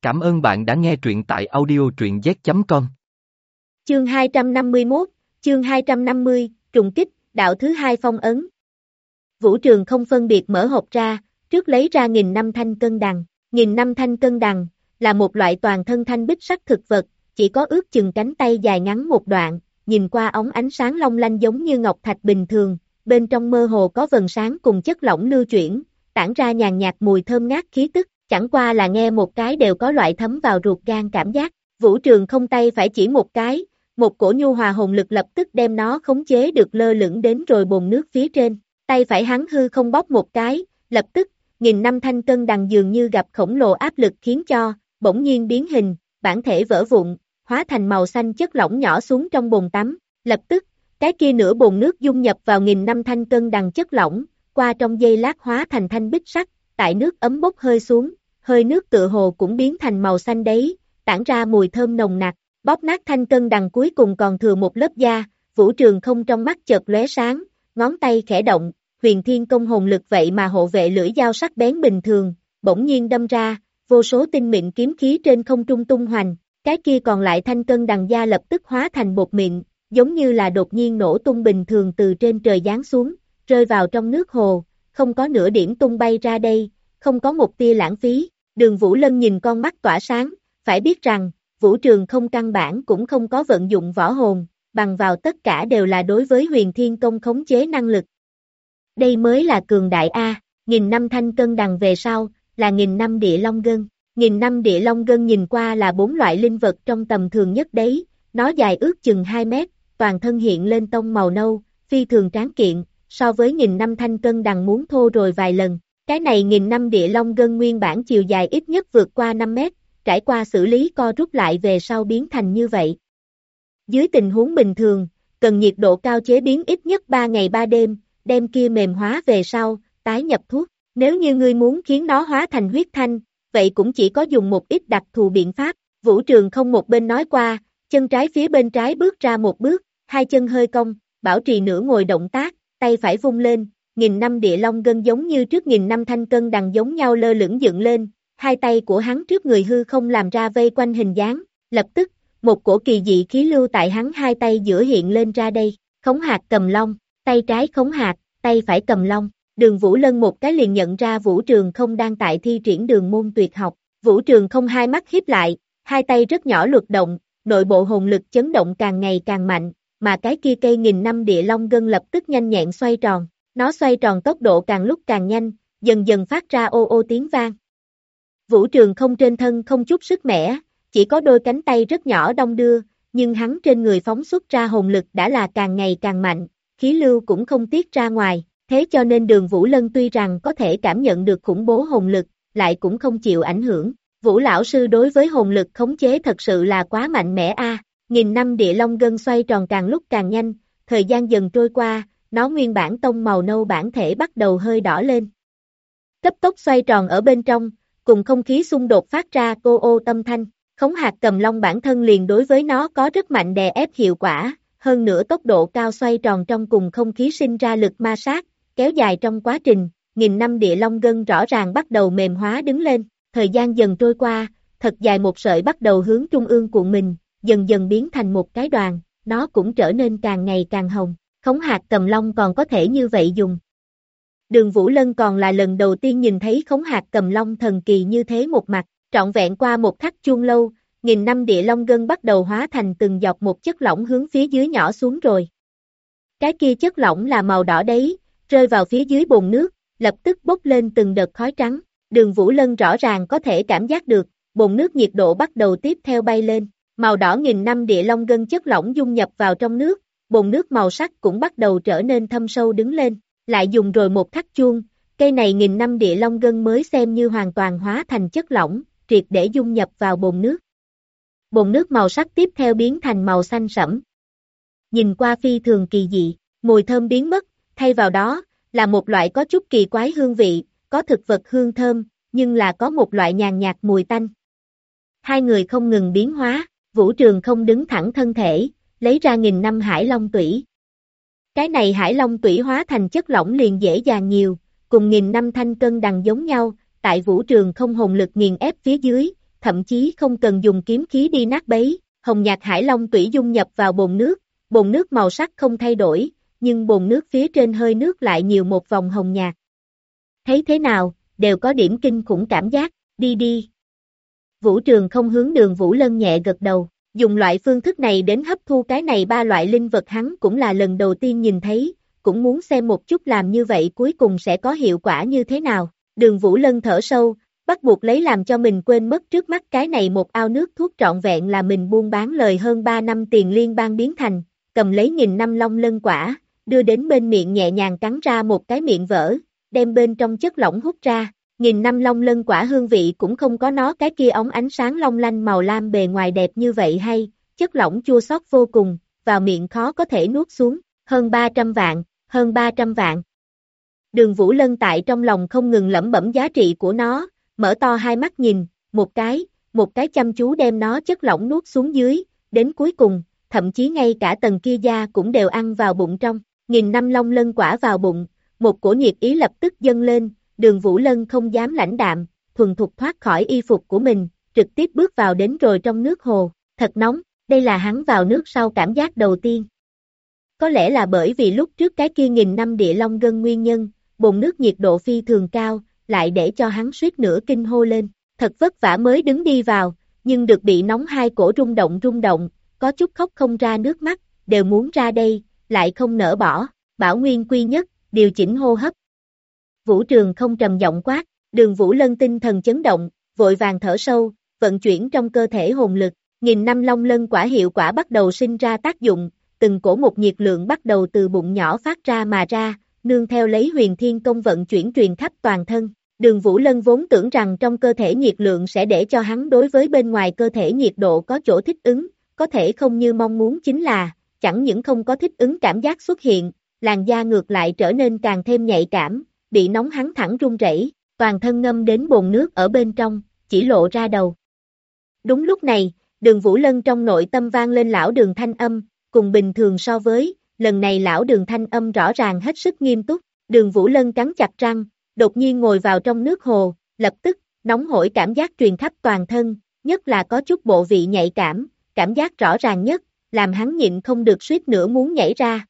Cảm ơn bạn đã nghe truyện tại audio truyện z.com. Chương 251, chương 250, trùng kích, đạo thứ hai phong ấn. Vũ Trường không phân biệt mở hộp ra, trước lấy ra 1000 năm thanh cân đằng. 1000 năm thanh cân đằng là một loại toàn thân thanh bích sắc thực vật, chỉ có ước chừng cánh tay dài ngắn một đoạn, nhìn qua óng ánh sáng long lanh giống như ngọc thạch bình thường, bên trong mơ hồ có vầng sáng cùng chất lỏng lưu chuyển, tản ra nhàn nhạt mùi thơm ngát khí tức, chẳng qua là nghe một cái đều có loại thấm vào ruột gan cảm giác. Vũ Trường không tay phải chỉ một cái, một cổ nhu hòa hồn lực lập tức đem nó khống chế được lơ lửng đến rồi bồn nước phía trên, tay phải hắn hư không bóp một cái, lập tức, 1000 năm thanh cân đằng dường như gặp khổng lồ áp lực khiến cho, bỗng nhiên biến hình, bản thể vỡ vụn, hóa thành màu xanh chất lỏng nhỏ xuống trong bồn tắm, lập tức, cái kia nửa bồn nước dung nhập vào 1000 năm thanh cân đằng chất lỏng, qua trong giây lát hóa thành thanh bích sắc, tại nước ấm bốc hơi xuống, hơi nước tựa hồ cũng biến thành màu xanh đấy, tản ra mùi thơm nồng nặc, bóp nát thanh cân đằng cuối cùng còn thừa một lớp da, Vũ Trường không trong mắt chợt lóe sáng, ngón tay khẽ động, huyền thiên công hồn lực vậy mà hộ vệ lưỡi dao sắc bén bình thường, bỗng nhiên đâm ra, vô số tinh mịn kiếm khí trên không trung tung hoành, cái kia còn lại thanh cân đằng da lập tức hóa thành bột mịn, giống như là đột nhiên nổ tung bình thường từ trên trời giáng xuống, rơi vào trong nước hồ, không có nửa điểm tung bay ra đây, không có một tia lãng phí. Đường Vũ Lân nhìn con mắt tỏa sáng, phải biết rằng, Vũ Trường không căn bản cũng không có vận dụng võ hồn, bằng vào tất cả đều là đối với huyền thiên công khống chế năng lực. Đây mới là cường đại A, 1000 năm thanh cân đằng về sau, là 1000 năm địa long gân. 1000 năm địa long gân nhìn qua là 4 loại linh vật trong tầm thường nhất đấy, nó dài ước chừng 2 mét, toàn thân hiện lên tông màu nâu, phi thường tráng kiện, so với 1000 năm thanh cân đằng muốn thô rồi vài lần. Cái này 1000 năm địa long gân nguyên bản chiều dài ít nhất vượt qua 5 mét, trải qua xử lý co rút lại về sau biến thành như vậy. Dưới tình huống bình thường, cần nhiệt độ cao chế biến ít nhất 3 ngày 3 đêm, đem kia mềm hóa về sau, tái nhập thuốc. Nếu như ngươi muốn khiến nó hóa thành huyết thanh, vậy cũng chỉ có dùng một ít đặc thù biện pháp. Vũ Trường không một bên nói qua, chân trái phía bên trái bước ra một bước, hai chân hơi cong, bảo trì nửa ngồi động tác, tay phải vung lên. 1000 năm địa long gân giống như trước 1000 năm thanh cân đằng giống nhau lơ lửng dựng lên, hai tay của hắn trước người hư không làm ra vây quanh hình dáng, lập tức, một cổ kỳ dị khí lưu tại hắn hai tay giữa hiện lên ra đây, khống hạt cầm long, tay trái khống hạt, tay phải cầm long, Đường Vũ Lân một cái liền nhận ra Vũ Trường không đang tại thi triển đường môn tuyệt học, Vũ Trường không hai mắt híp lại, hai tay rất nhỏ luật động, nội bộ hồn lực chấn động càng ngày càng mạnh, mà cái kia cây 1000 năm địa long gân lập tức nhanh nhẹn xoay tròn. Nó xoay tròn tốc độ càng lúc càng nhanh, dần dần phát ra ô ô tiếng vang. Vũ Trường không trên thân không chút sức mẻ, chỉ có đôi cánh tay rất nhỏ đong đưa, nhưng hắn trên người phóng xuất ra hồn lực đã là càng ngày càng mạnh, khí lưu cũng không tiết ra ngoài, thế cho nên Đường Vũ Lân tuy rằng có thể cảm nhận được khủng bố hồn lực, lại cũng không chịu ảnh hưởng. Vũ lão sư đối với hồn lực khống chế thật sự là quá mạnh mẽ a. 1000 năm địa long gân xoay tròn càng lúc càng nhanh, thời gian dần trôi qua, nó nguyên bản tông màu nâu bản thể bắt đầu hơi đỏ lên. Cấp tốc xoay tròn ở bên trong, cùng không khí xung đột phát ra cô ô tâm thanh, khống hạt cầm long bản thân liền đối với nó có rất mạnh đè ép hiệu quả, hơn nữa tốc độ cao xoay tròn trong cùng không khí sinh ra lực ma sát, kéo dài trong quá trình, 1000 năm địa long gân rõ ràng bắt đầu mềm hóa đứng lên, thời gian dần trôi qua, thật dài một sợi bắt đầu hướng trung ương cuộn mình, dần dần biến thành một cái đoàn, nó cũng trở nên càng ngày càng hồng. Khống hạt cầm long còn có thể như vậy dùng. Đường Vũ Lân còn là lần đầu tiên nhìn thấy khống hạt cầm long thần kỳ như thế một mặt, trọn vẹn qua một khắc chuông lâu, 1000 năm địa long gân bắt đầu hóa thành từng giọt một chất lỏng hướng phía dưới nhỏ xuống rồi. Cái kia chất lỏng là màu đỏ đấy, rơi vào phía dưới bồn nước, lập tức bốc lên từng đợt khói trắng, Đường Vũ Lân rõ ràng có thể cảm giác được, bồn nước nhiệt độ bắt đầu tiếp theo bay lên, màu đỏ 1000 năm địa long gân chất lỏng dung nhập vào trong nước. Bồn nước màu sắc cũng bắt đầu trở nên thâm sâu đứng lên, lại dùng rồi một khắc chuông, cây này 1000 năm địa long gân mới xem như hoàn toàn hóa thành chất lỏng, triệt để dung nhập vào bồn nước. Bồn nước màu sắc tiếp theo biến thành màu xanh sẫm. Nhìn qua phi thường kỳ dị, mùi thơm biến mất, thay vào đó, là một loại có chút kỳ quái hương vị, có thực vật hương thơm, nhưng là có một loại nhàn nhạt mùi tanh. Hai người không ngừng biến hóa, Vũ Trường không đứng thẳng thân thể, lấy ra 1000 năm hải long tủy. Cái này hải long tủy hóa thành chất lỏng liền dễ dàng nhiều, cùng 1000 năm thanh cân đằng giống nhau, tại Vũ Trường không hồn lực nghiền ép phía dưới, thậm chí không cần dùng kiếm khí đi nát bấy, hồng nhạt hải long tủy dung nhập vào bồn nước màu sắc không thay đổi, nhưng bồn nước phía trên hơi nước lại nhiều một vòng hồng nhạt. Thấy thế nào, đều có điểm kinh khủng cảm giác, đi đi. Vũ Trường không hướng Đường Vũ Lân nhẹ gật đầu, dùng loại phương thức này đến hấp thu cái này ba loại linh vật hắn cũng là lần đầu tiên nhìn thấy, cũng muốn xem một chút làm như vậy cuối cùng sẽ có hiệu quả như thế nào. Đường Vũ Lân thở sâu, bắt buộc lấy làm cho mình quên mất trước mắt cái này một ao nước thuốc trọn vẹn là mình buôn bán lời hơn 3 năm tiền liên bang biến thành, cầm lấy 1000 năm long lân quả, đưa đến bên miệng nhẹ nhàng cắn ra một cái miệng vỡ, đem bên trong chất lỏng hút ra. 1000 năm long lân quả hương vị cũng không có nó cái kia óng ánh sáng long lanh màu lam bề ngoài đẹp như vậy hay, chất lỏng chua xót vô cùng, vào miệng khó có thể nuốt xuống, hơn 300 vạn. Đường Vũ Lân tại trong lòng không ngừng lẩm bẩm giá trị của nó, mở to hai mắt nhìn, một cái chăm chú đem nó chất lỏng nuốt xuống dưới, đến cuối cùng, thậm chí ngay cả tầng kia da cũng đều ăn vào bụng trong, 1000 năm long lân quả vào bụng, một cổ nhiệt ý lập tức dâng lên. Đường Vũ Lân không dám lãnh đạm, thuần thục thoát khỏi y phục của mình, trực tiếp bước vào đến rồi trong nước hồ, thật nóng, đây là hắn vào nước sau cảm giác đầu tiên. Có lẽ là bởi vì lúc trước cái kia 1000 năm địa long gân nguyên nhân, bồn nước nhiệt độ phi thường cao, lại để cho hắn suýt nữa kinh hô lên, thật vất vả mới đứng đi vào, nhưng được bị nóng hai cổ rung động, có chút khóc không ra nước mắt, đều muốn ra đây, lại không nỡ bỏ, bảo nguyên quy nhất, điều chỉnh hô hấp. Vũ Trường không trầm giọng quát, Đường Vũ Lân tinh thần chấn động, vội vàng thở sâu, vận chuyển trong cơ thể hồn lực, 1000 năm long lân quả hiệu quả bắt đầu sinh ra tác dụng, từng cổ một nhiệt lượng bắt đầu từ bụng nhỏ phát ra mà ra, nương theo lấy huyền thiên công vận chuyển truyền khắp toàn thân. Đường Vũ Lân vốn tưởng rằng trong cơ thể nhiệt lượng sẽ để cho hắn đối với bên ngoài cơ thể nhiệt độ có chỗ thích ứng, có thể không như mong muốn chính là, chẳng những không có thích ứng cảm giác xuất hiện, làn da ngược lại trở nên càng thêm nhạy cảm, bị nóng hắn thẳng run rẩy, toàn thân ngâm đến bồn nước ở bên trong, chỉ lộ ra đầu. Đúng lúc này, Đường Vũ Lân trong nội tâm vang lên lão Đường thanh âm, cùng bình thường so với, lần này lão Đường thanh âm rõ ràng hết sức nghiêm túc, Đường Vũ Lân cắn chặt răng, đột nhiên ngồi vào trong nước hồ, lập tức, nóng hổi cảm giác truyền khắp toàn thân, nhất là có chút bộ vị nhạy cảm giác rõ ràng nhất, làm hắn nhịn không được suýt nữa muốn nhảy ra,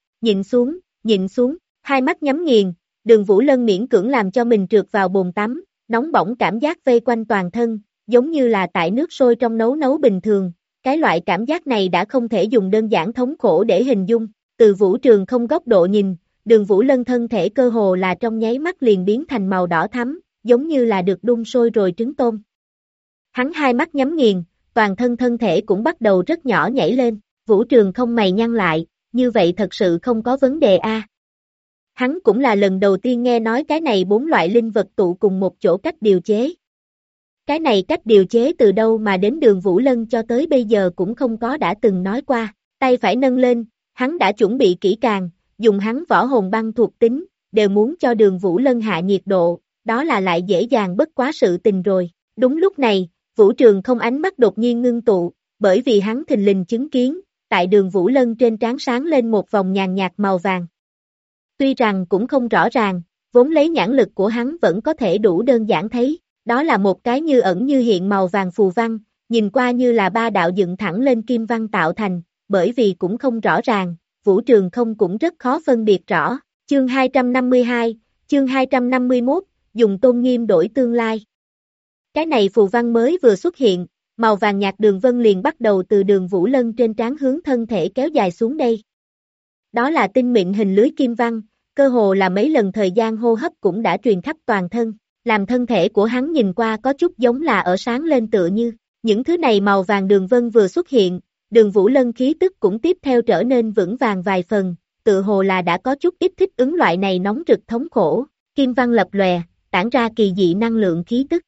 nhìn xuống, hai mắt nhắm nghiền. Đường Vũ Lân miễn cưỡng làm cho mình trượt vào bồn tắm, nóng bỏng cảm giác vây quanh toàn thân, giống như là tại nước sôi trong nấu bình thường, cái loại cảm giác này đã không thể dùng đơn giản thống khổ để hình dung, từ Vũ Trường không góc độ nhìn, Đường Vũ Lân thân thể cơ hồ là trong nháy mắt liền biến thành màu đỏ thắm, giống như là được đun sôi rồi trứng tôm. Hắn hai mắt nhắm nghiền, toàn thân thể cũng bắt đầu rất nhỏ nhảy lên, Vũ Trường không mày nhăn lại, như vậy thật sự không có vấn đề a. Hắn cũng là lần đầu tiên nghe nói cái này 4 loại linh vật tụ cùng một chỗ cách điều chế. Cái này cách điều chế từ đâu mà đến Đường Vũ Lân cho tới bây giờ cũng không có đã từng nói qua, tay phải nâng lên, hắn đã chuẩn bị kỹ càng, dùng hắn võ hồn băng thuộc tính, đều muốn cho Đường Vũ Lân hạ nhiệt độ, đó là lại dễ dàng bất quá sự tình rồi. Đúng lúc này, Vũ Trường không ánh mắt đột nhiên ngưng tụ, bởi vì hắn thình lình chứng kiến, tại Đường Vũ Lân trên trán sáng lên một vòng nhàn nhạt màu vàng. Tuy rằng cũng không rõ ràng, vốn lấy nhãn lực của hắn vẫn có thể đủ đơn giản thấy, đó là một cái như ẩn như hiện màu vàng phù văn, nhìn qua như là 3 đạo dựng thẳng lên kim văn tạo thành, bởi vì cũng không rõ ràng, Vũ Trường không cũng rất khó phân biệt rõ. Chương 252, chương 251, dùng tôn nghiêm đổi tương lai. Cái này phù văn mới vừa xuất hiện, màu vàng nhạt đường vân liền bắt đầu từ Đường Vũ Lân trên trán hướng thân thể kéo dài xuống đây. Đó là tinh mịn hình lưới kim văn, cơ hồ là mấy lần thời gian hô hấp cũng đã truyền khắp toàn thân, làm thân thể của hắn nhìn qua có chút giống là ở sáng lên tựa như, những thứ này màu vàng đường vân vừa xuất hiện, Đường Vũ Lân khí tức cũng tiếp theo trở nên vững vàng vài phần, tựa hồ là đã có chút ít thích ứng loại này nóng rực thống khổ, kim văn lập lòe, tản ra kỳ dị năng lượng khí tức.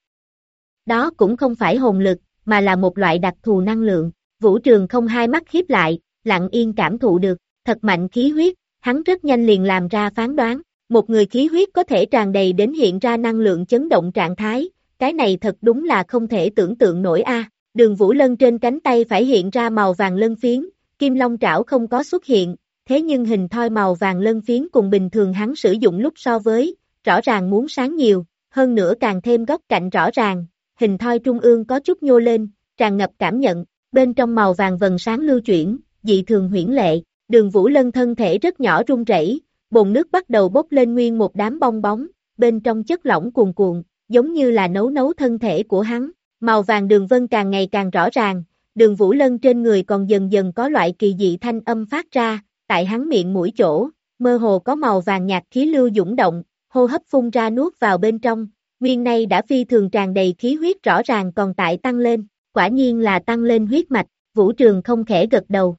Đó cũng không phải hồn lực, mà là một loại đặc thù năng lượng, Vũ Trường không hai mắt híp lại, lặng yên cảm thụ được. Thật mạnh khí huyết, hắn rất nhanh liền làm ra phán đoán, một người khí huyết có thể tràn đầy đến hiện ra năng lượng chấn động trạng thái, cái này thật đúng là không thể tưởng tượng nổi a. Đường Vũ Lân trên cánh tay phải hiện ra màu vàng lân phiến, kim long trảo không có xuất hiện, thế nhưng hình thoi màu vàng lân phiến cùng bình thường hắn sử dụng lúc so với, rõ ràng muốn sáng nhiều, hơn nữa càng thêm góc cạnh rõ ràng, hình thoi trung ương có chút nhô lên, tràn ngập cảm nhận, bên trong màu vàng vầng sáng lưu chuyển, dị thường huyễn lệ, Đường Vũ Lân thân thể rất nhỏ run rẩy, bồn nước bắt đầu bốc lên nguyên một đám bong bóng, bên trong chất lỏng cuồn cuộn, giống như là nấu nấu thân thể của hắn, màu vàng đường vân càng ngày càng rõ ràng, Đường Vũ Lân trên người còn dần dần có loại kỳ dị thanh âm phát ra, tại hắn miệng mũi chỗ, mơ hồ có màu vàng nhạt khí lưu dũng động, hô hấp phun ra nuốt vào bên trong, nguyên nay đã phi thường tràn đầy khí huyết rõ ràng còn tại tăng lên, quả nhiên là tăng lên huyết mạch, Vũ Trường không khẽ gật đầu.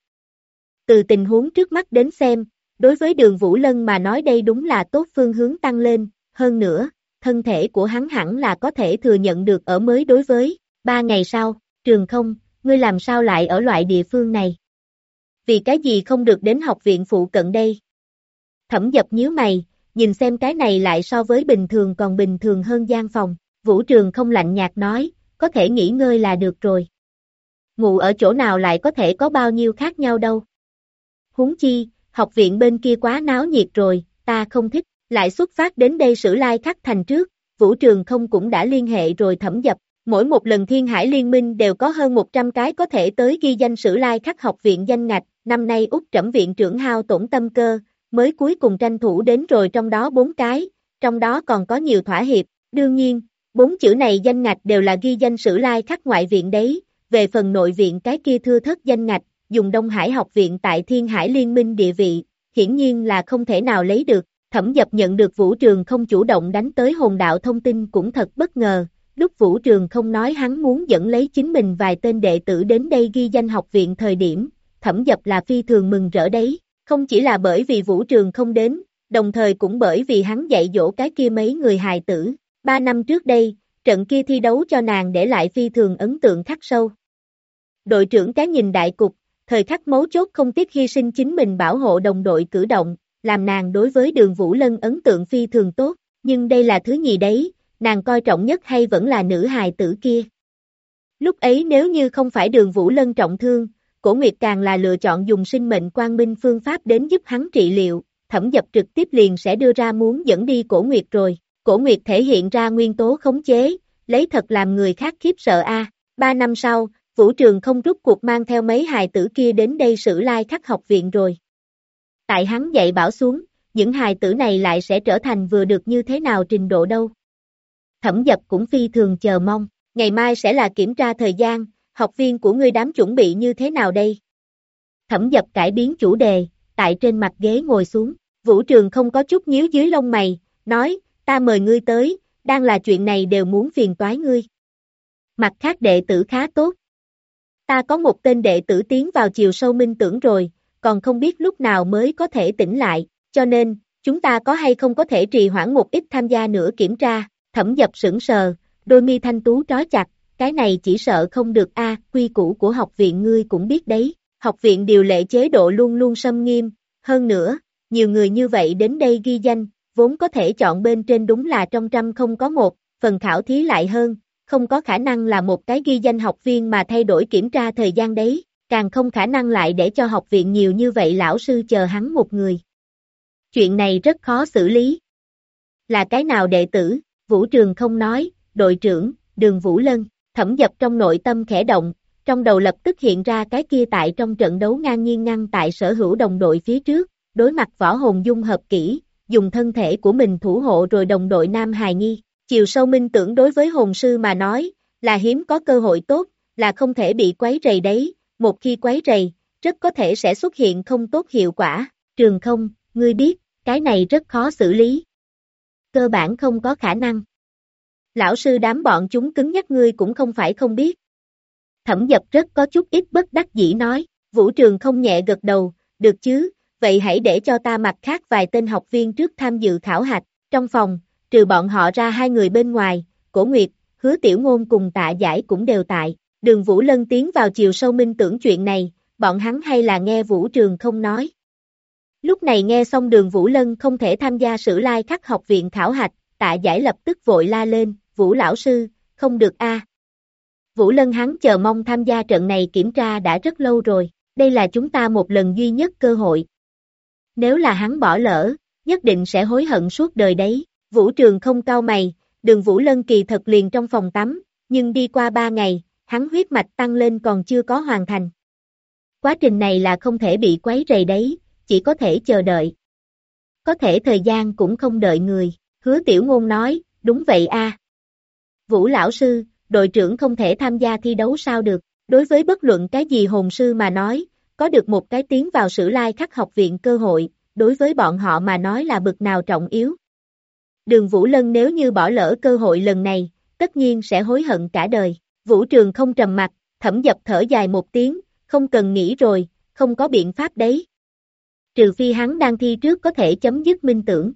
Từ tình huống trước mắt đến xem, đối với Đường Vũ Lân mà nói đây đúng là tốt phương hướng tăng lên, hơn nữa, thân thể của hắn hẳn là có thể thừa nhận được ở mới đối với, 3 ngày sau, Trường không, ngươi làm sao lại ở loại địa phương này? Vì cái gì không được đến học viện phụ cận đây? Thẩm Dập nhíu mày, nhìn xem cái này lại so với bình thường còn bình thường hơn gian phòng, Vũ Trường không lạnh nhạt nói, có thể nghỉ ngơi là được rồi. Ngủ ở chỗ nào lại có thể có bao nhiêu khác nhau đâu. Huống chi, học viện bên kia quá náo nhiệt rồi, ta không thích, lại xuất phát đến đây Sử Lai Khắc Thành trước, Vũ Trường không cũng đã liên hệ rồi Thẩm Dập, mỗi một lần Thiên Hải Liên Minh đều có hơn 100 cái có thể tới ghi danh Sử Lai Khắc học viện danh ngạch, năm nay Úc Trẩm viện trưởng hao tổn tâm cơ, mới cuối cùng tranh thủ đến rồi trong đó 4 cái, trong đó còn có nhiều thỏa hiệp, đương nhiên, 4 chữ này danh ngạch đều là ghi danh Sử Lai Khắc ngoại viện đấy, về phần nội viện cái kia thưa thớt danh ngạch, dùng Đông Hải học viện tại Thiên Hải Liên Minh địa vị, hiển nhiên là không thể nào lấy được, Thẩm Dập nhận được Vũ Trường không chủ động đánh tới hồn đạo thông tin cũng thật bất ngờ, lúc Vũ Trường không nói hắn muốn dẫn lấy chính mình vài tên đệ tử đến đây ghi danh học viện thời điểm, Thẩm Dập là phi thường mừng rỡ đấy, không chỉ là bởi vì Vũ Trường không đến, đồng thời cũng bởi vì hắn dạy dỗ cái kia mấy người hài tử, 3 năm trước đây, trận kia thi đấu cho nàng để lại phi thường ấn tượng khắc sâu. Đội trưởng cái nhìn đại cục, thời khắc mấu chốt không tiếc hy sinh chính mình bảo hộ đồng đội cử động, làm nàng đối với Đường Vũ Lân ấn tượng phi thường tốt, nhưng đây là thứ gì đấy, nàng coi trọng nhất hay vẫn là nữ hài tử kia. Lúc ấy nếu như không phải Đường Vũ Lân trọng thương, Cổ Nguyệt càng là lựa chọn dùng sinh mệnh quang minh phương pháp đến giúp hắn trị liệu, Thẩm Dập trực tiếp liền sẽ đưa ra muốn dẫn đi Cổ Nguyệt rồi, Cổ Nguyệt thể hiện ra nguyên tố khống chế, lấy thật làm người khác khiếp sợ a. 3 năm sau, Vũ Trường không rút cuộc mang theo mấy hài tử kia đến đây Sử Lai Khắc học viện rồi. Tại hắn dạy bảo xuống, những hài tử này lại sẽ trở thành vừa được như thế nào trình độ đâu. Thẩm Dập cũng phi thường chờ mong, ngày mai sẽ là kiểm tra thời gian, học viên của ngươi đám chuẩn bị như thế nào đây? Thẩm Dập cải biến chủ đề, tại trên mặt ghế ngồi xuống, Vũ Trường không có chút nhíu dưới lông mày, nói, ta mời ngươi tới, đang là chuyện này đều muốn phiền toái ngươi. Mặt khác đệ tử khá tốt. Ta có một tên đệ tử tiến vào chiều sâu minh tưởng rồi, còn không biết lúc nào mới có thể tỉnh lại, cho nên, chúng ta có hay không có thể trì hoãn một ít tham gia nữa kiểm tra, Thẩm Dập sững sờ, đôi mi thanh tú trói chặt, cái này chỉ sợ không được a, quy củ của học viện ngươi cũng biết đấy, học viện điều lệ chế độ luôn luôn xâm nghiêm, hơn nữa, nhiều người như vậy đến đây ghi danh, vốn có thể chọn bên trên đúng là trong trăm không có một, phần khảo thí lại hơn, không có khả năng là một cái ghi danh học viên mà thay đổi kiểm tra thời gian đấy, càng không khả năng lại để cho học viện nhiều như vậy lão sư chờ hắn một người. Chuyện này rất khó xử lý. Là cái nào đệ tử? Vũ Trường không nói, đội trưởng, Đường Vũ Lân, Thẩm Dập trong nội tâm khẽ động, trong đầu lập tức hiện ra cái kia tại trong trận đấu ngang nhiên ngăn tại sở hữu đồng đội phía trước, đối mặt võ hồn dung hợp kỹ, dùng thân thể của mình thủ hộ rồi đồng đội nam hài nhi. Chiều sâu minh tưởng đối với hồn sư mà nói, là hiếm có cơ hội tốt, là không thể bị quấy rầy đấy, một khi quấy rầy, rất có thể sẽ xuất hiện không tốt hiệu quả. Trường không, ngươi biết, cái này rất khó xử lý. Cơ bản không có khả năng. Lão sư đám bọn chúng cứng nhắc ngươi cũng không phải không biết. Thẩm Dập rất có chút ít bất đắc dĩ nói, Vũ Trường không nhẹ gật đầu, được chứ, vậy hãy để cho ta mặt khác vài tên học viên trước tham dự khảo hạch, trong phòng, trừ bọn họ ra 2 người bên ngoài, Cổ Nguyệt, Hứa Tiểu Ngôn cùng Tạ Giải cũng đều tại, Đường Vũ Lân tiến vào chiều sâu minh tưởng chuyện này, bọn hắn hay là nghe Vũ Trường không nói. Lúc này nghe xong Đường Vũ Lân không thể tham gia Sử Lai Khắc học viện khảo hạch, Tạ Giải lập tức vội la lên, Vũ lão sư, không được a. Vũ Lân hắn chờ mong tham gia trận này kiểm tra đã rất lâu rồi, đây là chúng ta một lần duy nhất cơ hội. Nếu là hắn bỏ lỡ, nhất định sẽ hối hận suốt đời đấy. Vũ Trường không cau mày, Đường Vũ Lân kỳ thật liền trong phòng tắm, nhưng đi qua 3 ngày, hắn huyết mạch tăng lên còn chưa có hoàn thành. Quá trình này là không thể bị quấy rầy đấy, chỉ có thể chờ đợi. Có thể thời gian cũng không đợi người, Hứa Tiểu Ngôn nói, đúng vậy a. Vũ lão sư, đội trưởng không thể tham gia thi đấu sao được, đối với bất luận cái gì hồn sư mà nói, có được một cái tiến vào Sử Lai Khắc học viện cơ hội, đối với bọn họ mà nói là bực nào trọng yếu. Đường Vũ Lân nếu như bỏ lỡ cơ hội lần này, tất nhiên sẽ hối hận cả đời. Vũ Trường không trầm mặt, Thẩm Dập thở dài một tiếng, không cần nghĩ rồi, không có biện pháp đấy. Trừ phi hắn đang thi trước có thể chấm dứt minh tưởng.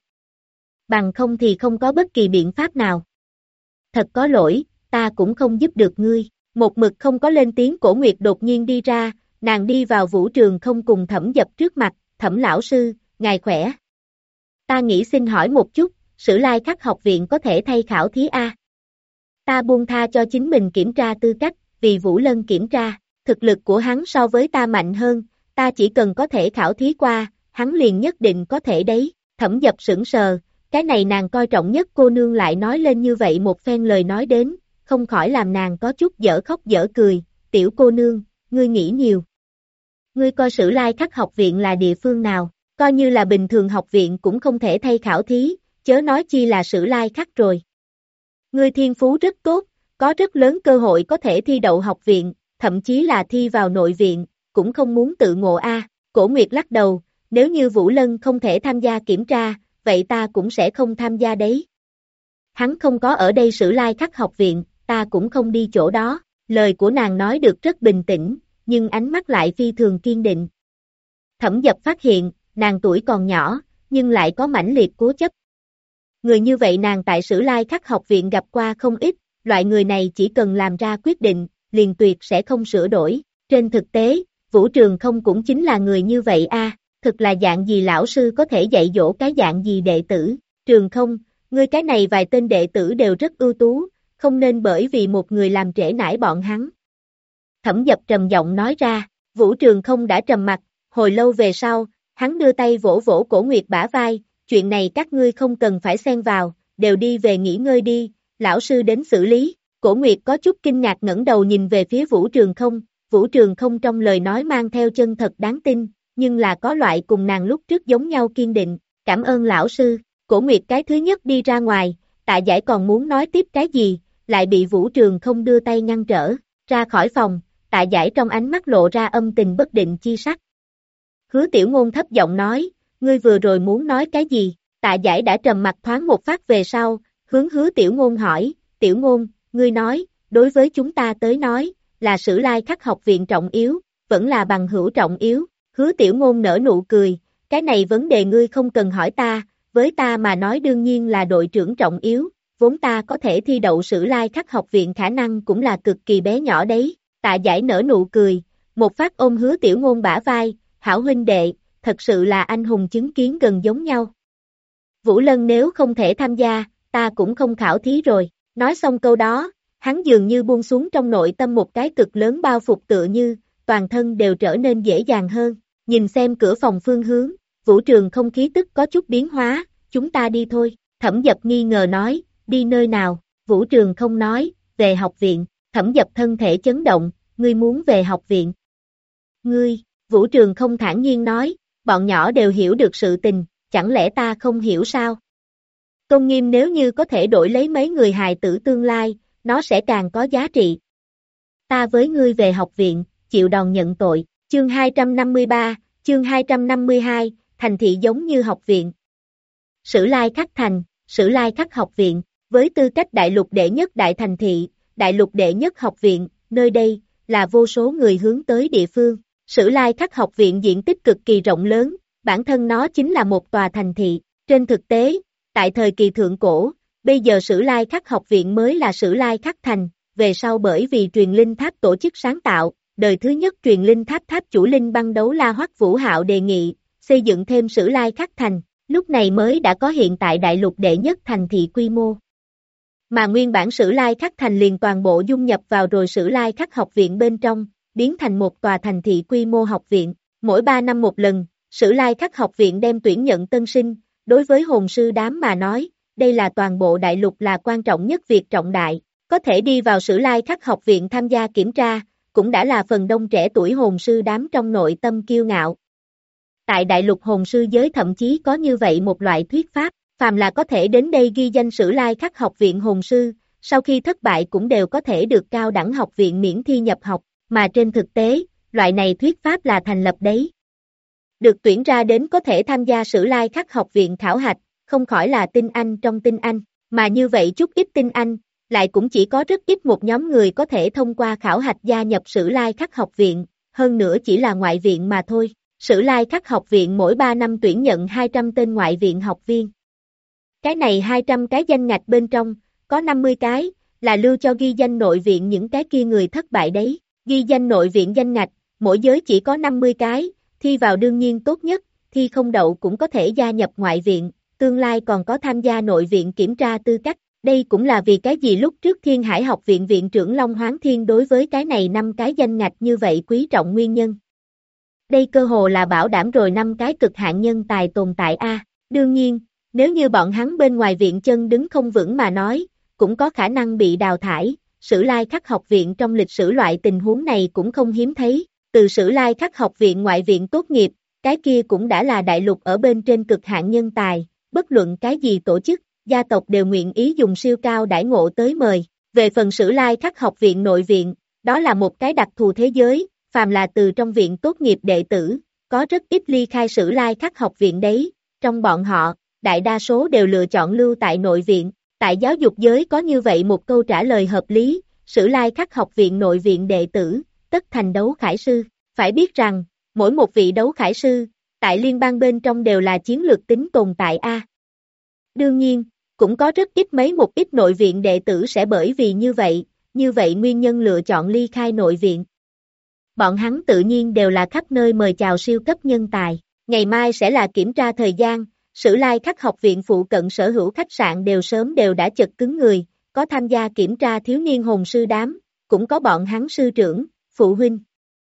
Bằng không thì không có bất kỳ biện pháp nào. Thật có lỗi, ta cũng không giúp được ngươi. Một mực không có lên tiếng Cổ Nguyệt đột nhiên đi ra, nàng đi vào Vũ Trường không cùng Thẩm Dập trước mặt, Thẩm lão sư, ngài khỏe. Ta nghĩ xin hỏi một chút, Sử Lai Khắc học viện có thể thay khảo thí A. Ta buông tha cho chính mình kiểm tra tư cách, vì Vũ Lân kiểm tra, thực lực của hắn so với ta mạnh hơn, ta chỉ cần có thể khảo thí qua, hắn liền nhất định có thể đấy. Thẩm Dập sững sờ, cái này nàng coi trọng nhất cô nương lại nói lên như vậy một phen lời nói đến, không khỏi làm nàng có chút dở khóc dở cười, tiểu cô nương, ngươi nghĩ nhiều. Ngươi coi Sử Lai Khắc học viện là địa phương nào, coi như là bình thường học viện cũng không thể thay khảo thí, chớ nói chi là Sử Lai Khắc rồi. Ngươi thiên phú rất tốt, có rất lớn cơ hội có thể thi đậu học viện, thậm chí là thi vào nội viện, cũng không muốn tự ngộ a. Cổ Nguyệt lắc đầu, nếu như Vũ Lân không thể tham gia kiểm tra, vậy ta cũng sẽ không tham gia đấy. Hắn không có ở đây Sử Lai Khắc học viện, ta cũng không đi chỗ đó. Lời của nàng nói được rất bình tĩnh, nhưng ánh mắt lại phi thường kiên định. Thẩm Dập phát hiện, nàng tuổi còn nhỏ, nhưng lại có mãnh liệt cố chấp. Người như vậy nàng tại Sử Lai Khắc học viện gặp qua không ít, loại người này chỉ cần làm ra quyết định, liền tuyệt sẽ không sửa đổi. Trên thực tế, Vũ Trường không cũng chính là người như vậy a. Thực là dạng gì lão sư có thể dạy dỗ cái dạng gì đệ tử. Trường không, ngươi cái này vài tên đệ tử đều rất ưu tú, không nên bởi vì một người làm trễ nải bọn hắn. Thẩm Dập trầm giọng nói ra, Vũ Trường không đã trầm mặt, hồi lâu về sau, hắn đưa tay vỗ vỗ Cổ Nguyệt bả vai, chuyện này các ngươi không cần phải xen vào, đều đi về nghỉ ngơi đi, lão sư đến xử lý. Cổ Nguyệt có chút kinh ngạc ngẩng đầu nhìn về phía Vũ Trường không trong lời nói mang theo chân thật đáng tin, nhưng là có loại cùng nàng lúc trước giống nhau kiên định, cảm ơn lão sư. Cổ Nguyệt cái thứ nhất đi ra ngoài, Tạ Giải còn muốn nói tiếp cái gì, lại bị Vũ Trường không đưa tay ngăn trở, ra khỏi phòng, Tạ Giải trong ánh mắt lộ ra âm tình bất định chi sắc. Hứa Tiểu Ngôn thấp giọng nói, ngươi vừa rồi muốn nói cái gì? Tạ Giải đã trầm mặt thoáng một phát về sau, hướng Hứa Tiểu Ngôn hỏi, Tiểu Ngôn, ngươi nói, đối với chúng ta tới nói, là Sử Lai Khắc học viện trọng yếu, vẫn là bằng hữu trọng yếu. Hứa Tiểu Ngôn nở nụ cười, cái này vấn đề ngươi không cần hỏi ta, với ta mà nói đương nhiên là đội trưởng trọng yếu, vốn ta có thể thi đậu Sử Lai Khắc học viện khả năng cũng là cực kỳ bé nhỏ đấy. Tạ Giải nở nụ cười, một phát ôm Hứa Tiểu Ngôn bả vai, hảo huynh đệ, thật sự là anh hùng chứng kiến gần giống nhau. Vũ Lân nếu không thể tham gia, ta cũng không khảo thí rồi. Nói xong câu đó, hắn dường như buông xuống trong nội tâm một cái cực lớn bao phục tựa như, toàn thân đều trở nên dễ dàng hơn. Nhìn xem cửa phòng phương hướng, Vũ Trường không khí tức có chút biến hóa, chúng ta đi thôi. Thẩm Dập nghi ngờ nói, đi nơi nào? Vũ Trường không nói, về học viện. Thẩm Dập thân thể chấn động, ngươi muốn về học viện. Ngươi, Vũ Trường không thản nhiên nói, bọn nhỏ đều hiểu được sự tình, chẳng lẽ ta không hiểu sao? Tôn nghiêm nếu như có thể đổi lấy mấy người hài tử tương lai, nó sẽ càng có giá trị. Ta với ngươi về học viện, chịu đòn nhận tội. Chương 253, chương 252, thành thị giống như học viện. Sử Lai Khắc thành, Sử Lai Khắc học viện, với tư cách đại lục đệ nhất đại thành thị, đại lục đệ nhất học viện, nơi đây, là vô số người hướng tới địa phương. Sử Lai Khắc học viện diện tích cực kỳ rộng lớn, bản thân nó chính là một tòa thành thị. Trên thực tế, tại thời kỳ thượng cổ, bây giờ Sử Lai Khắc học viện mới là Sử Lai Khắc thành, về sau bởi vì truyền linh tháp tổ chức sáng tạo, đời thứ nhất truyền linh tháp tháp chủ linh băng đấu la Hoắc Vũ Hạo đề nghị, xây dựng thêm Sử Lai Khắc thành, lúc này mới đã có hiện tại đại lục đệ nhất thành thị quy mô. Mà nguyên bản Sử Lai Khắc thành liền toàn bộ dung nhập vào rồi Sử Lai Khắc học viện bên trong, biến thành một tòa thành thị quy mô học viện. Mỗi 3 năm một lần, Sử Lai Khắc học viện đem tuyển nhận tân sinh, đối với hồn sư đám mà nói, đây là toàn bộ đại lục là quan trọng nhất việc trọng đại, Có thể đi vào Sử Lai Khắc học viện tham gia kiểm tra, cũng đã là phần đông trẻ tuổi hồn sư đám trong nội tâm kiêu ngạo. Tại đại lục hồn sư giới thậm chí có như vậy một loại thuyết pháp, phàm là có thể đến đây ghi danh Sử Lai Khắc học viện hồn sư, sau khi thất bại cũng đều có thể được cao đẳng học viện miễn thi nhập học, mà trên thực tế, loại này thuyết pháp là thành lập đấy. Được tuyển ra đến có thể tham gia Sử Lai Khắc học viện khảo hạch, không khỏi là tinh anh trong tinh anh, mà như vậy chút ít tinh anh, lại cũng chỉ có rất ít một nhóm người có thể thông qua khảo hạch gia nhập Sử Lai Khắc học viện, hơn nữa chỉ là ngoại viện mà thôi. Sử Lai Khắc học viện mỗi 3 năm tuyển nhận 200 tên ngoại viện học viên. Cái này 200 cái danh ngạch bên trong, có 50 cái, là lưu cho ghi danh nội viện những cái kia người thất bại đấy. Ghi danh nội viện danh ngạch, mỗi giới chỉ có 50 cái, thi vào đương nhiên tốt nhất, thi không đậu cũng có thể gia nhập ngoại viện, tương lai còn có tham gia nội viện kiểm tra tư cách. Đây cũng là vì cái gì lúc trước Thiên Hải học viện viện trưởng Long Hoáng Thiên đối với cái này 5 cái danh ngạch như vậy quý trọng nguyên nhân. Đây cơ hồ là bảo đảm rồi 5 cái cực hạn nhân tài tồn tại a. Đương nhiên, nếu như bọn hắn bên ngoài viện chân đứng không vững mà nói, cũng có khả năng bị đào thải. Sử Lai Khắc học viện trong lịch sử loại tình huống này cũng không hiếm thấy. Từ Sử Lai Khắc học viện ngoại viện tốt nghiệp, cái kia cũng đã là đại lục ở bên trên cực hạn nhân tài, bất luận cái gì tổ chức, gia tộc đều nguyện ý dùng siêu cao đãi ngộ tới mời. Về phần Sử Lai Khắc học viện nội viện, đó là một cái đặc thù thế giới, phàm là từ trong viện tốt nghiệp đệ tử, có rất ít ly khai Sử Lai Khắc học viện đấy, trong bọn họ, đại đa số đều lựa chọn lưu tại nội viện. Tại giáo dục giới có như vậy một câu trả lời hợp lý, Sử Lai Khắc học viện nội viện đệ tử, tất thành đấu khải sư. Phải biết rằng, mỗi một vị đấu khải sư, tại liên bang bên trong đều là chiến lược tính tồn tại a. Đương nhiên, cũng có rất ít một ít nội viện đệ tử sẽ bởi vì như vậy nguyên nhân lựa chọn ly khai nội viện. Bọn hắn tự nhiên đều là khắp nơi mời chào siêu cấp nhân tài. Ngày mai sẽ là kiểm tra thời gian, Sử Lai Khắc học viện phụ cận sở hữu khách sạn sớm đều đã chật cứng người, có tham gia kiểm tra thiếu niên hồn sư đám, cũng có bọn hắn sư trưởng, phụ huynh.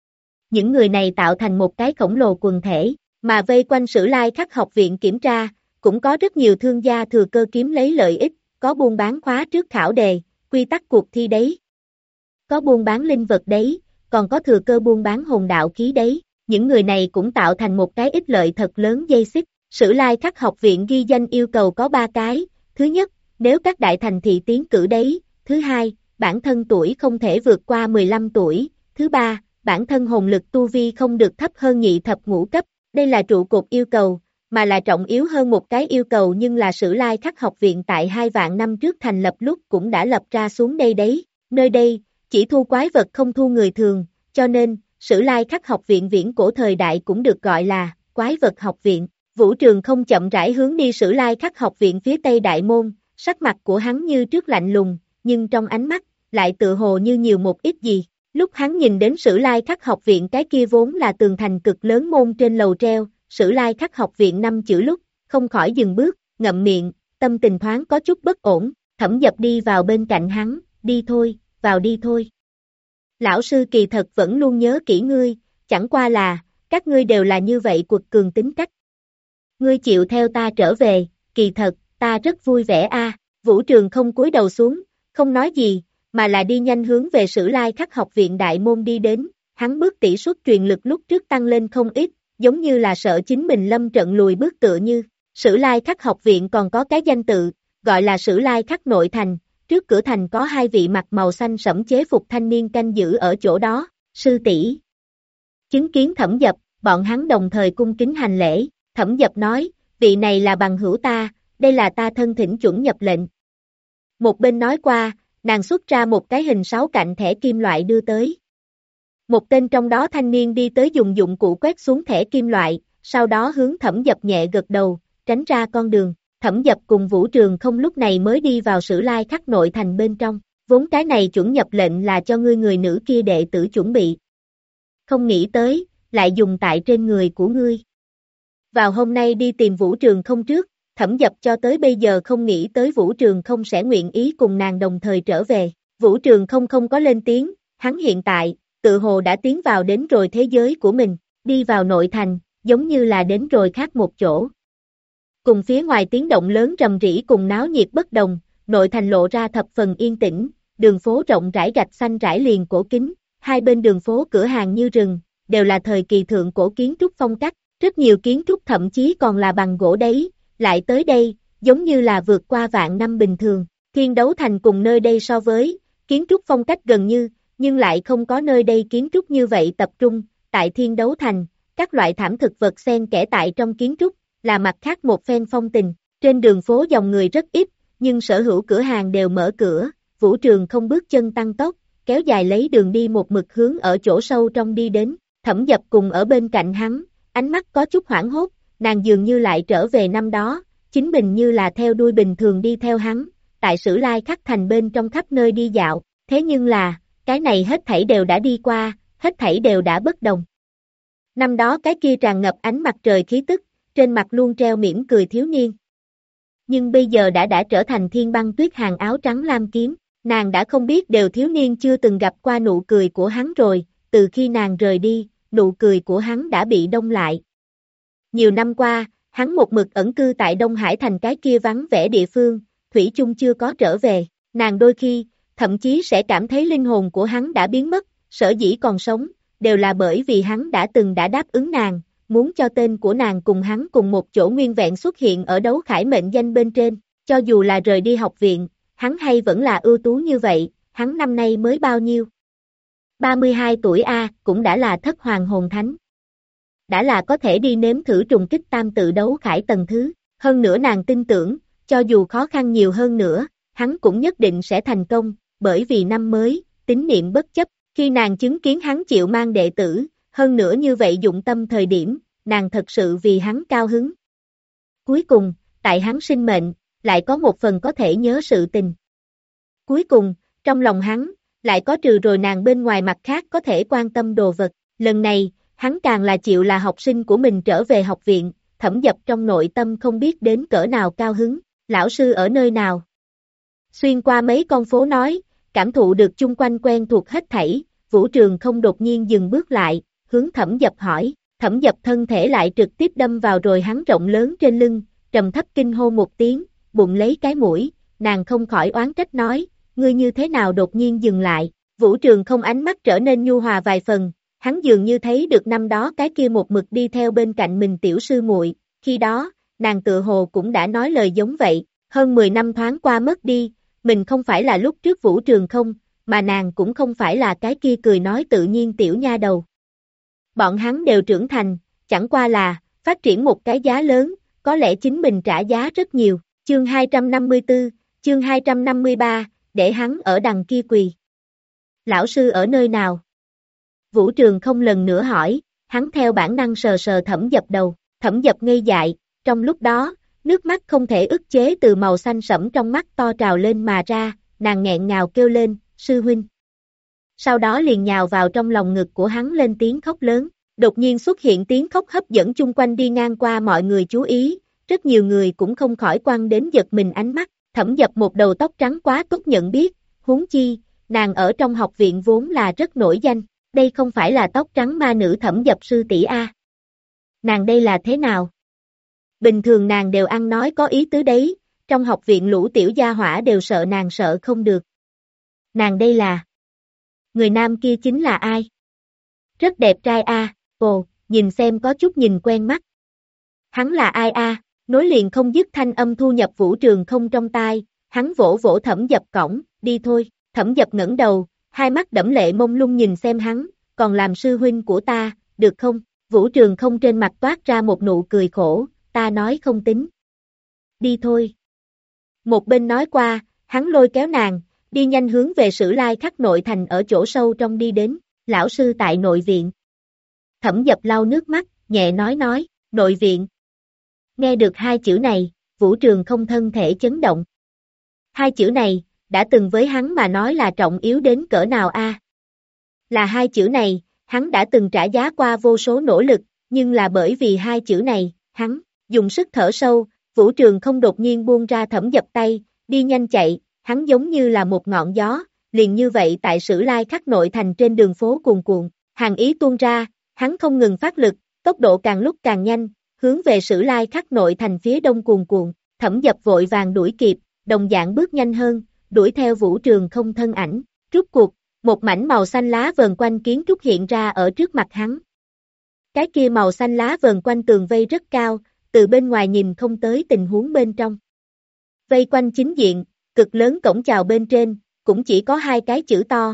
Những người này tạo thành một cái khổng lồ quần thể, mà vây quanh Sử Lai Khắc học viện kiểm tra, cũng có rất nhiều thương gia thừa cơ kiếm lấy lợi ích, có buôn bán khóa trước khảo đề, quy tắc cuộc thi đấy. Có buôn bán linh vật đấy, còn có thừa cơ buôn bán hồn đạo khí đấy. Những người này cũng tạo thành một cái ích lợi thật lớn dây xích. Sử Lai Khắc học viện ghi danh yêu cầu có 3 cái. Thứ nhất, nếu các đại thành thị tiến cử đấy. Thứ hai, bản thân tuổi không thể vượt qua 15 tuổi. Thứ ba, bản thân hồn lực tu vi không được thấp hơn nhị thập ngũ cấp. Đây là trụ cột yêu cầu, mà là trọng yếu hơn một cái yêu cầu nhưng là Sử Lai Khắc học viện tại 2 vạn năm trước thành lập lúc cũng đã lập ra xuống đây đấy. Nơi đây, chỉ thu quái vật không thu người thường, cho nên, Sử Lai Khắc học viện viễn cổ thời đại cũng được gọi là quái vật học viện. Vũ Trường không chậm rãi hướng đi Sử Lai Khắc học viện phía tây đại môn, sắc mặt của hắn như trước lạnh lùng, nhưng trong ánh mắt, lại tựa hồ như nhiều một ít gì. Lúc hắn nhìn đến Sử Lai Khắc học viện cái kia vốn là tường thành cực lớn môn trên lầu treo, Sử Lai Khắc học viện 5 chữ lúc, không khỏi dừng bước, ngậm miệng, tâm tình thoáng có chút bất ổn, Thẩm Dập đi vào bên cạnh hắn, đi thôi, vào đi thôi. Lão sư kỳ thật vẫn luôn nhớ kỹ ngươi, chẳng qua là, các ngươi đều là như vậy quật cường tính cách. Ngươi chịu theo ta trở về, kỳ thật, ta rất vui vẻ a. Vũ Trường không cúi đầu xuống, không nói gì, mà là đi nhanh hướng về Sử Lai Khắc học viện đại môn đi đến, hắn bước tỷ suất truyền lực lúc trước tăng lên không ít, giống như là sợ chính mình lâm trận lùi bước tựa như. Sử Lai Khắc học viện còn có cái danh tự, gọi là Sử Lai Khắc nội thành, trước cửa thành có 2 vị mặc màu xanh sẫm chế phục thanh niên canh giữ ở chỗ đó, sư tỷ. Chứng kiến Thẩm Dập, bọn hắn đồng thời cung kính hành lễ, Thẩm Dập nói, vị này là bằng hữu ta, đây là ta thân thỉnh chuẩn nhập lệnh. Một bên nói qua, nàng xuất ra một cái hình 6 cạnh thẻ kim loại đưa tới. Một tên trong đó thanh niên đi tới dùng dụng cụ quét xuống thẻ kim loại, sau đó hướng Thẩm Dập nhẹ gật đầu, tránh ra con đường. Thẩm Dập cùng Vũ Trường không lúc này mới đi vào Sử Lai Khắc nội thành bên trong, vốn cái này chuẩn nhập lệnh là cho ngươi người nữ kia đệ tử chuẩn bị. Không nghĩ tới, lại dùng tại trên người của ngươi. Vào hôm nay đi tìm Vũ Trường không trước, Thẩm Dập cho tới bây giờ không nghĩ tới Vũ Trường không sẽ nguyện ý cùng nàng đồng thời trở về. Vũ Trường không có lên tiếng, hắn hiện tại, tự hồ đã tiến vào đến rồi thế giới của mình, đi vào nội thành, giống như là đến rồi khác một chỗ. Cùng phía ngoài tiếng động lớn rầm rĩ cùng náo nhiệt bất đồng, nội thành lộ ra thập phần yên tĩnh, đường phố rộng rãi gạch xanh rải liền cổ kính, hai bên đường phố cửa hàng như rừng, đều là thời kỳ thượng cổ kiến trúc phong cách, rất nhiều kiến trúc thậm chí còn là bằng gỗ đấy, lại tới đây, giống như là vượt qua vạn năm bình thường. Thiên Đấu Thành cùng nơi đây so với, kiến trúc phong cách gần như, nhưng lại không có nơi đây kiến trúc như vậy tập trung, tại Thiên Đấu Thành, các loại thảm thực vật xen kẽ tại trong kiến trúc, là mặt khác một phen phong tình, trên đường phố dòng người rất ít, nhưng sở hữu cửa hàng đều mở cửa, Vũ Trường không bước chân tăng tốc, kéo dài lấy đường đi một mực hướng ở chỗ sâu trong đi đến, Thẩm Dập cùng ở bên cạnh hắn, ánh mắt có chút hoảng hốt, nàng dường như lại trở về năm đó, chính mình như là theo đuôi bình thường đi theo hắn, tại Sử Lai Khắc Thành bên trong khắp nơi đi dạo, thế nhưng là, cái này hết thảy đều đã đi qua, hết thảy đều đã bất đồng. Năm đó cái kia tràn ngập ánh mặt trời khí tức, trên mặt luôn treo mỉm cười thiếu niên. Nhưng bây giờ đã trở thành Thiên Băng Tuyết hàng áo trắng lam kiếm, nàng đã không biết đều thiếu niên chưa từng gặp qua nụ cười của hắn rồi, từ khi nàng rời đi, nụ cười của hắn đã bị đông lại. Nhiều năm qua, hắn một mực ẩn cư tại Đông Hải Thành cái kia vắng vẻ địa phương, thủy chung chưa có trở về, nàng đôi khi, thậm chí sẽ cảm thấy linh hồn của hắn đã biến mất, sở dĩ còn sống, đều là bởi vì hắn đã đáp ứng nàng, muốn cho tên của nàng cùng hắn cùng một chỗ nguyên vẹn xuất hiện ở đấu khải mệnh danh bên trên, cho dù là rời đi học viện, hắn hay vẫn là ưu tú như vậy, hắn năm nay mới bao nhiêu? 32 tuổi A, cũng đã là thất hoàng hồn thánh. Đã là có thể đi nếm thử trùng kích tam tự đấu khải tầng thứ, hơn nữa nàng tin tưởng, cho dù khó khăn nhiều hơn nữa, hắn cũng nhất định sẽ thành công, bởi vì năm mới, tín niệm bất chấp, khi nàng chứng kiến hắn chịu mang đệ tử, hơn nữa như vậy dụng tâm thời điểm, nàng thật sự vì hắn cao hứng. Cuối cùng, tại hắn sinh mệnh, lại có một phần có thể nhớ sự tình. Cuối cùng, trong lòng hắn, lại có trừ rồi nàng bên ngoài mặt khác có thể quan tâm đồ vật, lần này, hắn càng là chịu là học sinh của mình trở về học viện, Thẩm Dập trong nội tâm không biết đến cỡ nào cao hứng, lão sư ở nơi nào. Xuyên qua mấy con phố nói, cảm thụ được chung quanh quen thuộc hết thảy, Vũ Trường không đột nhiên dừng bước lại, hướng Thẩm Dập hỏi, Thẩm Dập thân thể lại trực tiếp đâm vào rồi hắn rộng lớn trên lưng, trầm thấp kinh hô một tiếng, bụng lấy cái mũi, nàng không khỏi oán trách nói, ngươi như thế nào đột nhiên dừng lại, Vũ Trường không ánh mắt trở nên nhu hòa vài phần, hắn dường như thấy được năm đó cái kia một mực đi theo bên cạnh mình tiểu sư muội, khi đó, nàng tự hồ cũng đã nói lời giống vậy, hơn 10 năm thoáng qua mất đi, mình không phải là lúc trước Vũ Trường không, mà nàng cũng không phải là cái kia cười nói tự nhiên tiểu nha đầu. Bọn hắn đều trưởng thành, chẳng qua là, phát triển một cái giá lớn, có lẽ chính mình trả giá rất nhiều, chương 254, chương 253, để hắn ở đằng kia quỳ. Lão sư ở nơi nào? Vũ Trường không lần nữa hỏi, hắn theo bản năng sờ sờ Thẩm Dập đầu, Thẩm Dập ngây dại, trong lúc đó, nước mắt không thể ức chế từ màu xanh sẫm trong mắt to trào lên mà ra, nàng nghẹn ngào kêu lên, sư huynh. Sau đó liền nhào vào trong lòng ngực của hắn lên tiếng khóc lớn, đột nhiên xuất hiện tiếng khóc hấp dẫn chung quanh đi ngang qua mọi người chú ý, rất nhiều người cũng không khỏi quăng đến giật mình ánh mắt, Thẩm Dập một đầu tóc trắng quá tốt nhận biết, huống chi, nàng ở trong học viện vốn là rất nổi danh, đây không phải là tóc trắng ma nữ Thẩm Dập sư tỷ A. Nàng đây là thế nào? Bình thường nàng đều ăn nói có ý tứ đấy, trong học viện lũ tiểu gia hỏa đều sợ nàng sợ không được. Nàng đây là... Người nam kia chính là ai? Rất đẹp trai A, ồ, nhìn xem có chút nhìn quen mắt. Hắn là ai A? Nối liền không dứt thanh âm thu nhập Vũ Trường không trong tai, hắn vỗ vỗ Thẩm Dập cổng, đi thôi, Thẩm Dập ngẩng đầu, hai mắt đẫm lệ mông lung nhìn xem hắn, còn làm sư huynh của ta, được không? Vũ Trường không trên mặt toát ra một nụ cười khổ, ta nói không tính. Đi thôi. Một bên nói qua, hắn lôi kéo nàng, đi nhanh hướng về Sử Lai Khắc nội thành ở chỗ sâu trong đi đến, lão sư tại nội viện. Thẩm Dập lau nước mắt, nhẹ nói, nội viện. Nghe được hai chữ này, Vũ Trường không thân thể chấn động. Hai chữ này, đã từng với hắn mà nói là trọng yếu đến cỡ nào a? Là hai chữ này, hắn đã từng trả giá qua vô số nỗ lực, nhưng là bởi vì hai chữ này, hắn dùng sức thở sâu, Vũ Trường không đột nhiên buông ra Thẩm Dập tay, đi nhanh chạy, hắn giống như là một ngọn gió, liền như vậy tại Sử Lai Khắc nội thành trên đường phố cuồn cuộn, hàn ý tuôn ra, hắn không ngừng phát lực, tốc độ càng lúc càng nhanh, hướng về Sử Lai Khắc nội thành phía đông cuồn cuộn, Thẩm Dập vội vàng đuổi kịp, đồng dạng bước nhanh hơn, đuổi theo Vũ Trường Không thân ảnh. Rút cuộc, một mảnh màu xanh lá vờn quanh kiến trúc hiện ra ở trước mặt hắn. Cái kia màu xanh lá vờn quanh tường vây rất cao, từ bên ngoài nhìn không tới tình huống bên trong. Vây quanh chính diện, cực lớn cổng chào bên trên, cũng chỉ có hai cái chữ to,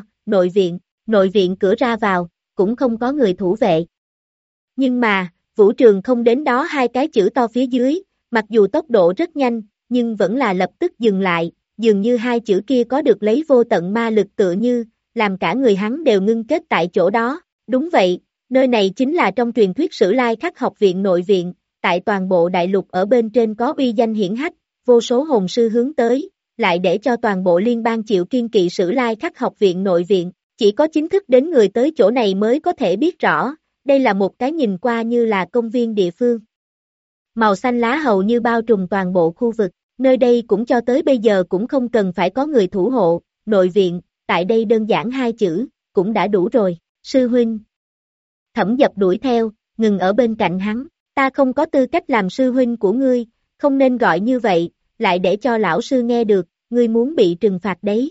nội viện cửa ra vào, cũng không có người thủ vệ. Nhưng mà, Vũ Trường Không đến đó hai cái chữ to phía dưới, mặc dù tốc độ rất nhanh, nhưng vẫn là lập tức dừng lại, dường như hai chữ kia có được lấy vô tận ma lực tựa như, làm cả người hắn đều ngưng kết tại chỗ đó. Đúng vậy, nơi này chính là trong truyền thuyết Sử Lai Khắc học viện nội viện, tại toàn bộ đại lục ở bên trên có uy danh hiển hách, vô số hồn sư hướng tới, lại để cho toàn bộ liên bang chịu kiên kỵ Sử Lai Khắc học viện nội viện, chỉ có chính thức đến người tới chỗ này mới có thể biết rõ, đây là một cái nhìn qua như là công viên địa phương. Màu xanh lá hầu như bao trùm toàn bộ khu vực, nơi đây cũng cho tới bây giờ cũng không cần phải có người thủ hộ, nội viện, tại đây đơn giản hai chữ, cũng đã đủ rồi, sư huynh. Thẩm Dập đuổi theo, ngừng ở bên cạnh hắn, ta không có tư cách làm sư huynh của ngươi, không nên gọi như vậy, lại để cho lão sư nghe được, ngươi muốn bị trừng phạt đấy.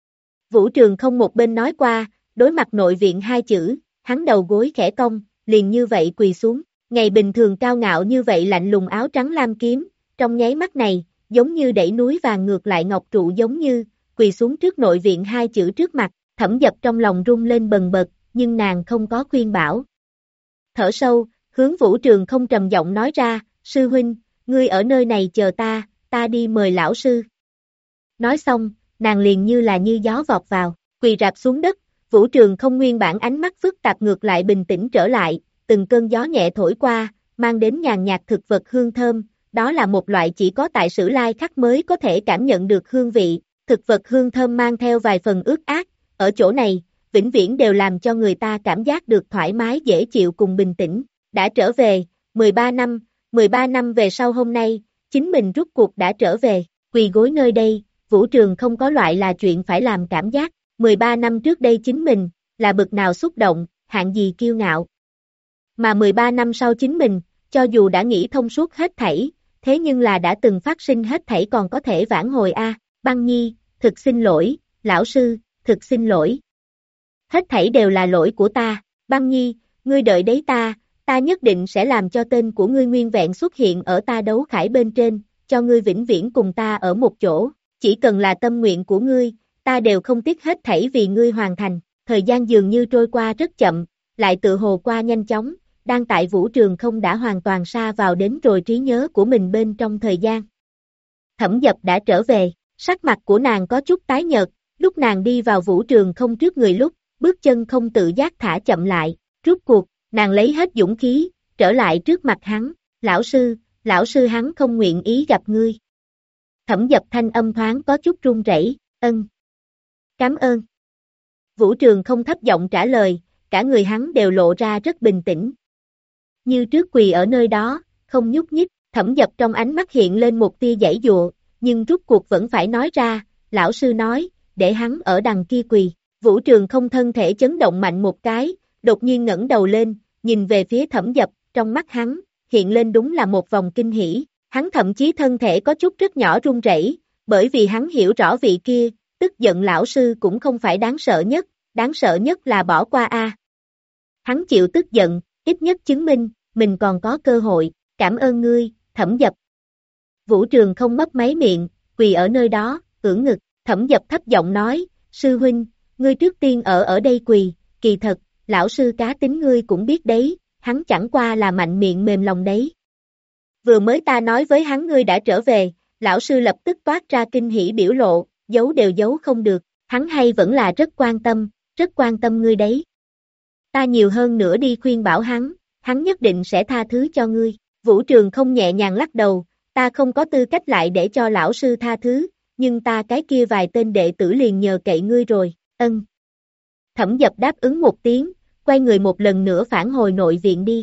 Vũ Trường Không một bên nói qua, đối mặt nội viện hai chữ, hắn đầu gối khẽ cong, liền như vậy quỳ xuống, ngày bình thường cao ngạo như vậy lạnh lùng áo trắng lam kiếm, trong nháy mắt này, giống như đẩy núi vàng ngược lại ngọc trụ giống như, quỳ xuống trước nội viện hai chữ trước mặt, Thẩm Dập trong lòng rung lên bần bật, nhưng nàng không có khuyên bảo. Thở sâu, hướng Vũ Trường Không trầm giọng nói ra, sư huynh, ngươi ở nơi này chờ ta đi mời lão sư. Nói xong, nàng liền như là như gió vọt vào, quỳ rạp xuống đất, Vũ Trường Không nguyên bản ánh mắt phức tạp ngược lại bình tĩnh trở lại, từng cơn gió nhẹ thổi qua, mang đến nhàn nhạt thực vật hương thơm, đó là một loại chỉ có tại Sử Lai Khắc mới có thể cảm nhận được hương vị, thực vật hương thơm mang theo vài phần ướt át, ở chỗ này, vĩnh viễn đều làm cho người ta cảm giác được thoải mái dễ chịu cùng bình tĩnh, đã trở về, 13 năm về sau hôm nay, chính mình rút cuộc đã trở về, quỳ gối nơi đây, Vũ Trường Không có loại là chuyện phải làm cảm giác, 13 năm trước đây chính mình, là bực nào xúc động, hạng gì kiêu ngạo. Mà 13 năm sau chính mình, cho dù đã nghĩ thông suốt hết thảy, thế nhưng là đã từng phát sinh hết thảy còn có thể vãn hồi a. Băng Nhi, thực xin lỗi, lão sư, thực xin lỗi. Hết thảy đều là lỗi của ta, Băng Nhi, ngươi đợi đấy ta nhất định sẽ làm cho tên của ngươi nguyên vẹn xuất hiện ở ta đấu khải bên trên, cho ngươi vĩnh viễn cùng ta ở một chỗ, chỉ cần là tâm nguyện của ngươi, ta đều không tiếc hết thảy vì ngươi hoàn thành. Thời gian dường như trôi qua rất chậm, lại tự hồ qua nhanh chóng, đang tại Vũ Trường Không đã hoàn toàn sa vào đến rồi trí nhớ của mình bên trong thời gian. Thẩm Dập đã trở về, sắc mặt của nàng có chút tái nhợt, lúc nàng đi vào Vũ Trường Không trước người lúc, bước chân không tự giác thả chậm lại, rút cuộc, nàng lấy hết dũng khí, trở lại trước mặt hắn, lão sư hắn không nguyện ý gặp ngươi. Thẩm Dập thanh âm thoáng có chút run rẩy, cảm ơn. Vũ Trường Không thấp giọng trả lời, cả người hắn đều lộ ra rất bình tĩnh. Như trước quỳ ở nơi đó, không nhúc nhích, Thẩm Dập trong ánh mắt hiện lên một tia giãy dụa, nhưng rút cuộc vẫn phải nói ra, lão sư nói, để hắn ở đằng kia quỳ. Vũ Trường Không thân thể chấn động mạnh một cái, đột nhiên ngẩng đầu lên, nhìn về phía Thẩm Dập, trong mắt hắn, hiện lên đúng là một vòng kinh hỉ, hắn thậm chí thân thể có chút rất nhỏ run rẩy, bởi vì hắn hiểu rõ vị kia, tức giận lão sư cũng không phải đáng sợ nhất là bỏ qua a. Hắn chịu tức giận, ít nhất chứng minh, mình còn có cơ hội, cảm ơn ngươi, Thẩm Dập. Vũ Trường Không mấp máy miệng, quỳ ở nơi đó, ưỡn ngực, Thẩm Dập thấp giọng nói, sư huynh, ngươi trước tiên ở đây quỳ, kỳ thật, lão sư cá tính ngươi cũng biết đấy, hắn chẳng qua là mạnh miệng mềm lòng đấy. Vừa mới ta nói với hắn ngươi đã trở về, lão sư lập tức toát ra kinh hỉ biểu lộ, giấu đều giấu không được, hắn hay vẫn là rất quan tâm ngươi đấy. Ta nhiều hơn nữa đi khuyên bảo hắn nhất định sẽ tha thứ cho ngươi. Vũ Trường Không nhẹ nhàng lắc đầu, ta không có tư cách lại để cho lão sư tha thứ, nhưng ta cái kia vài tên đệ tử liền nhờ cậy ngươi rồi, Thẩm Dập đáp ứng một tiếng, quay người một lần nữa phản hồi nội viện đi,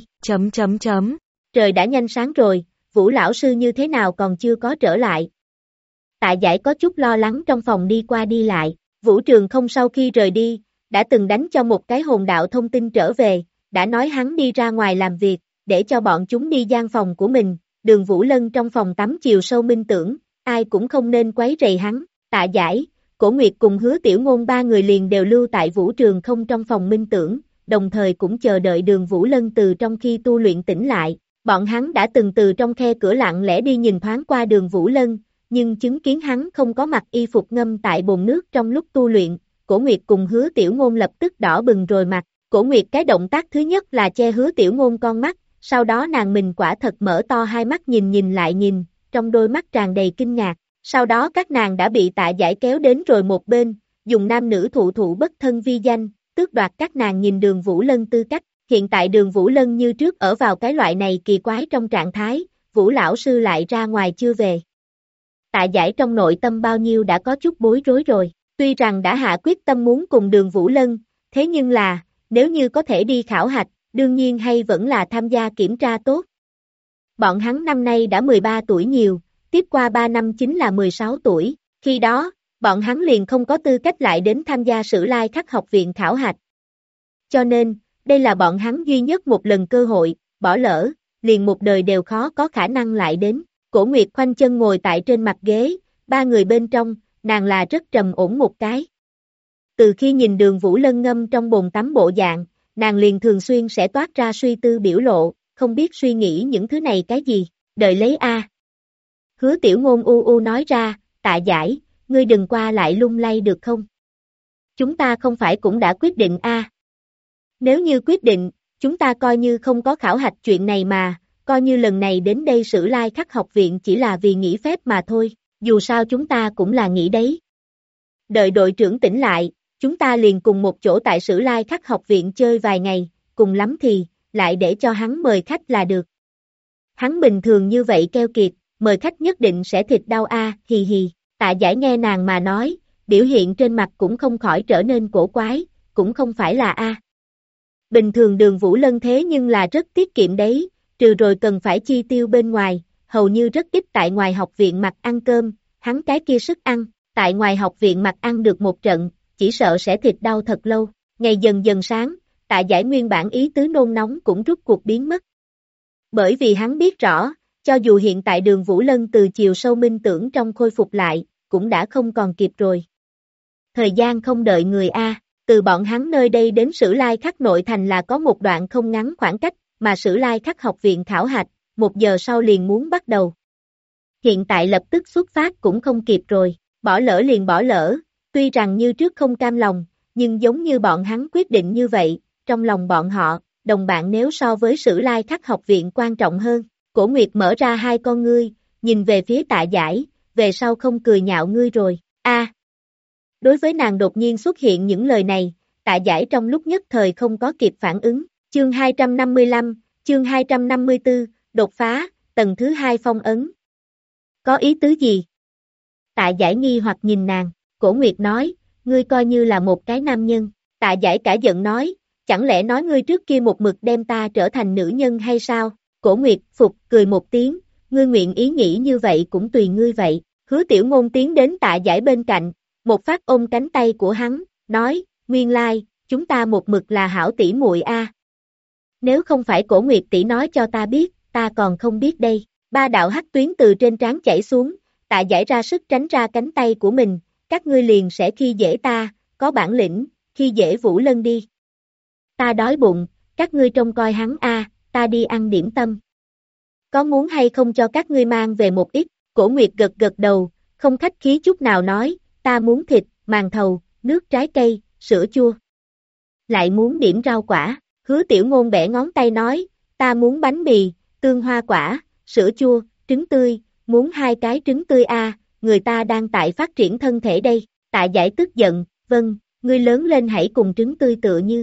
Trời đã nhanh sáng rồi, Vũ lão sư như thế nào còn chưa có trở lại. Tạ Giải có chút lo lắng trong phòng đi qua đi lại, Vũ Trường Không sau khi rời đi, đã từng đánh cho một cái hồn đạo thông tin trở về, đã nói hắn đi ra ngoài làm việc, để cho bọn chúng đi gian phòng của mình, Đường Vũ Lân trong phòng tắm chiều sâu minh tưởng, ai cũng không nên quấy rầy hắn. Tạ Giải, Cổ Nguyệt cùng Hứa Tiểu Ngôn ba người liền đều lưu tại vũ trường không trong phòng minh tưởng, đồng thời cũng chờ đợi Đường Vũ Lân từ trong khi tu luyện tỉnh lại. Bọn hắn đã từng từ trong khe cửa lặng lẽ đi nhìn thoáng qua Đường Vũ Lân, nhưng chứng kiến hắn không có mặc y phục ngâm tại bồn nước trong lúc tu luyện, Cổ Nguyệt cùng Hứa Tiểu Ngôn lập tức đỏ bừng rồi mặt. Cổ Nguyệt cái động tác thứ nhất là che Hứa Tiểu Ngôn con mắt, sau đó nàng mình quả thật mở to hai mắt nhìn lại nhìn, trong đôi mắt tràn đầy kinh ngạc. Sau đó các nàng đã bị Tạ Giải kéo đến rồi một bên, dùng nam nữ thụ bất thân vi danh, tước đoạt các nàng nhìn Đường Vũ Lân tư cách. Hiện tại Đường Vũ Lân như trước ở vào cái loại này kỳ quái trong trạng thái, Vũ lão sư lại ra ngoài chưa về. Tạ Giải trong nội tâm bao nhiêu đã có chút bối rối rồi, tuy rằng đã hạ quyết tâm muốn cùng Đường Vũ Lân, thế nhưng là, nếu như có thể đi khảo hạch, đương nhiên hay vẫn là tham gia kiểm tra tốt. Bọn hắn năm nay đã 13 tuổi nhiều, tiếp qua 3 năm chính là 16 tuổi, khi đó, bọn hắn liền không có tư cách lại đến tham gia Sử Lai Khắc học viện khảo hạch. Cho nên, đây là bọn hắn duy nhất một lần cơ hội, bỏ lỡ, liền một đời đều khó có khả năng lại đến. Cổ Nguyệt khoanh chân ngồi tại trên mặt ghế, ba người bên trong, nàng là rất trầm ổn một cái. Từ khi nhìn Đường Vũ Lân ngâm trong bồn tắm bộ dạng, nàng liền thường xuyên sẽ toát ra suy tư biểu lộ, không biết suy nghĩ những thứ này cái gì, đợi lấy a. Hứa Tiểu Ngôn u nói ra, Tạ Giải, ngươi đừng qua lại lung lay được không? Chúng ta không phải cũng đã quyết định a? Nếu như quyết định, chúng ta coi như không có khảo hạch chuyện này mà, coi như lần này đến đây Sử Lai Khắc học viện chỉ là vì nghỉ phép mà thôi, dù sao chúng ta cũng là nghỉ đấy. Đợi đội trưởng tỉnh lại, chúng ta liền cùng một chỗ tại Sử Lai Khắc học viện chơi vài ngày, cùng lắm thì, lại để cho hắn mời khách là được. Hắn bình thường như vậy keo kiệt, mời khách nhất định sẽ thịt đau a, hì hì. Tạ Giải nghe nàng mà nói, biểu hiện trên mặt cũng không khỏi trở nên cổ quái, cũng không phải là a. Bình thường Đường Vũ Lân thế nhưng là rất tiết kiệm đấy, trừ rồi cần phải chi tiêu bên ngoài, hầu như rất ít tại ngoài học viện mặc ăn cơm, hắn cái kia sức ăn, tại ngoài học viện mặc ăn được một trận, chỉ sợ sẽ thịt đau thật lâu. Ngày dần dần sáng, Tạ Giải nguyên bản ý tứ nôn nóng cũng rút cuộc biến mất. Bởi vì hắn biết rõ, cho dù hiện tại Đường Vũ Lân từ chiều sâu minh tưởng trong khôi phục lại, cũng đã không còn kịp rồi. Thời gian không đợi người a, từ bọn hắn nơi đây đến Sử Lai Khắc nội thành là có một đoạn không ngắn khoảng cách, mà Sử Lai Khắc học viện khảo hạch, 1 giờ sau liền muốn bắt đầu. Hiện tại lập tức xuất phát cũng không kịp rồi, bỏ lỡ liền bỏ lỡ, tuy rằng như trước không cam lòng, nhưng giống như bọn hắn quyết định như vậy, trong lòng bọn họ, đồng bạn nếu so với Sử Lai Khắc học viện quan trọng hơn. Cổ Nguyệt mở ra hai con ngươi, nhìn về phía Tạ Giải, về sau không cười nhạo ngươi rồi, a. Đối với nàng đột nhiên xuất hiện những lời này, Tạ Giải trong lúc nhất thời không có kịp phản ứng. Chương 255, chương 254, đột phá, tầng thứ 2 phong ấn. Có ý tứ gì? Tạ Giải nghi hoặc nhìn nàng, Cổ Nguyệt nói, ngươi coi như là một cái nam nhân. Tạ Giải cả giận nói, chẳng lẽ nói ngươi trước kia một mực đem ta trở thành nữ nhân hay sao? Cổ Nguyệt phục cười một tiếng, ngươi nguyện ý nghĩ như vậy cũng tùy ngươi vậy. Hứa Tiểu Ngôn tiến đến Tạ Giải bên cạnh, một phát ôm cánh tay của hắn, nói, nguyên lai, chúng ta một mực là hảo tỷ muội a. Nếu không phải Cổ Nguyệt tỷ nói cho ta biết, ta còn không biết đây. Ba đạo hắc tuyến từ trên trán chảy xuống, Tạ Giải ra sức tránh ra cánh tay của mình, các ngươi liền sẽ khi dễ ta, có bản lĩnh, khi dễ Vũ Lân đi. Ta đói bụng, các ngươi trông coi hắn a, ta đi ăn điểm tâm. Có muốn hay không cho các ngươi mang về một ít? Cổ Nguyệt gật đầu, không khách khí chút nào nói, ta muốn thịt, màn thầu, nước trái cây, sữa chua. Lại muốn điểm rau quả. Hứa Tiểu Ngôn bẻ ngón tay nói, ta muốn bánh mì, tương hoa quả, sữa chua, trứng tươi, muốn 2 cái trứng tươi a, người ta đang tại phát triển thân thể đây. Tạ Giải tức giận, vâng, ngươi lớn lên hãy cùng trứng tươi tựa như.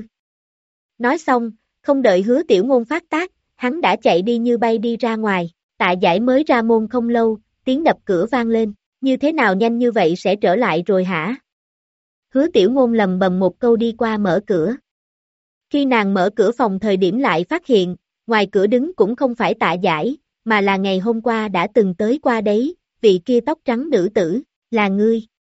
Nói xong, không đợi Hứa Tiểu Ngôn phát tác, hắn đã chạy đi như bay đi ra ngoài. Tạ Giải mới ra môn không lâu, tiếng đập cửa vang lên, như thế nào nhanh như vậy sẽ trở lại rồi hả? Hứa Tiểu Ngôn lầm bầm một câu đi qua mở cửa. Khi nàng mở cửa phòng thời điểm lại phát hiện, ngoài cửa đứng cũng không phải Tạ Giải, mà là ngày hôm qua đã từng tới qua đấy, vị kia tóc trắng nữ tử, là ngươi.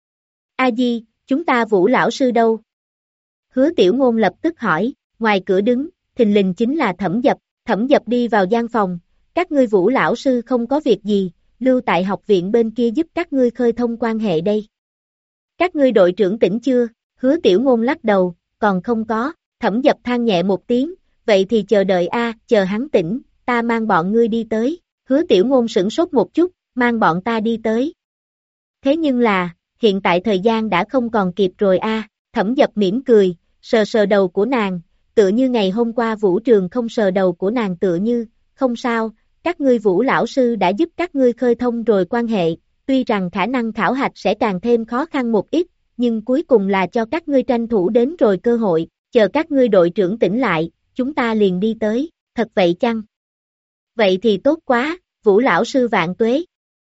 A Di, chúng ta Vũ lão sư đâu? Hứa Tiểu Ngôn lập tức hỏi, ngoài cửa đứng, thình lình chính là Thẩm Dập đi vào gian phòng, các ngươi Vũ lão sư không có việc gì, lưu tại học viện bên kia giúp các ngươi khơi thông quan hệ đây. Các ngươi đội trưởng tỉnh chưa? Hứa Tiểu Ngôn lắc đầu, còn không có. Thẩm Dập than nhẹ một tiếng, vậy thì chờ đợi a, chờ hắn tỉnh, ta mang bọn ngươi đi tới. Hứa Tiểu Ngôn sửng sốt một chút, mang bọn ta đi tới. Thế nhưng là, hiện tại thời gian đã không còn kịp rồi a. Thẩm Dập mỉm cười, sờ sờ đầu của nàng, tựa như ngày hôm qua Vũ Trường không sờ đầu của nàng tựa như, không sao, các ngươi Vũ lão sư đã giúp các ngươi khơi thông rồi quan hệ, tuy rằng khả năng khảo hạch sẽ càng thêm khó khăn một ít, nhưng cuối cùng là cho các ngươi tranh thủ đến rồi cơ hội, chờ các ngươi đội trưởng tỉnh lại, chúng ta liền đi tới, thật vậy chăng? Vậy thì tốt quá, Vũ lão sư vạn tuế.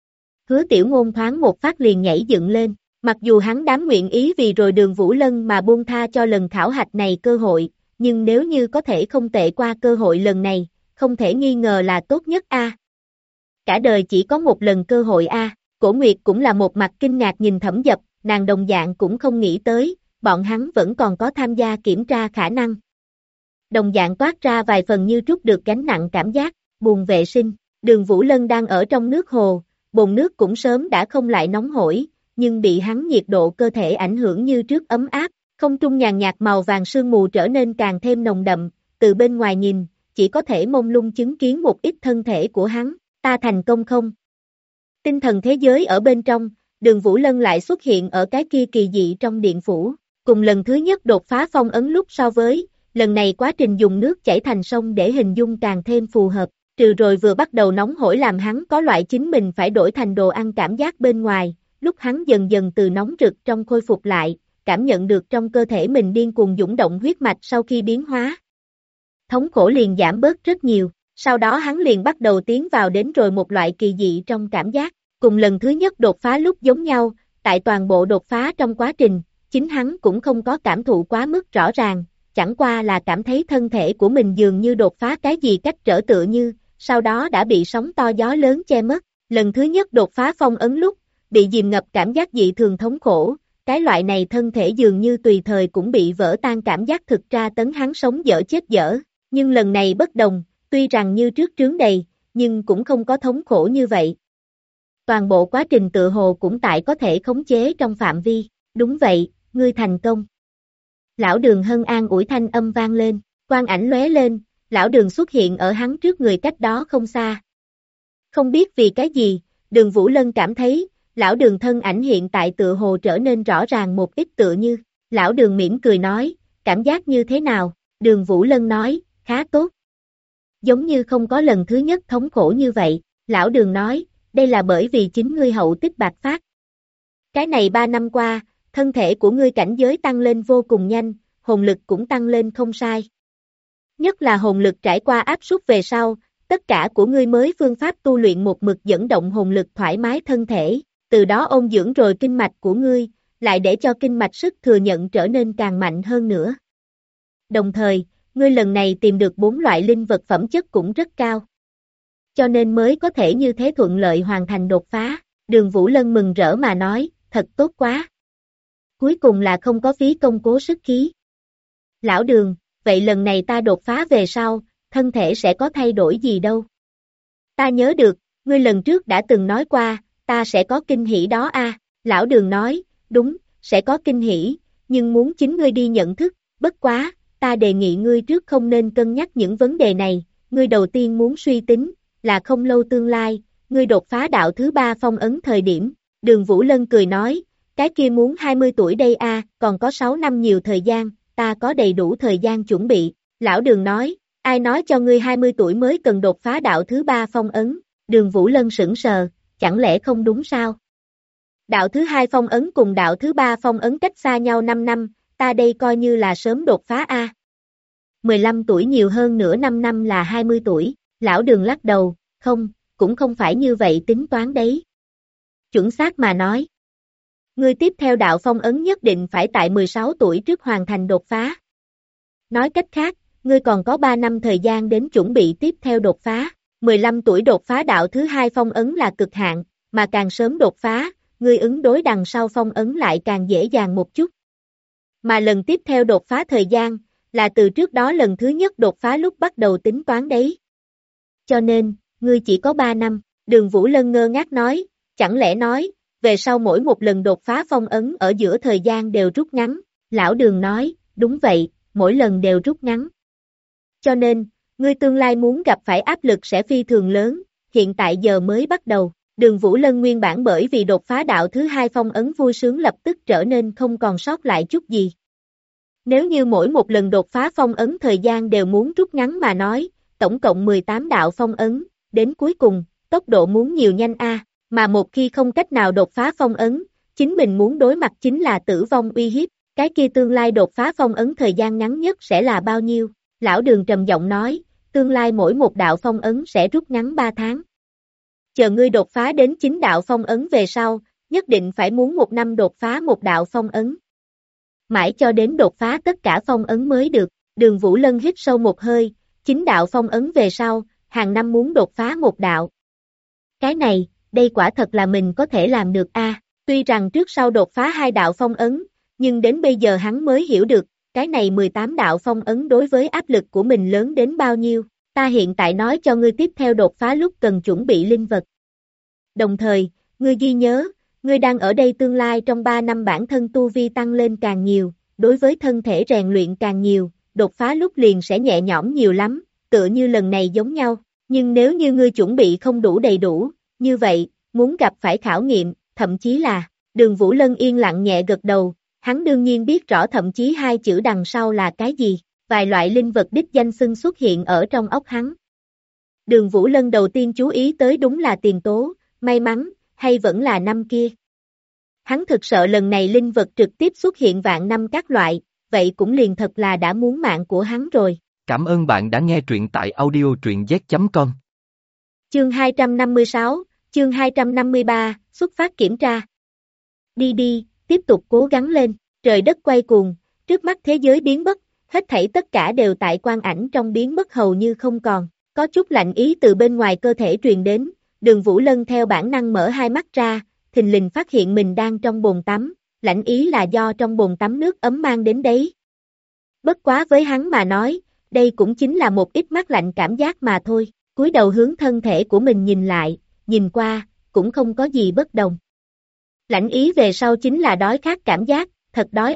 Hứa Tiểu Ngôn thoáng một phát liền nhảy dựng lên, mặc dù hắn đám nguyện ý vì rồi Đường Vũ Lân mà buông tha cho lần khảo hạch này cơ hội, nhưng nếu như có thể không tệ qua cơ hội lần này, không thể nghi ngờ là tốt nhất a. Cả đời chỉ có một lần cơ hội a. Cổ Nguyệt cũng là một mặt kinh ngạc nhìn Thẩm Dập, nàng đồng dạng cũng không nghĩ tới, bọn hắn vẫn còn có tham gia kiểm tra khả năng. Đồng dạng toát ra vài phần như trút được gánh nặng cảm giác, buồn vệ sinh, Đường Vũ Lân đang ở trong nước hồ, bồn nước cũng sớm đã không lại nóng hổi, nhưng bị hắn nhiệt độ cơ thể ảnh hưởng như trước ấm áp, không trung nhàn nhạt màu vàng sương mù trở nên càng thêm nồng đậm, từ bên ngoài nhìn, chỉ có thể mông lung chứng kiến một ít thân thể của hắn, ta thành công không? Tinh thần thế giới ở bên trong, Đường Vũ Lân lại xuất hiện ở cái kia kỳ dị trong điện phủ, cùng lần thứ nhất đột phá phong ấn lúc so với, lần này quá trình dùng nước chảy thành sông để hình dung càng thêm phù hợp, trừ rồi vừa bắt đầu nóng hổi làm hắn có loại chính mình phải đổi thành đồ ăn cảm giác bên ngoài, lúc hắn dần dần từ nóng rực trong khôi phục lại, cảm nhận được trong cơ thể mình điên cuồng dũng động huyết mạch sau khi biến hóa. Thống khổ liền giảm bớt rất nhiều, sau đó hắn liền bắt đầu tiến vào đến rồi một loại kỳ dị trong cảm giác, cùng lần thứ nhất đột phá lúc giống nhau, tại toàn bộ đột phá trong quá trình, chính hắn cũng không có cảm thụ quá mức rõ ràng, chẳng qua là cảm thấy thân thể của mình dường như đột phá cái gì cách trở tựa như, sau đó đã bị sóng to gió lớn che mất, lần thứ nhất đột phá phong ấn lúc, bị dìm ngập cảm giác dị thường thống khổ, cái loại này thân thể dường như tùy thời cũng bị vỡ tan cảm giác thực ra tấn hắn sống dở chết dở, nhưng lần này bất đồng, tuy rằng như trước trướng đầy, nhưng cũng không có thống khổ như vậy. Toàn bộ quá trình tự hồ cũng tại có thể khống chế trong phạm vi, đúng vậy, ngươi thành công. Lão Đường hân an ủi thanh âm vang lên, quang ảnh lóe lên, Lão Đường xuất hiện ở hắn trước người cách đó không xa. Không biết vì cái gì, Đường Vũ Lân cảm thấy, Lão Đường thân ảnh hiện tại tựa hồ trở nên rõ ràng một ít tựa như, Lão Đường mỉm cười nói, cảm giác như thế nào, Đường Vũ Lân nói, khá tốt. Giống như không có lần thứ nhất thống khổ như vậy, Lão Đường nói, đây là bởi vì chính ngươi hậu tích bạc phát. Cái này 3 năm qua, thân thể của ngươi cảnh giới tăng lên vô cùng nhanh, hồn lực cũng tăng lên không sai. Nhất là hồn lực trải qua áp suất về sau, tất cả của ngươi mới phương pháp tu luyện một mực dẫn động hồn lực thoải mái thân thể, từ đó ôn dưỡng rồi kinh mạch của ngươi, lại để cho kinh mạch sức thừa nhận trở nên càng mạnh hơn nữa. Đồng thời, ngươi lần này tìm được 4 loại linh vật phẩm chất cũng rất cao. Cho nên mới có thể như thế thuận lợi hoàn thành đột phá, Đường Vũ Lân mừng rỡ mà nói, thật tốt quá. Cuối cùng là không có phí công cố sức khí. Lão Đường, vậy lần này ta đột phá về sau, thân thể sẽ có thay đổi gì đâu? Ta nhớ được, ngươi lần trước đã từng nói qua, ta sẽ có kinh hỉ đó a. Lão Đường nói, đúng, sẽ có kinh hỉ, nhưng muốn chính ngươi đi nhận thức, bất quá, ta đề nghị ngươi trước không nên cân nhắc những vấn đề này, ngươi đầu tiên muốn suy tính, là không lâu tương lai, ngươi đột phá đạo thứ 3 phong ấn thời điểm, Đường Vũ Lân cười nói, cái kia muốn 20 tuổi đây a, còn có 6 năm nhiều thời gian, ta có đầy đủ thời gian chuẩn bị, Lão Đường nói, ai nói cho ngươi 20 tuổi mới cần đột phá đạo thứ 3 phong ấn, Đường Vũ Lân sững sờ, chẳng lẽ không đúng sao? Đạo thứ 2 phong ấn cùng đạo thứ 3 phong ấn cách xa nhau 5 năm, ta đây coi như là sớm đột phá a. 15 tuổi nhiều hơn nữa 5 năm là 20 tuổi, Lão Đường lắc đầu, không, cũng không phải như vậy tính toán đấy. Chuẩn xác mà nói, ngươi tiếp theo đạo phong ấn nhất định phải tại 16 tuổi trước hoàn thành đột phá. Nói cách khác, ngươi còn có 3 năm thời gian đến chuẩn bị tiếp theo đột phá, 15 tuổi đột phá đạo thứ 2 phong ấn là cực hạn, mà càng sớm đột phá, ngươi ứng đối đằng sau phong ấn lại càng dễ dàng một chút. Mà lần tiếp theo đột phá thời gian, là từ trước đó lần thứ nhất đột phá lúc bắt đầu tính toán đấy. Cho nên, ngươi chỉ có 3 năm, Đường Vũ Lân ngơ ngác nói, chẳng lẽ nói, về sau mỗi một lần đột phá phong ấn ở giữa thời gian đều rút ngắn. Lão Đường nói, đúng vậy, mỗi lần đều rút ngắn. Cho nên, ngươi tương lai muốn gặp phải áp lực sẽ phi thường lớn, hiện tại giờ mới bắt đầu. Đường Vũ Lân nguyên bản bởi vì đột phá đạo thứ hai phong ấn vui sướng lập tức trở nên không còn sót lại chút gì. Nếu như mỗi một lần đột phá phong ấn thời gian đều muốn rút ngắn mà nói, tổng cộng 18 đạo phong ấn, đến cuối cùng, tốc độ muốn nhiều nhanh mà một khi không cách nào đột phá phong ấn, chính mình muốn đối mặt chính là tử vong uy hiếp, cái kia tương lai đột phá phong ấn thời gian ngắn nhất sẽ là bao nhiêu? Lão Đường trầm giọng nói, tương lai mỗi một đạo phong ấn sẽ rút ngắn 3 tháng. Chờ ngươi đột phá đến 9 đạo phong ấn về sau, nhất định phải muốn 1 năm đột phá một đạo phong ấn. Mãi cho đến đột phá tất cả phong ấn mới được. Đường Vũ Lân hít sâu một hơi, 9 đạo phong ấn về sau, hàng năm muốn đột phá một đạo. Cái này, đây quả thật là mình có thể làm được Tuy rằng trước sau đột phá 2 đạo phong ấn, nhưng đến bây giờ hắn mới hiểu được, cái này 18 đạo phong ấn đối với áp lực của mình lớn đến bao nhiêu. Ta hiện tại nói cho ngươi tiếp theo đột phá lúc cần chuẩn bị linh vật. Đồng thời, ngươi ghi nhớ, ngươi đang ở đây tương lai trong 3 năm bản thân tu vi tăng lên càng nhiều, đối với thân thể rèn luyện càng nhiều, đột phá lúc liền sẽ nhẹ nhõm nhiều lắm, tựa như lần này giống nhau. Nhưng nếu như ngươi chuẩn bị không đủ đầy đủ, như vậy, muốn gặp phải khảo nghiệm, thậm chí là, Đường Vũ Lân yên lặng nhẹ gật đầu, hắn đương nhiên biết rõ thậm chí 2 chữ đằng sau là cái gì, vài loại linh vật đích danh xưng xuất hiện ở trong óc hắn. Đường Vũ Lân đầu tiên chú ý tới đúng là tiền tố, may mắn, hay vẫn là năm kia. Hắn thực sợ lần này linh vật trực tiếp xuất hiện vạn năm các loại, vậy cũng liền thật là đã muốn mạng của hắn rồi. Cảm ơn bạn đã nghe truyện tại audio truyện z.com. Chương 256, chương 253, xuất phát kiểm tra. Đi đi, tiếp tục cố gắng lên, trời đất quay cuồng, trước mắt thế giới biến mất, hết thảy tất cả đều tại quang ảnh trong biến mất hầu như không còn, có chút lạnh ý từ bên ngoài cơ thể truyền đến, Đường Vũ Lân theo bản năng mở hai mắt ra, thình lình phát hiện mình đang trong bồn tắm, lạnh ý là do trong bồn tắm nước ấm mang đến đấy. Bất quá với hắn mà nói, đây cũng chính là một ít mát lạnh cảm giác mà thôi, cúi đầu hướng thân thể của mình nhìn lại, nhìn qua, cũng không có gì bất đồng. Lạnh ý về sau chính là đói khát cảm giác, thật đói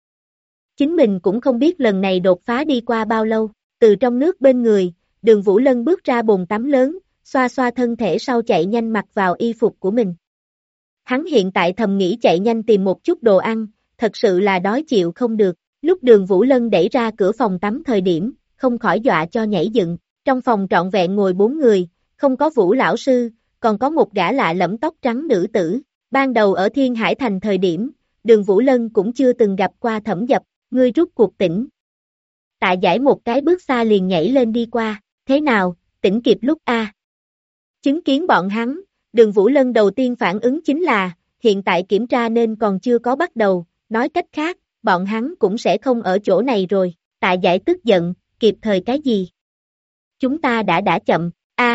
Chính mình cũng không biết lần này đột phá đi qua bao lâu, từ trong nước bên người, Đường Vũ Lân bước ra bồn tắm lớn, xoa xoa thân thể sau chạy nhanh mặc vào y phục của mình. Hắn hiện tại thầm nghĩ chạy nhanh tìm một chút đồ ăn, thật sự là đói chịu không được, lúc Đường Vũ Lân đẩy ra cửa phòng tắm thời điểm, không khỏi dọa cho nhảy dựng, trong phòng trọn vẹn ngồi 4 người, không có Vũ lão sư, còn có một gã lạ lẫm tóc trắng nữ tử, ban đầu ở Thiên Hải Thành thời điểm, Đường Vũ Lân cũng chưa từng gặp qua Thẩm Dập, ngươi rút cuộc tỉnh. Tạ Giải một cái bước xa liền nhảy lên đi qua, thế nào, tỉnh kịp lúc Chứng kiến bọn hắn, Đường Vũ Lân đầu tiên phản ứng chính là, hiện tại kiểm tra nên còn chưa có bắt đầu, nói cách khác, bọn hắn cũng sẽ không ở chỗ này rồi, Tạ Giải tức giận, kịp thời cái gì? Chúng ta đã chậm,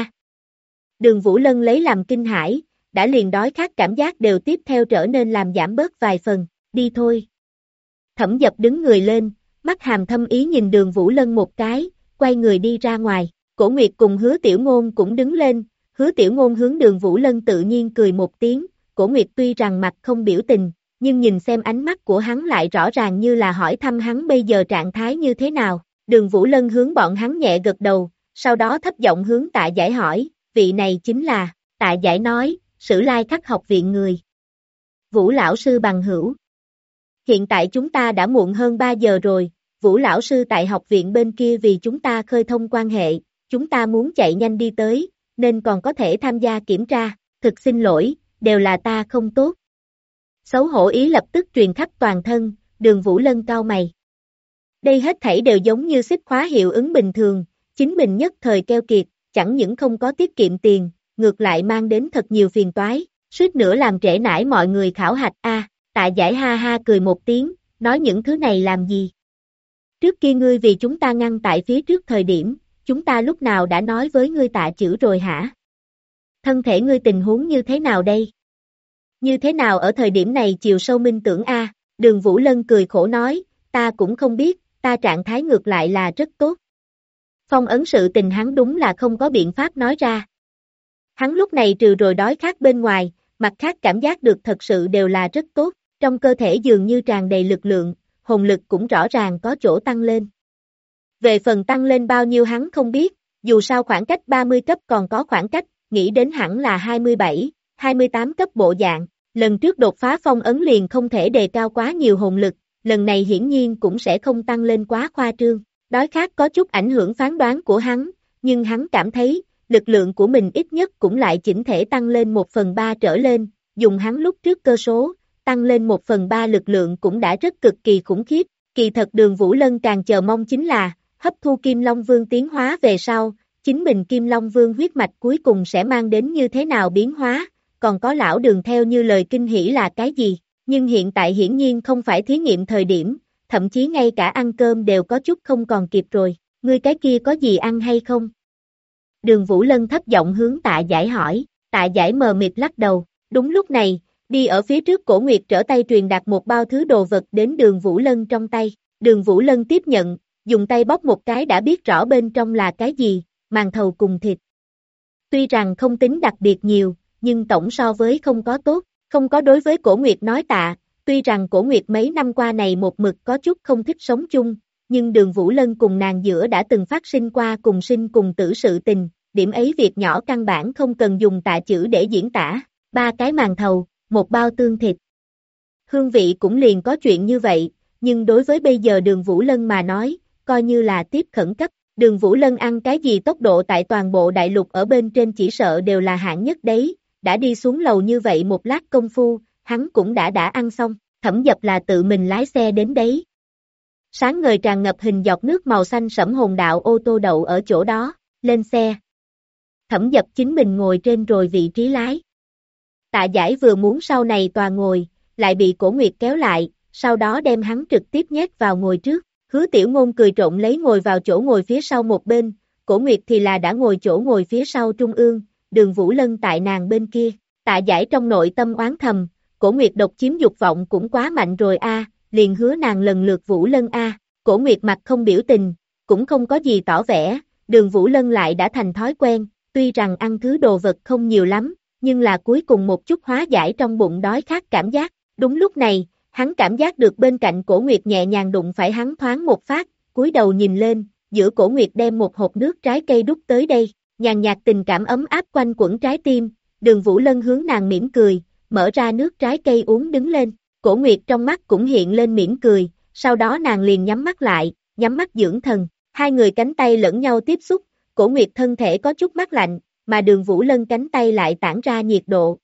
Đường Vũ Lân lấy làm kinh hãi, đã liền đói khát cảm giác đều tiếp theo trở nên làm giảm bớt vài phần, đi thôi. Thẩm Dập đứng người lên, mắt hàm thâm ý nhìn Đường Vũ Lân một cái, quay người đi ra ngoài, Cổ Nguyệt cùng Hứa Tiểu Ngôn cũng đứng lên, Hứa Tiểu Ngôn hướng Đường Vũ Lân tự nhiên cười một tiếng, Cổ Nguyệt tuy rằng mặt không biểu tình, nhưng nhìn xem ánh mắt của hắn lại rõ ràng như là hỏi thăm hắn bây giờ trạng thái như thế nào, Đường Vũ Lân hướng bọn hắn nhẹ gật đầu, sau đó thấp giọng hướng Tạ Giải hỏi, vị này chính là, Tạ Giải nói, Sử Lai Khắc học viện người. Vũ lão sư bằng hữu. Hiện tại chúng ta đã muộn hơn 3 giờ rồi, Vũ lão sư tại học viện bên kia vì chúng ta khơi thông quan hệ, chúng ta muốn chạy nhanh đi tới, nên còn có thể tham gia kiểm tra, thực xin lỗi, đều là ta không tốt. Xấu hổ ý lập tức truyền khắp toàn thân, Đường Vũ Lân cau mày. Đây hết thảy đều giống như xích khóa hiệu ứng bình thường, chính mình nhất thời keo kiệt, chẳng những không có tiết kiệm tiền, ngược lại mang đến thật nhiều phiền toái, suýt nữa làm trễ nải mọi người khảo hạch Tạ Giải ha ha cười một tiếng, nói những thứ này làm gì? Trước kia ngươi vì chúng ta ngăn tại phía trước thời điểm, chúng ta lúc nào đã nói với ngươi Tạ chữ rồi hả? Thân thể ngươi tình huống như thế nào đây? Như thế nào ở thời điểm này chiều sâu minh tưởng Đường Vũ Lân cười khổ nói, ta cũng không biết, ta trạng thái ngược lại là rất tốt. Phong ấn sự tình hắn đúng là không có biện pháp nói ra. Hắn lúc này trừ rồi đói khát bên ngoài, mặt khác cảm giác được thật sự đều là rất tốt, trong cơ thể dường như tràn đầy lực lượng, hồn lực cũng rõ ràng có chỗ tăng lên. Về phần tăng lên bao nhiêu hắn không biết, dù sao khoảng cách 30 cấp còn có khoảng cách, nghĩ đến hẳn là 27, 28 cấp bộ dạng, lần trước đột phá phong ấn liền không thể đề cao quá nhiều hồn lực, lần này hiển nhiên cũng sẽ không tăng lên quá khoa trương. Đói khát có chút ảnh hưởng phán đoán của hắn, nhưng hắn cảm thấy, lực lượng của mình ít nhất cũng lại chỉnh thể tăng lên 1/3 trở lên, dùng hắn lúc trước cơ số, tăng lên 1/3 lực lượng cũng đã rất cực kỳ khủng khiếp, kỳ thật Đường Vũ Lân càng chờ mong chính là, hấp thu Kim Long Vương tiến hóa về sau, chính mình Kim Long Vương huyết mạch cuối cùng sẽ mang đến như thế nào biến hóa, còn có lão Đường theo như lời kinh hỉ là cái gì, nhưng hiện tại hiển nhiên không phải thí nghiệm thời điểm, thậm chí ngay cả ăn cơm đều có chút không còn kịp rồi, ngươi cái kia có gì ăn hay không? Đường Vũ Lân thấp giọng hướng Tạ Giải hỏi, Tạ Giải mờ mịt lắc đầu, đúng lúc này, đi ở phía trước Cổ Nguyệt trở tay truyền đạt một bao thứ đồ vật đến Đường Vũ Lân trong tay, Đường Vũ Lân tiếp nhận, dùng tay bóp một cái đã biết rõ bên trong là cái gì, màn thầu cùng thịt. Tuy rằng không tính đặc biệt nhiều, nhưng tổng so với không có tốt, không có đối với Cổ Nguyệt nói tạ, tuy rằng Cổ Nguyệt mấy năm qua này một mực có chút không thích sống chung, nhưng Đường Vũ Lân cùng nàng giữa đã từng phát sinh qua cùng sinh cùng tử sự tình, điểm ấy việc nhỏ căn bản không cần dùng tạ chữ để diễn tả, 3 cái màn thầu, một bao tương thịt. Hương vị cũng liền có chuyện như vậy, nhưng đối với bây giờ Đường Vũ Lân mà nói, coi như là tiếp khẩn cấp, Đường Vũ Lân ăn cái gì tốc độ tại toàn bộ đại lục ở bên trên chỉ sợ đều là hạng nhất đấy, đã đi xuống lầu như vậy một lát công phu, hắn cũng đã ăn xong, Thẩm Dập là tự mình lái xe đến đấy. Sáng ngời tràn ngập hình giọt nước màu xanh sẫm hồn đạo ô tô đậu ở chỗ đó, lên xe. Thẩm Dập chính mình ngồi trên rồi vị trí lái. Tạ Giải vừa muốn sau này tòa ngồi, lại bị Cổ Nguyệt kéo lại, sau đó đem hắn trực tiếp nhét vào ngồi trước. Hứa Tiểu Ngôn cười trộn lấy ngồi vào chỗ ngồi phía sau một bên, Cổ Nguyệt thì là đã ngồi chỗ ngồi phía sau trung ương, Đường Vũ Lân tại nàng bên kia. Tạ Giải trong nội tâm oán thầm, Cổ Nguyệt độc chiếm dục vọng cũng quá mạnh rồi a, liền hứa nàng lần lượt Vũ Lân a. Cổ Nguyệt mặt không biểu tình, cũng không có gì tỏ vẻ, Đường Vũ Lân lại đã thành thói quen, tuy rằng ăn thứ đồ vật không nhiều lắm, nhưng là cuối cùng một chút hóa giải trong bụng đói khát cảm giác. Đúng lúc này, hắn cảm giác được bên cạnh Cổ Nguyệt nhẹ nhàng đụng phải hắn thoáng một phát, cúi đầu nhìn lên, giữa Cổ Nguyệt đem một hộp nước trái cây đút tới đây, nhàn nhạt tình cảm ấm áp quanh quẩn trái tim, Đường Vũ Lân hướng nàng mỉm cười, mở ra nước trái cây uống đứng lên, Cổ Nguyệt trong mắt cũng hiện lên mỉm cười, sau đó nàng liền nhắm mắt lại, nhắm mắt dưỡng thần, hai người cánh tay lẫn nhau tiếp xúc, Cổ Nguyệt thân thể có chút mát lạnh, mà Đường Vũ Lân cánh tay lại tản ra nhiệt độ.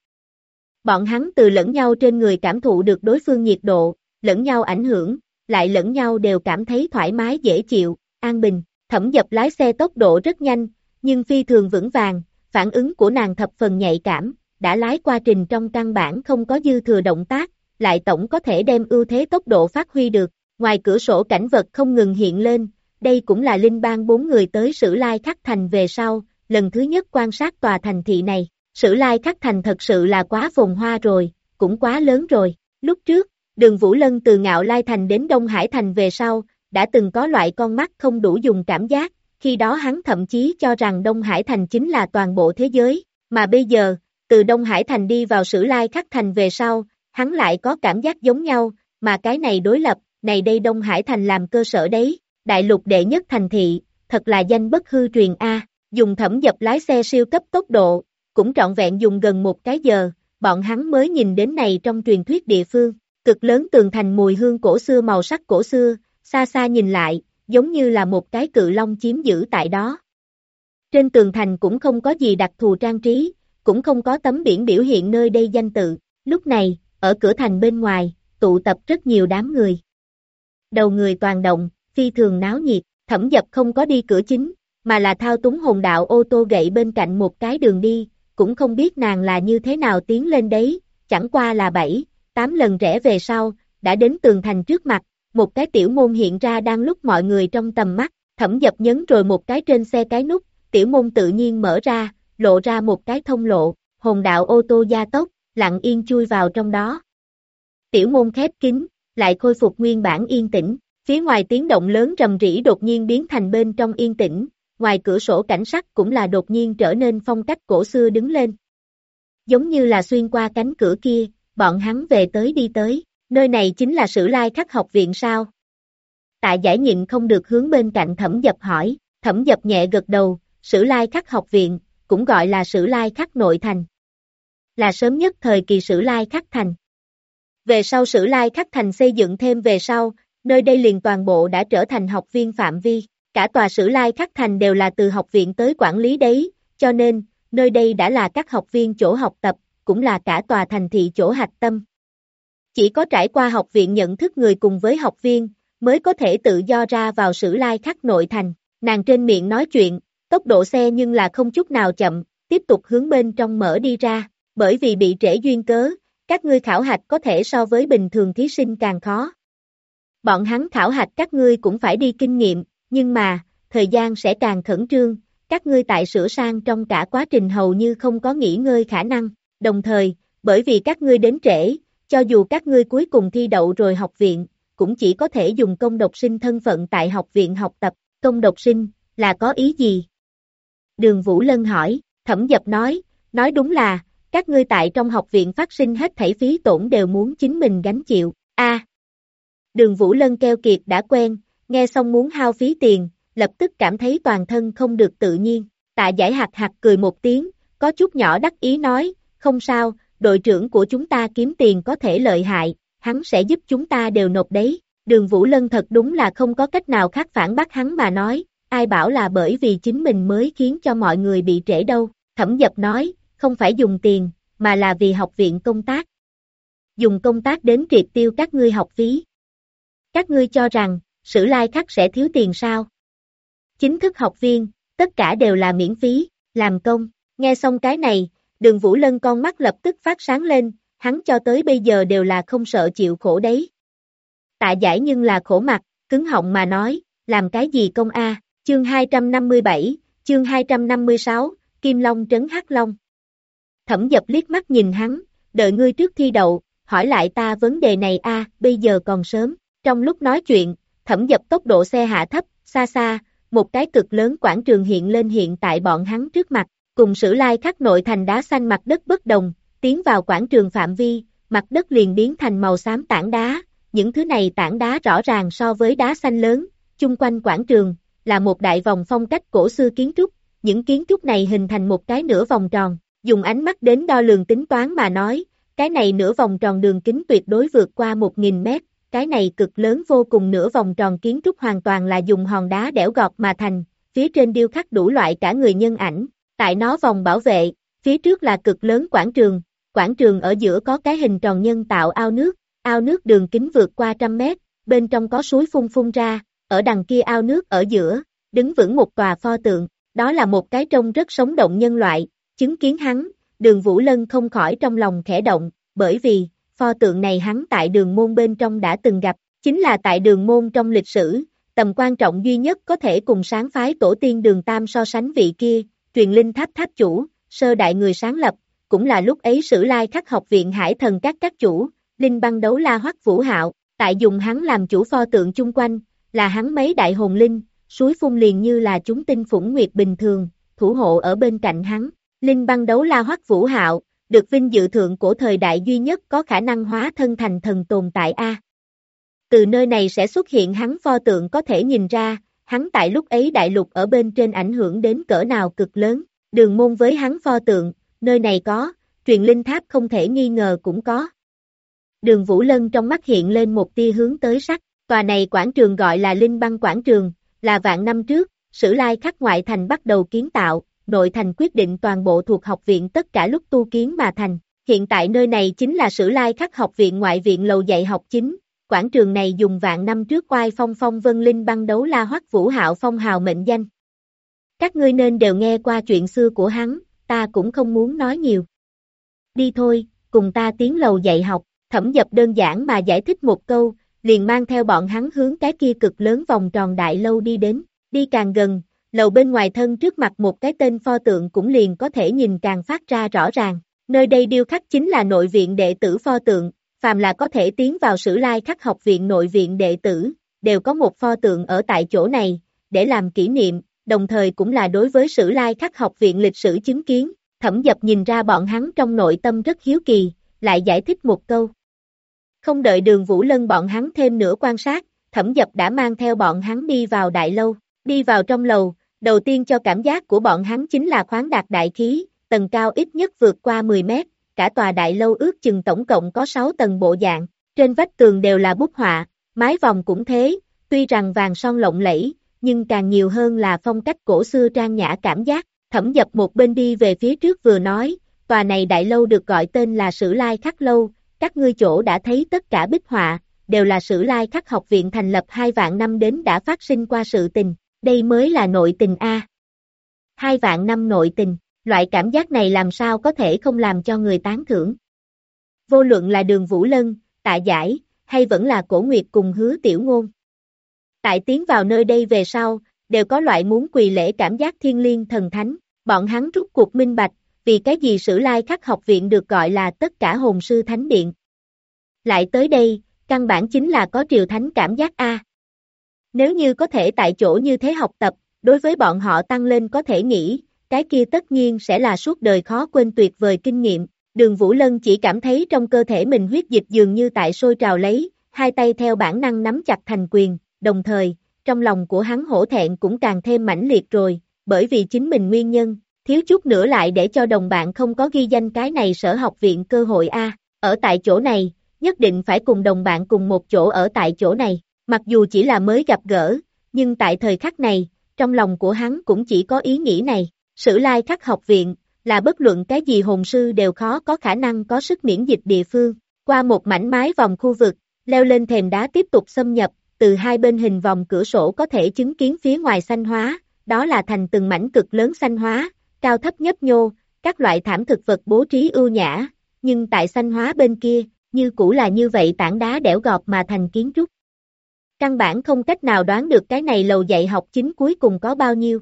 Bọn hắn từ lẫn nhau trên người cảm thụ được đối phương nhiệt độ, lẫn nhau ảnh hưởng, lại lẫn nhau đều cảm thấy thoải mái dễ chịu, an bình. Thẩm Dập lái xe tốc độ rất nhanh, nhưng phi thường vững vàng, phản ứng của nàng thập phần nhạy cảm, đã lái quá trình trong căn bản không có dư thừa động tác, lại tổng có thể đem ưu thế tốc độ phát huy được. Ngoài cửa sổ cảnh vật không ngừng hiện lên, đây cũng là Linh Bang 4 người tới Sử Lai Khắc Thành về sau, lần thứ nhất quan sát tòa thành thị này. Sử Lai Khắc Thành thật sự là quá phồn hoa rồi, cũng quá lớn rồi. Lúc trước, Đường Vũ Lân từ Ngạo Lai Thành đến Đông Hải Thành về sau, đã từng có loại con mắt không đủ dùng cảm giác, khi đó hắn thậm chí cho rằng Đông Hải Thành chính là toàn bộ thế giới, mà bây giờ, từ Đông Hải Thành đi vào Sử Lai Khắc Thành về sau, hắn lại có cảm giác giống nhau, mà cái này đối lập, này đây Đông Hải Thành làm cơ sở đấy, đại lục đệ nhất thành thị, thật là danh bất hư truyền a. Dùng Thẩm Dập lái xe siêu cấp tốc độ, cũng trọn vẹn dùng gần một cái giờ, bọn hắn mới nhìn đến này trong truyền thuyết địa phương, cực lớn tường thành mùi hương cổ xưa màu sắc cổ xưa, xa xa nhìn lại, giống như là một cái cự long chiếm giữ tại đó. Trên tường thành cũng không có gì đặc thù trang trí, cũng không có tấm biển biểu hiện nơi đây danh tự, lúc này, ở cửa thành bên ngoài, tụ tập rất nhiều đám người. Đầu người toàn động, phi thường náo nhiệt, Thẩm Dập không có đi cửa chính, mà là thao túng hồn đạo ô tô gậy bên cạnh một cái đường đi, cũng không biết nàng là như thế nào tiến lên đấy, chẳng qua là 7-8 lần rẽ về sau, đã đến tường thành trước mặt, một cái tiểu môn hiện ra đang lúc mọi người trong tầm mắt, Thẩm Dập nhấn rồi một cái trên xe cái nút, tiểu môn tự nhiên mở ra, lộ ra một cái thông lộ, hồn đạo ô tô gia tốc, lặng yên chui vào trong đó. Tiểu môn khép kín, lại khôi phục nguyên bản yên tĩnh, phía ngoài tiếng động lớn rầm rĩ đột nhiên biến thành bên trong yên tĩnh, ngoài cửa sổ cảnh sắc cũng là đột nhiên trở nên phong cách cổ xưa đứng lên. giống như là xuyên qua cánh cửa kia, bọn hắn về tới đi tới, nơi này chính là Sử Lai Khắc học viện sao? Tạ Giải nhịn không được hướng bên cạnh Thẩm Dập hỏi, Thẩm Dập nhẹ gật đầu, Sử Lai Khắc học viện, cũng gọi là Sử Lai Khắc nội thành. Là sớm nhất thời kỳ Sử Lai Khắc thành. Về sau Sử Lai Khắc thành xây dựng thêm về sau, nơi đây liền toàn bộ đã trở thành học viên phạm vi, cả tòa Sử Lai Khắc thành đều là từ học viện tới quản lý đấy, cho nên, nơi đây đã là các học viên chỗ học tập, cũng là cả tòa thành thị chỗ hạch tâm. Chỉ có trải qua học viện nhận thức người cùng với học viên, mới có thể tự do ra vào Sử Lai Khắc nội thành, nàng trên miệng nói chuyện, tốc độ xe nhưng là không chút nào chậm, tiếp tục hướng bên trong mở đi ra, bởi vì bị trễ duyên cớ, các ngươi khảo hạch có thể so với bình thường thí sinh càng khó. Bọn hắn khảo hạch các ngươi cũng phải đi kinh nghiệm, nhưng mà, thời gian sẽ càng khẩn trương, các ngươi tại sửa sang trong cả quá trình hầu như không có nghỉ ngơi khả năng, đồng thời, bởi vì các ngươi đến trễ, cho dù các ngươi cuối cùng thi đậu rồi học viện, cũng chỉ có thể dùng công độc sinh thân phận tại học viện học tập, công độc sinh, là có ý gì? Đường Vũ Lân hỏi, Thẩm Dập nói đúng là, các ngươi tại trong học viện phát sinh hết thảy phí tổn đều muốn chính mình gánh chịu, Đường Vũ Lân keo kiệt đã quen, nghe xong muốn hao phí tiền, lập tức cảm thấy toàn thân không được tự nhiên, Tạ Giải hạc hạc cười một tiếng, có chút nhỏ đắc ý nói, không sao, đội trưởng của chúng ta kiếm tiền có thể lợi hại, hắn sẽ giúp chúng ta đều nộp đấy, Đường Vũ Lân thật đúng là không có cách nào khác phản bác hắn mà nói, ai bảo là bởi vì chính mình mới khiến cho mọi người bị trễ đâu, Thẩm Dập nói, không phải dùng tiền, mà là vì học viện công tác. Dùng công tác đến triệt tiêu các ngươi học phí. Các ngươi cho rằng, Sử Lai Khắc sẽ thiếu tiền sao? Chính thức học viên, tất cả đều là miễn phí, làm công, nghe xong cái này, Đường Vũ Lân con mắt lập tức phát sáng lên, hắn cho tới bây giờ đều là không sợ chịu khổ đấy. Tạ Giải nhưng là khổ mặt, cứng họng mà nói, làm cái gì công a? Chương 257, chương 256, Kim Long trấn Hắc Long. Thẩm Dập liếc mắt nhìn hắn, đợi ngươi trước thi đậu, hỏi lại ta vấn đề này bây giờ còn sớm. Trong lúc nói chuyện, Thẩm Dập tốc độ xe hạ thấp, xa xa, một cái cực lớn quảng trường hiện lên hiện tại bọn hắn trước mặt, cùng Sử Lai Khắc nội thành đá xanh mặt đất bất đồng, tiến vào quảng trường phạm vi, mặt đất liền biến thành màu xám tảng đá, những thứ này tảng đá rõ ràng so với đá xanh lớn, chung quanh quảng trường, là một đại vòng phong cách cổ xưa kiến trúc, những kiến trúc này hình thành một cái nửa vòng tròn, dùng ánh mắt đến đo lường tính toán mà nói, cái này nửa vòng tròn đường kính tuyệt đối vượt qua 1000 mét, cái này cực lớn vô cùng nửa vòng tròn kiến trúc hoàn toàn là dùng hòn đá đẽo gọt mà thành, phía trên điêu khắc đủ loại cả người nhân ảnh, tại nó vòng bảo vệ, phía trước là cực lớn quảng trường ở giữa có cái hình tròn nhân tạo ao nước đường kính vượt qua 100 mét, bên trong có suối phun ra, ở đằng kia ao nước ở giữa, đứng vững một tòa pho tượng, đó là một cái trông rất sống động nhân loại, chứng kiến hắn, Đường Vũ Lân không khỏi trong lòng khẽ động, bởi vì, pho tượng này hắn tại Đường Môn bên trong đã từng gặp, chính là tại Đường Môn trong lịch sử, tầm quan trọng duy nhất có thể cùng sáng phái tổ tiên Đường Tam so sánh vị kia, truyền linh tháp tháp chủ, sơ đại người sáng lập, cũng là lúc ấy Sử Lai Khắc học viện Hải Thần các chủ, Linh Băng Đấu La Hoắc Vũ Hạo, tại dùng hắn làm chủ pho tượng chung quanh, là hắn mấy đại hồn linh, suối phun liền như là chúng tinh phủng nguyệt bình thường, thủ hộ ở bên cạnh hắn. Linh Băng Đấu La Hoắc Vũ Hạo, được vinh dự thượng cổ thời đại duy nhất có khả năng hóa thân thành thần tồn tại Từ nơi này sẽ xuất hiện hắn pho tượng có thể nhìn ra, hắn tại lúc ấy đại lục ở bên trên ảnh hưởng đến cỡ nào cực lớn, Đường Môn với hắn pho tượng, nơi này có, truyền linh tháp không thể nghi ngờ cũng có. Đường Vũ Lân trong mắt hiện lên một tia hướng tới sắc, tòa này quảng trường gọi là Linh Băng Quảng Trường, là vạn năm trước, Sử Lai Khắc ngoại thành bắt đầu kiến tạo, nội thành quyết định toàn bộ thuộc học viện tất cả lúc tu kiến mà thành. Hiện tại nơi này chính là Sử Lai Khắc học viện ngoại viện lầu dạy học chính, quảng trường này dùng vạn năm trước oai phong vân Linh Băng Đấu La Hoắc Vũ Hạo phong hào mệnh danh. Các ngươi nên đều nghe qua chuyện xưa của hắn, ta cũng không muốn nói nhiều. Đi thôi, cùng ta tiến lầu dạy học, Thẩm Dập đơn giản mà giải thích một câu, liền mang theo bọn hắn hướng cái kia cực lớn vòng tròn đại lâu đi đến, đi càng gần, lầu bên ngoài thân trước mặt một cái tên pho tượng cũng liền có thể nhìn càng phát ra rõ ràng, nơi đây điêu khắc chính là nội viện đệ tử pho tượng, phàm là có thể tiến vào Sử Lai Khắc học viện nội viện đệ tử, đều có một pho tượng ở tại chỗ này, để làm kỷ niệm, đồng thời cũng là đối với Sử Lai Khắc học viện lịch sử chứng kiến, Thẩm Dập nhìn ra bọn hắn trong nội tâm rất hiếu kỳ, lại giải thích một câu. Không đợi Đường Vũ Lân bọn hắn thêm nữa quan sát, Thẩm Dập đã mang theo bọn hắn đi vào đại lâu. Đi vào trong lầu, đầu tiên cho cảm giác của bọn hắn chính là khoáng đạt đại khí, tầng cao ít nhất vượt qua 10 mét, cả tòa đại lâu ước chừng tổng cộng có 6 tầng bộ dạng, trên vách tường đều là bút họa, mái vòm cũng thế, tuy rằng vàng son lộng lẫy, nhưng càng nhiều hơn là phong cách cổ xưa trang nhã cảm giác. Thẩm Dập một bên đi về phía trước vừa nói, tòa này đại lâu được gọi tên là Sử Lai Khắc Lâu, các ngươi chỗ đã thấy tất cả bích họa, đều là Sử Lai Khắc học viện thành lập 2 vạn năm đến đã phát sinh qua sự tình, đây mới là nội tình a. 2 vạn năm nội tình, loại cảm giác này làm sao có thể không làm cho người tán thưởng. Vô luận là Đường Vũ Lân, Tạ Giải, hay vẫn là Cổ Nguyệt cùng Hứa Tiểu Ngôn. Tại tiến vào nơi đây về sau, đều có loại muốn quỳ lễ cảm giác thiên liêng thần thánh, bọn hắn rút cuộc minh bạch, vì cái gì Sử Lai Khắc học viện được gọi là tất cả hồn sư thánh điện. Lại tới đây, căn bản chính là có triều thánh cảm giác a. Nếu như có thể tại chỗ như thế học tập, đối với bọn họ tăng lên có thể nghĩ, cái kia tất nhiên sẽ là suốt đời khó quên tuyệt vời kinh nghiệm. Đường Vũ Lân chỉ cảm thấy trong cơ thể mình huyết dịch dường như tại sôi trào lấy, hai tay theo bản năng nắm chặt thành quyền, đồng thời, trong lòng của hắn hổ thẹn cũng càng thêm mãnh liệt rồi, bởi vì chính mình nguyên nhân, thiếu chút nữa lại để cho đồng bạn không có ghi danh cái này sở học viện cơ hội a. Ở tại chỗ này, nhất định phải cùng đồng bạn cùng một chỗ ở tại chỗ này, mặc dù chỉ là mới gặp gỡ, nhưng tại thời khắc này, trong lòng của hắn cũng chỉ có ý nghĩ này, Sử Lai Khắc học viện, là bất luận cái gì hồn sư đều khó có khả năng có sức miễn dịch địa phương, qua một mảnh mái vòng khu vực, leo lên thềm đá tiếp tục xâm nhập, từ hai bên hình vòng cửa sổ có thể chứng kiến phía ngoài xanh hóa, đó là thành từng mảnh cực lớn xanh hóa, cao thấp nhấp nhô, các loại thảm thực vật bố trí ưu nhã, nhưng tại xanh hóa bên kia, như cũ là như vậy tảng đá đẽo gọt mà thành kiến trúc. Căn bản không cách nào đoán được cái này lầu dạy học chính cuối cùng có bao nhiêu.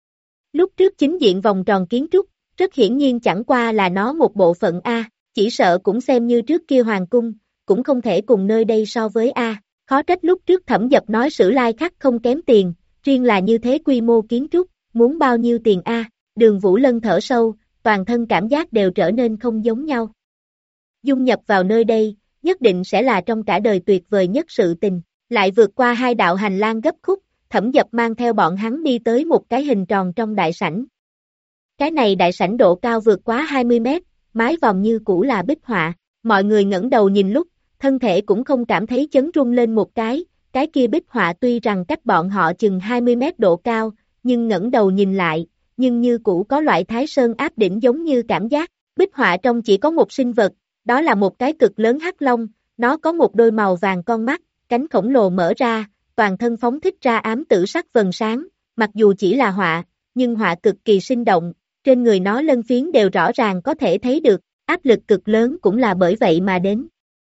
Lúc trước chính diện vòng tròn kiến trúc, rất hiển nhiên chẳng qua là nó một bộ phận A, chỉ sợ cũng xem như trước kia hoàng cung, cũng không thể cùng nơi đây so với A, khó trách lúc trước Thẩm Dập nói Sử Lai Khắc không kém tiền, riêng là như thế quy mô kiến trúc, muốn bao nhiêu tiền A. Đường Vũ Lân thở sâu, toàn thân cảm giác đều trở nên không giống nhau. Dung nhập vào nơi đây, nhất định sẽ là trong cả đời tuyệt vời nhất sự tình, lại vượt qua hai đạo hành lang gấp khúc, Thẩm Dập mang theo bọn hắn đi tới một cái hình tròn trong đại sảnh. Cái này đại sảnh độ cao vượt quá 20 mét, mái vòm như cũ là bích họa, mọi người ngẩng đầu nhìn lúc, thân thể cũng không cảm thấy chấn rung lên một cái kia bích họa tuy rằng cách bọn họ chừng 20 mét độ cao, nhưng ngẩng đầu nhìn lại, nhưng như cũ có loại thái sơn áp đỉnh giống như cảm giác, bích họa trong chỉ có một sinh vật, đó là một cái cực lớn hắc long, nó có một đôi màu vàng con mắt, cánh khổng lồ mở ra, toàn thân phóng thích ra ám tử sắc vầng sáng, mặc dù chỉ là họa, nhưng họa cực kỳ sinh động, trên người nó lân phiến đều rõ ràng có thể thấy được, áp lực cực lớn cũng là bởi vậy mà đến.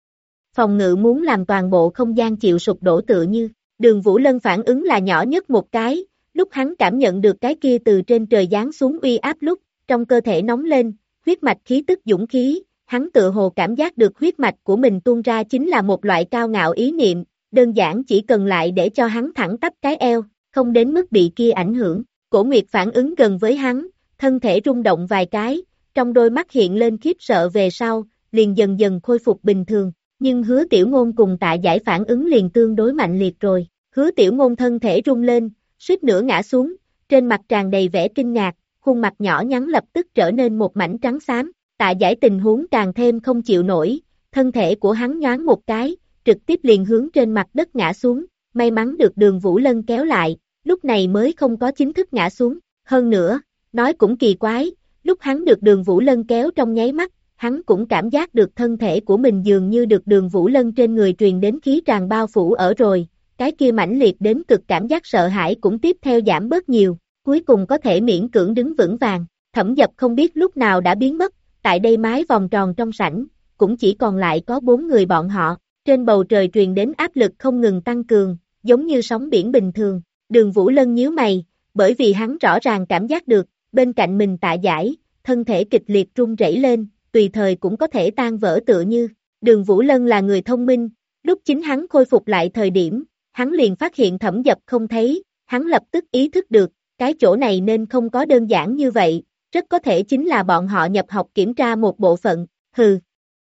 Phòng ngự muốn làm toàn bộ không gian chịu sụp đổ tựa như, Đường Vũ Lân phản ứng là nhỏ nhất một cái, lúc hắn cảm nhận được cái kia từ trên trời giáng xuống uy áp lúc, trong cơ thể nóng lên, huyết mạch khí tức dũng khí, hắn tựa hồ cảm giác được huyết mạch của mình tuôn ra chính là một loại cao ngạo ý niệm, đơn giản chỉ cần lại để cho hắn thẳng tắp cái eo, không đến mức bị kia ảnh hưởng. Cổ Nguyệt phản ứng gần với hắn, thân thể rung động vài cái, trong đôi mắt hiện lên khiếp sợ về sau, liền dần dần khôi phục bình thường, nhưng Hứa Tiểu Ngôn cùng Tạ Giải phản ứng liền tương đối mạnh liệt rồi. Hứa Tiểu Ngôn thân thể rung lên, suýt nữa ngã xuống, trên mặt tràn đầy vẻ kinh ngạc, khuôn mặt nhỏ nhắn lập tức trở nên một mảnh trắng xám. Tạ Giải tình huống càng thêm không chịu nổi, thân thể của hắn nhoáng một cái, trực tiếp liền hướng trên mặt đất ngã xuống, may mắn được Đường Vũ Lân kéo lại, lúc này mới không có chính thức ngã xuống. Hơn nữa, nói cũng kỳ quái, lúc hắn được Đường Vũ Lân kéo trong nháy mắt, hắn cũng cảm giác được thân thể của mình dường như được Đường Vũ Lân trên người truyền đến khí tràn bao phủ ở rồi, cái kia mãnh liệt đến cực cảm giác sợ hãi cũng tiếp theo giảm bớt nhiều, cuối cùng có thể miễn cưỡng đứng vững vàng. Thẩm Dập không biết lúc nào đã biến mất, tại đây mái vòng tròn trong sảnh, cũng chỉ còn lại có 4 người bọn họ, trên bầu trời truyền đến áp lực không ngừng tăng cường, giống như sóng biển bình thường. Đường Vũ Lân nhíu mày, bởi vì hắn rõ ràng cảm giác được, bên cạnh mình Tạ Giải, thân thể kịch liệt run rẩy lên, tùy thời cũng có thể tan vỡ tựa như. Đường Vũ Lân là người thông minh, lúc chính hắn khôi phục lại thời điểm, hắn liền phát hiện Thẩm Dập không thấy, hắn lập tức ý thức được, cái chỗ này nên không có đơn giản như vậy, rất có thể chính là bọn họ nhập học kiểm tra một bộ phận, hừ.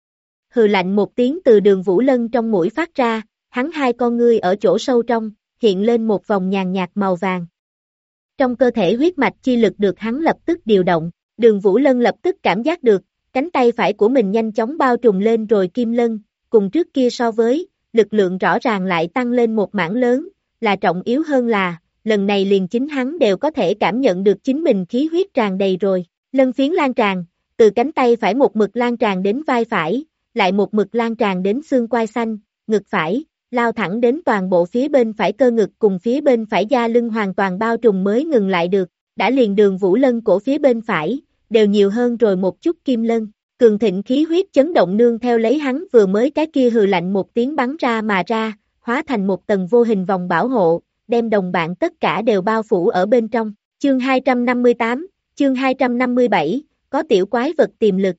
Hừ lạnh một tiếng từ Đường Vũ Lân trong mũi phát ra, hắn hai con ngươi ở chỗ sâu trong, hiện lên một vòng nhàn nhạt màu vàng. Trong cơ thể huyết mạch chi lực được hắn lập tức điều động, Đường Vũ Lân lập tức cảm giác được, cánh tay phải của mình nhanh chóng bao trùm lên rồi kim lân, cùng trước kia so với, lực lượng rõ ràng lại tăng lên một mảng lớn, là trọng yếu hơn là, lần này liền chính hắn đều có thể cảm nhận được chính mình khí huyết tràn đầy rồi, lân phiến lan tràn, từ cánh tay phải một mực lan tràn đến vai phải, lại một mực lan tràn đến xương quai xanh, ngực phải, lao thẳng đến toàn bộ phía bên phải cơ ngực cùng phía bên phải da lưng hoàn toàn bao trùm mới ngừng lại được, đã liền Đường Vũ Lân cổ phía bên phải, đều nhiều hơn rồi một chút kim lân, cường thịnh khí huyết chấn động nương theo lấy hắn vừa mới cái kia hừ lạnh một tiếng bắn ra mà ra, hóa thành một tầng vô hình vòng bảo hộ, đem đồng bạn tất cả đều bao phủ ở bên trong, chương 258, chương 257, có tiểu quái vật tiềm lực.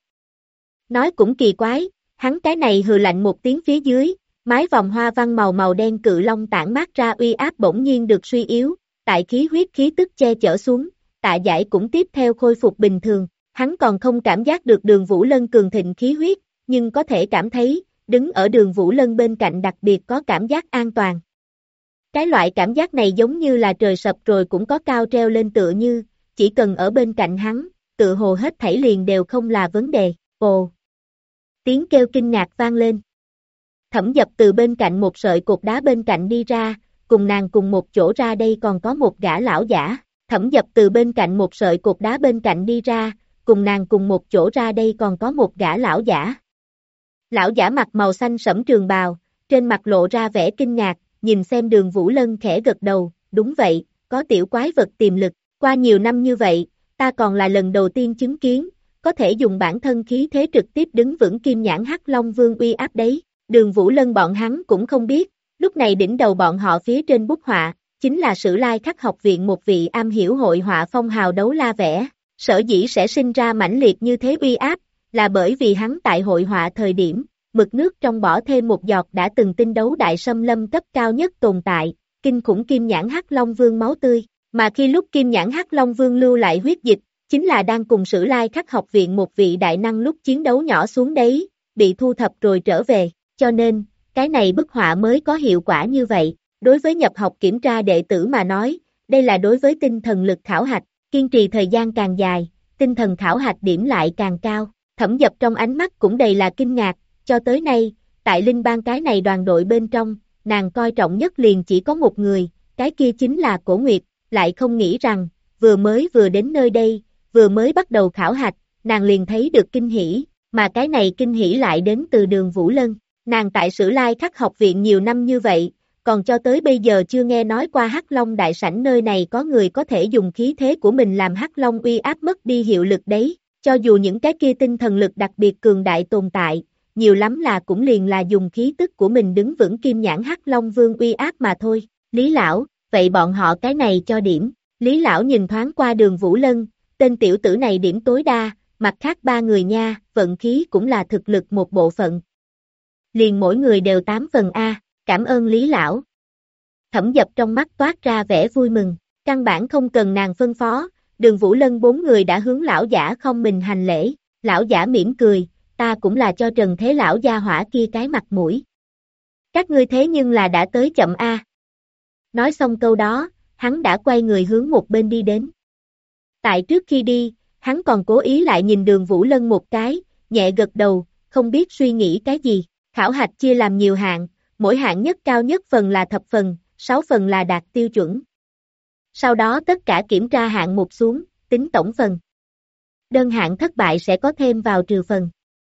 Nói cũng kỳ quái, hắn cái này hừ lạnh một tiếng phía dưới, mái vòng hoa văn màu đen cự long tản mát ra uy áp bỗng nhiên được suy yếu, tại khí huyết khí tức che chở xuống, Tạ Giải cũng tiếp theo khôi phục bình thường, hắn còn không cảm giác được Đường Vũ Lân cường thịnh khí huyết, nhưng có thể cảm thấy, đứng ở Đường Vũ Lân bên cạnh đặc biệt có cảm giác an toàn. Cái loại cảm giác này giống như là trời sập rồi cũng có cao treo lên tựa như, chỉ cần ở bên cạnh hắn, tựa hồ hết thảy liền đều không là vấn đề, ồ. Tiếng kêu kinh ngạc vang lên. Thẩm Dập từ bên cạnh một sợi cột đá bên cạnh đi ra, cùng nàng cùng một chỗ ra đây còn có một gã lão giả. Thẩm Dập từ bên cạnh một sợi cột đá bên cạnh đi ra, cùng nàng cùng một chỗ ra đây còn có một gã lão giả. Lão giả mặc màu xanh sẫm trường bào, trên mặt lộ ra vẻ kinh ngạc, nhìn xem Đường Vũ Lân khẽ gật đầu, đúng vậy, có tiểu quái vật tiềm lực, qua nhiều năm như vậy, ta còn là lần đầu tiên chứng kiến, có thể dùng bản thân khí thế trực tiếp đứng vững kim nhãn Hắc Long Vương uy áp đấy. Đường Vũ Lân bọn hắn cũng không biết, lúc này đỉnh đầu bọn họ phía trên bút họa, chính là Sử Lai Khắc học viện một vị am hiểu hội họa phong hào đấu la vẽ, sở dĩ sẽ sinh ra mãnh liệt như thế uy áp, là bởi vì hắn tại hội họa thời điểm, mực nước trong bỏ thêm một giọt đã từng tinh đấu đại xâm lâm cấp cao nhất tồn tại, kinh khủng kim nhãn Hắc Long Vương máu tươi, mà khi lúc kim nhãn Hắc Long Vương lưu lại huyết dịch, chính là đang cùng Sử Lai Khắc học viện một vị đại năng lúc chiến đấu nhỏ xuống đấy, bị thu thập rồi trở về. Cho nên, cái này bức họa mới có hiệu quả như vậy. Đối với nhập học kiểm tra đệ tử mà nói, đây là đối với tinh thần lực khảo hạch, kiên trì thời gian càng dài, tinh thần khảo hạch điểm lại càng cao. Thẩm Dập trong ánh mắt cũng đầy là kinh ngạc, cho tới nay, tại Linh Bang cái này đoàn đội bên trong, nàng coi trọng nhất liền chỉ có một người, cái kia chính là Cổ Nguyệt, lại không nghĩ rằng, vừa đến nơi đây, vừa mới bắt đầu khảo hạch, nàng liền thấy được kinh hỉ, mà cái này kinh hỉ lại đến từ Đường Vũ Lân. Nàng tại Sử Lai Khắc học viện nhiều năm như vậy, còn cho tới bây giờ chưa nghe nói qua Hắc Long đại sảnh nơi này có người có thể dùng khí thế của mình làm Hắc Long uy áp mất đi hiệu lực đấy, cho dù những cái kia tinh thần lực đặc biệt cường đại tồn tại, nhiều lắm là cũng liền là dùng khí tức của mình đứng vững kim nhãn Hắc Long Vương uy áp mà thôi. Lý lão, vậy bọn họ cái này cho điểm. Lý lão nhìn thoáng qua Đường Vũ Lân, tên tiểu tử này điểm tối đa, mặt khác ba người nha, vận khí cũng là thực lực một bộ phận. Liền mỗi người đều 8 phần A, cảm ơn Lý lão. Thẩm Dập trong mắt toát ra vẻ vui mừng, căn bản không cần nàng phân phó, Đường Vũ Lân 4 người đã hướng lão giả không mình hành lễ, lão giả mỉm cười, ta cũng là cho Trần Thế lão gia hỏa kia cái mặt mũi. Các ngươi thế nhưng là đã tới chậm A. Nói xong câu đó, hắn đã quay người hướng một bên đi đến. Tại trước khi đi, hắn còn cố ý lại nhìn Đường Vũ Lân một cái, nhẹ gật đầu, không biết suy nghĩ cái gì. Khảo hạch chia làm nhiều hạng, mỗi hạng nhất cao nhất phần là thập phần, 6 phần là đạt tiêu chuẩn. Sau đó tất cả kiểm tra hạng mục xuống, tính tổng phần. Đơn hạng thất bại sẽ có thêm vào trừ phần.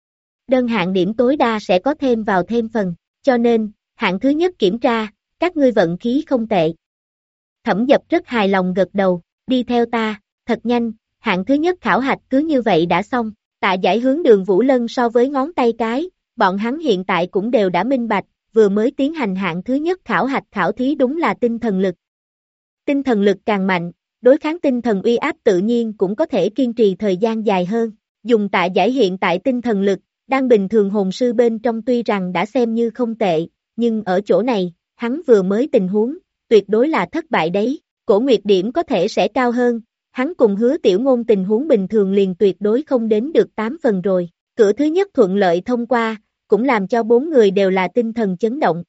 Đơn hạng điểm tối đa sẽ có thêm vào thêm phần, cho nên, hạng thứ nhất kiểm tra, các ngươi vận khí không tệ. Thẩm Dập rất hài lòng gật đầu, đi theo ta, thật nhanh, hạng thứ nhất khảo hạch cứ như vậy đã xong, Tạ Giải hướng Đường Vũ Lân so với ngón tay cái. Bọn hắn hiện tại cũng đều đã minh bạch, vừa mới tiến hành hạng thứ nhất khảo hạch khảo thí đúng là tinh thần lực. Tinh thần lực càng mạnh, đối kháng tinh thần uy áp tự nhiên cũng có thể kiên trì thời gian dài hơn. Dùng Tạ Giải hiện tại tinh thần lực, đang bình thường hồn sư bên trong tuy rằng đã xem như không tệ, nhưng ở chỗ này, hắn vừa mới tình huống, tuyệt đối là thất bại đấy. Cổ Nguyệt điểm có thể sẽ cao hơn, hắn cùng Hứa Tiểu Ngôn tình huống bình thường liền tuyệt đối không đến được 8 phần rồi. Cửa thứ nhất thuận lợi thông qua, cũng làm cho 4 người đều là tinh thần chấn động.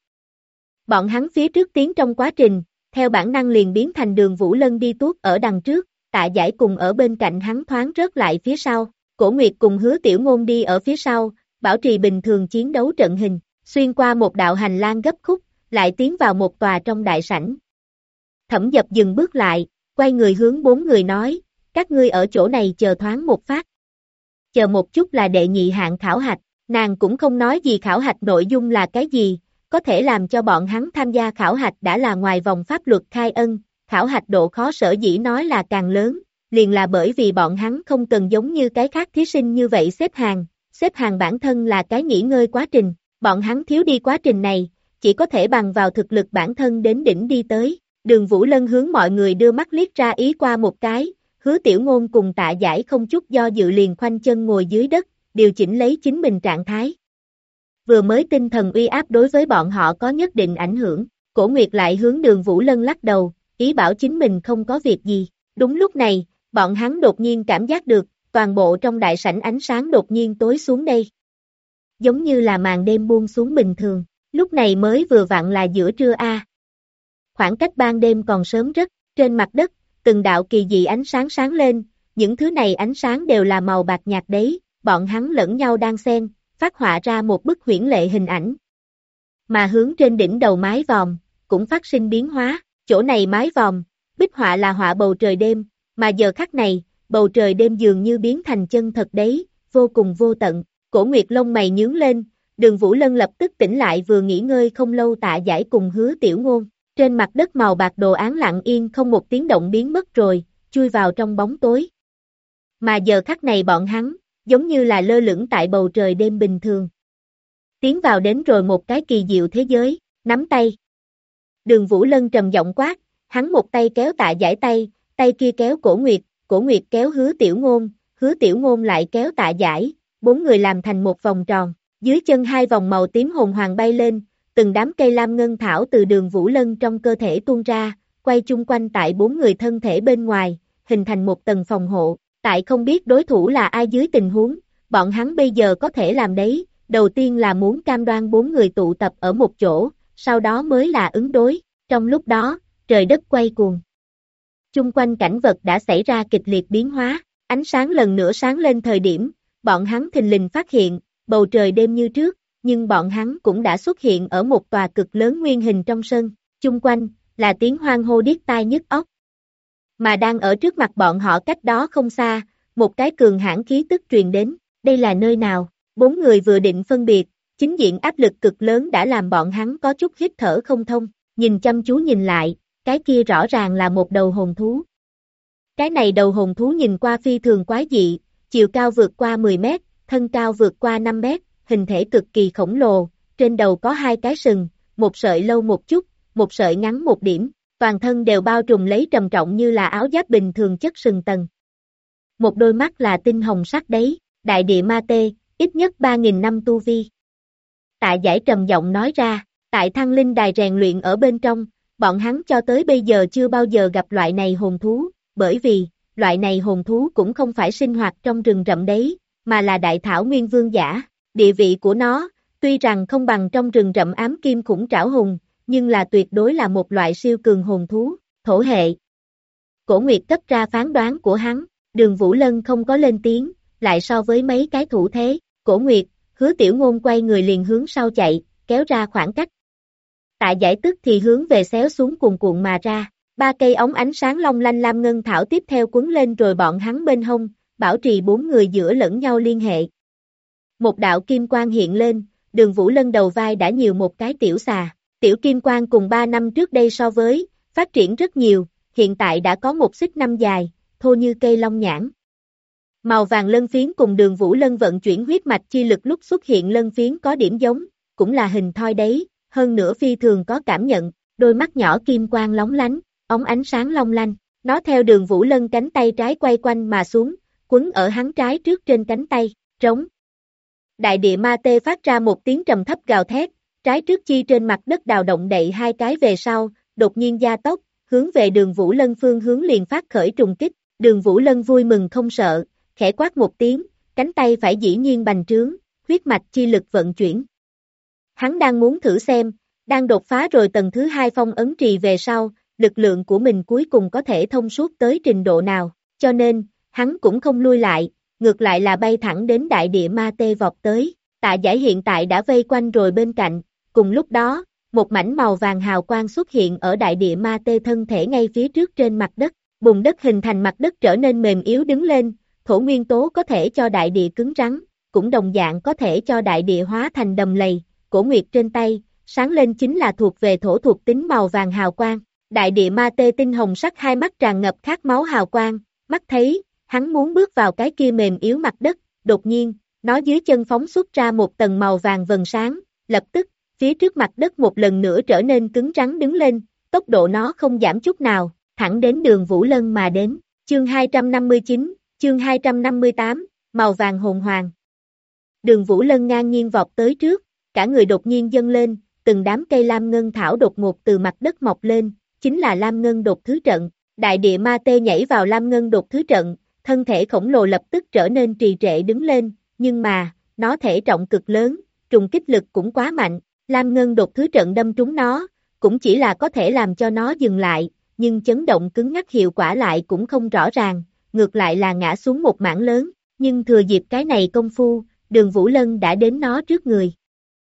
Bọn hắn phía trước tiến trong quá trình, theo bản năng liền biến thành Đường Vũ Lân đi tuốt ở đằng trước, Tạ Giải cùng ở bên cạnh hắn thoáng rớt lại phía sau, Cổ Nguyệt cùng Hứa Tiểu Ngôn đi ở phía sau, bảo trì bình thường chiến đấu trận hình, xuyên qua một đạo hành lang gấp khúc, lại tiến vào một tòa trong đại sảnh. Thẩm Dập dừng bước lại, quay người hướng 4 người nói, các ngươi ở chỗ này chờ thoáng một phát. Chờ một chút là đệ nhị hạng khảo hạch, nàng cũng không nói gì khảo hạch nội dung là cái gì, có thể làm cho bọn hắn tham gia khảo hạch đã là ngoài vòng pháp luật khai ân, khảo hạch độ khó sở dĩ nói là càng lớn, liền là bởi vì bọn hắn không cần giống như cái khác thí sinh như vậy xếp hàng bản thân là cái nghỉ ngơi quá trình, bọn hắn thiếu đi quá trình này, chỉ có thể bằng vào thực lực bản thân đến đỉnh đi tới. Đường Vũ Lân hướng mọi người đưa mắt liếc ra ý qua một cái, Hứa Tiểu Ngôn cùng Tạ Giải không chút do dự liền khoanh chân ngồi dưới đất, điều chỉnh lấy chính mình trạng thái. Vừa mới tinh thần uy áp đối với bọn họ có nhất định ảnh hưởng, Cổ Nguyệt lại hướng Đường Vũ Lân lắc đầu, ý bảo chính mình không có việc gì. Đúng lúc này, bọn hắn đột nhiên cảm giác được, toàn bộ trong đại sảnh ánh sáng đột nhiên tối xuống đây. Giống như là màn đêm buông xuống bình thường, lúc này mới vừa vặn là giữa trưa a. Khoảng cách ban đêm còn sớm rất, trên mặt đất, từng đạo kỳ dị ánh sáng sáng lên, những thứ này ánh sáng đều là màu bạc nhạt đấy, bọn hắn lẫn nhau đan xen, phát họa ra một bức huyễn lệ hình ảnh. Mà hướng trên đỉnh đầu mái vòm, cũng phát sinh biến hóa, chỗ này mái vòm, bích họa là họa bầu trời đêm, mà giờ khắc này, bầu trời đêm dường như biến thành chân thật đấy, vô cùng vô tận. Cổ Nguyệt lông mày nhướng lên, Đường Vũ Lân lập tức tỉnh lại vừa nghỉ ngơi không lâu Tạ Giải cùng Hứa Tiểu Ngôn. Trên mặt đất màu bạc đồ án lặng yên không một tiếng động biến mất rồi, chui vào trong bóng tối. Mà giờ khắc này bọn hắn, giống như là lơ lửng tại bầu trời đêm bình thường. Tiến vào đến rồi một cái kỳ diệu thế giới, nắm tay. Đường Vũ Lân trầm giọng quát, hắn một tay kéo Tạ Giải tay, tay kia kéo Cổ Nguyệt kéo Hứa Tiểu Ngôn lại kéo Tạ Giải, 4 người làm thành một vòng tròn, dưới chân 2 vòng màu tím hồng hoàng bay lên, từng đám cây lam ngân thảo từ Đường Vũ Lân trong cơ thể tuôn ra, quay chung quanh tại 4 người thân thể bên ngoài, hình thành một tầng phòng hộ, tại không biết đối thủ là ai dưới tình huống, bọn hắn bây giờ có thể làm đấy, đầu tiên là muốn cam đoan 4 người tụ tập ở một chỗ, sau đó mới là ứng đối, trong lúc đó, trời đất quay cuồng. Chung quanh cảnh vật đã xảy ra kịch liệt biến hóa, ánh sáng lần nữa sáng lên thời điểm, bọn hắn thình lình phát hiện, bầu trời đêm như trước, nhưng bọn hắn cũng đã xuất hiện ở một tòa cực lớn nguyên hình trong sân, chung quanh, là tiếng hoan hô điếc tai nhức óc. Mà đang ở trước mặt bọn họ cách đó không xa, một cái cường hãn khí tức truyền đến, đây là nơi nào, 4 người vừa định phân biệt, chính diện áp lực cực lớn đã làm bọn hắn có chút hít thở không thông, nhìn chăm chú nhìn lại, cái kia rõ ràng là một đầu hồn thú. Cái này đầu hồn thú nhìn qua phi thường quái dị, chiều cao vượt qua 10 mét, thân cao vượt qua 5 mét, hình thể cực kỳ khổng lồ, trên đầu có 2 cái sừng, một sợi lâu một chút, một sợi ngắn một điểm, toàn thân đều bao trùm lấy trầm trọng như là áo giáp bình thường chất sừng tầng. Một đôi mắt là tinh hồng sắc đấy, đại địa ma tê, ít nhất 3.000 năm tu vi. Tạ Giải trầm giọng nói ra, tại Thăng Linh đài rèn luyện ở bên trong, bọn hắn cho tới bây giờ chưa bao giờ gặp loại này hồn thú, bởi vì, loại này hồn thú cũng không phải sinh hoạt trong rừng rậm đấy, mà là đại thảo nguyên vương giả. Địa vị của nó, tuy rằng không bằng trong rừng rậm ám kim khủng trảo hùng, nhưng là tuyệt đối là một loại siêu cường hồn thú, thổ hệ. Cổ Nguyệt cấp ra phán đoán của hắn, Đường Vũ Lân không có lên tiếng, lại so với mấy cái thủ thế, Cổ Nguyệt, Hứa Tiểu Ngôn quay người liền hướng sau chạy, kéo ra khoảng cách. Tạ Giải tức thì hướng về xéo xuống cuồn cuộn mà ra, 3 cây ống ánh sáng long lanh lam ngân thảo tiếp theo quấn lên rồi bọn hắn bên hông, bảo trì 4 người giữa lẫn nhau liên hệ. Một đạo kim quang hiện lên, Đường Vũ Lân đầu vai đã nhiều một cái tiểu xà, tiểu kim quang cùng 3 năm trước đây so với, phát triển rất nhiều, hiện tại đã có một xích năm dài, thô như cây long nhãn. Màu vàng lân phiến cùng Đường Vũ Lân vận chuyển huyết mạch chi lực lúc xuất hiện lân phiến có điểm giống, cũng là hình thoi đấy, hơn nữa phi thường có cảm nhận, đôi mắt nhỏ kim quang lóng lánh, ống ánh sáng long lanh, nó theo Đường Vũ Lân cánh tay trái quay quanh mà xuống, quấn ở hắn trái trước trên cánh tay, trống. Đại địa ma tê phát ra một tiếng trầm thấp gào thét, trái trước chi trên mặt đất đào động đậy 2 cái về sau, đột nhiên gia tốc, hướng về Đường Vũ Lân phương hướng liền phát khởi trùng kích, Đường Vũ Lân vui mừng không sợ, khẽ quát một tiếng, cánh tay phải dĩ nhiên bành trướng, huyết mạch chi lực vận chuyển. Hắn đang muốn thử xem, đang đột phá rồi tầng thứ 2 phong ấn trì về sau, lực lượng của mình cuối cùng có thể thông suốt tới trình độ nào, cho nên, hắn cũng không lui lại, ngược lại là bay thẳng đến đại địa ma tê vọt tới. Tạ Giải hiện tại đã vây quanh rồi bên cạnh, cùng lúc đó, một mảnh màu vàng hào quang xuất hiện ở đại địa ma tê thân thể ngay phía trước trên mặt đất, bùn đất hình thành mặt đất trở nên mềm yếu đứng lên, thổ nguyên tố có thể cho đại địa cứng rắn, cũng đồng dạng có thể cho đại địa hóa thành đầm lầy, cổ nguyệt trên tay, sáng lên chính là thuộc về thổ thuộc tính màu vàng hào quang. Đại địa ma tê tinh hồng sắc hai mắt tràn ngập khát máu hào quang, mắt thấy, hắn muốn bước vào cái kia mềm yếu mặt đất, đột nhiên, nó dưới chân phóng xuất ra một tầng màu vàng vầng sáng, lập tức, phía trước mặt đất một lần nữa trở nên cứng rắn đứng lên, tốc độ nó không giảm chút nào, thẳng đến Đường Vũ Lân mà đến. Chương 259, chương 258, màu vàng hồn hoàng. Đường Vũ Lân ngang nhiên vọt tới trước, cả người đột nhiên dâng lên, từng đám cây lam ngân thảo đột ngột từ mặt đất mọc lên, chính là lam ngân đột thứ trận. Đại địa ma tê nhảy vào lam ngân đột thứ trận, thân thể khổng lồ lập tức trở nên trì trệ đứng lên, nhưng mà, nó thể trọng cực lớn, trùng kích lực cũng quá mạnh, lam ngân đột thứ trận đâm trúng nó, cũng chỉ là có thể làm cho nó dừng lại, nhưng chấn động cứng ngắc hiệu quả lại cũng không rõ ràng, ngược lại là ngã xuống một mảng lớn, nhưng thừa dịp cái này công phu, Đường Vũ Lân đã đến nó trước người.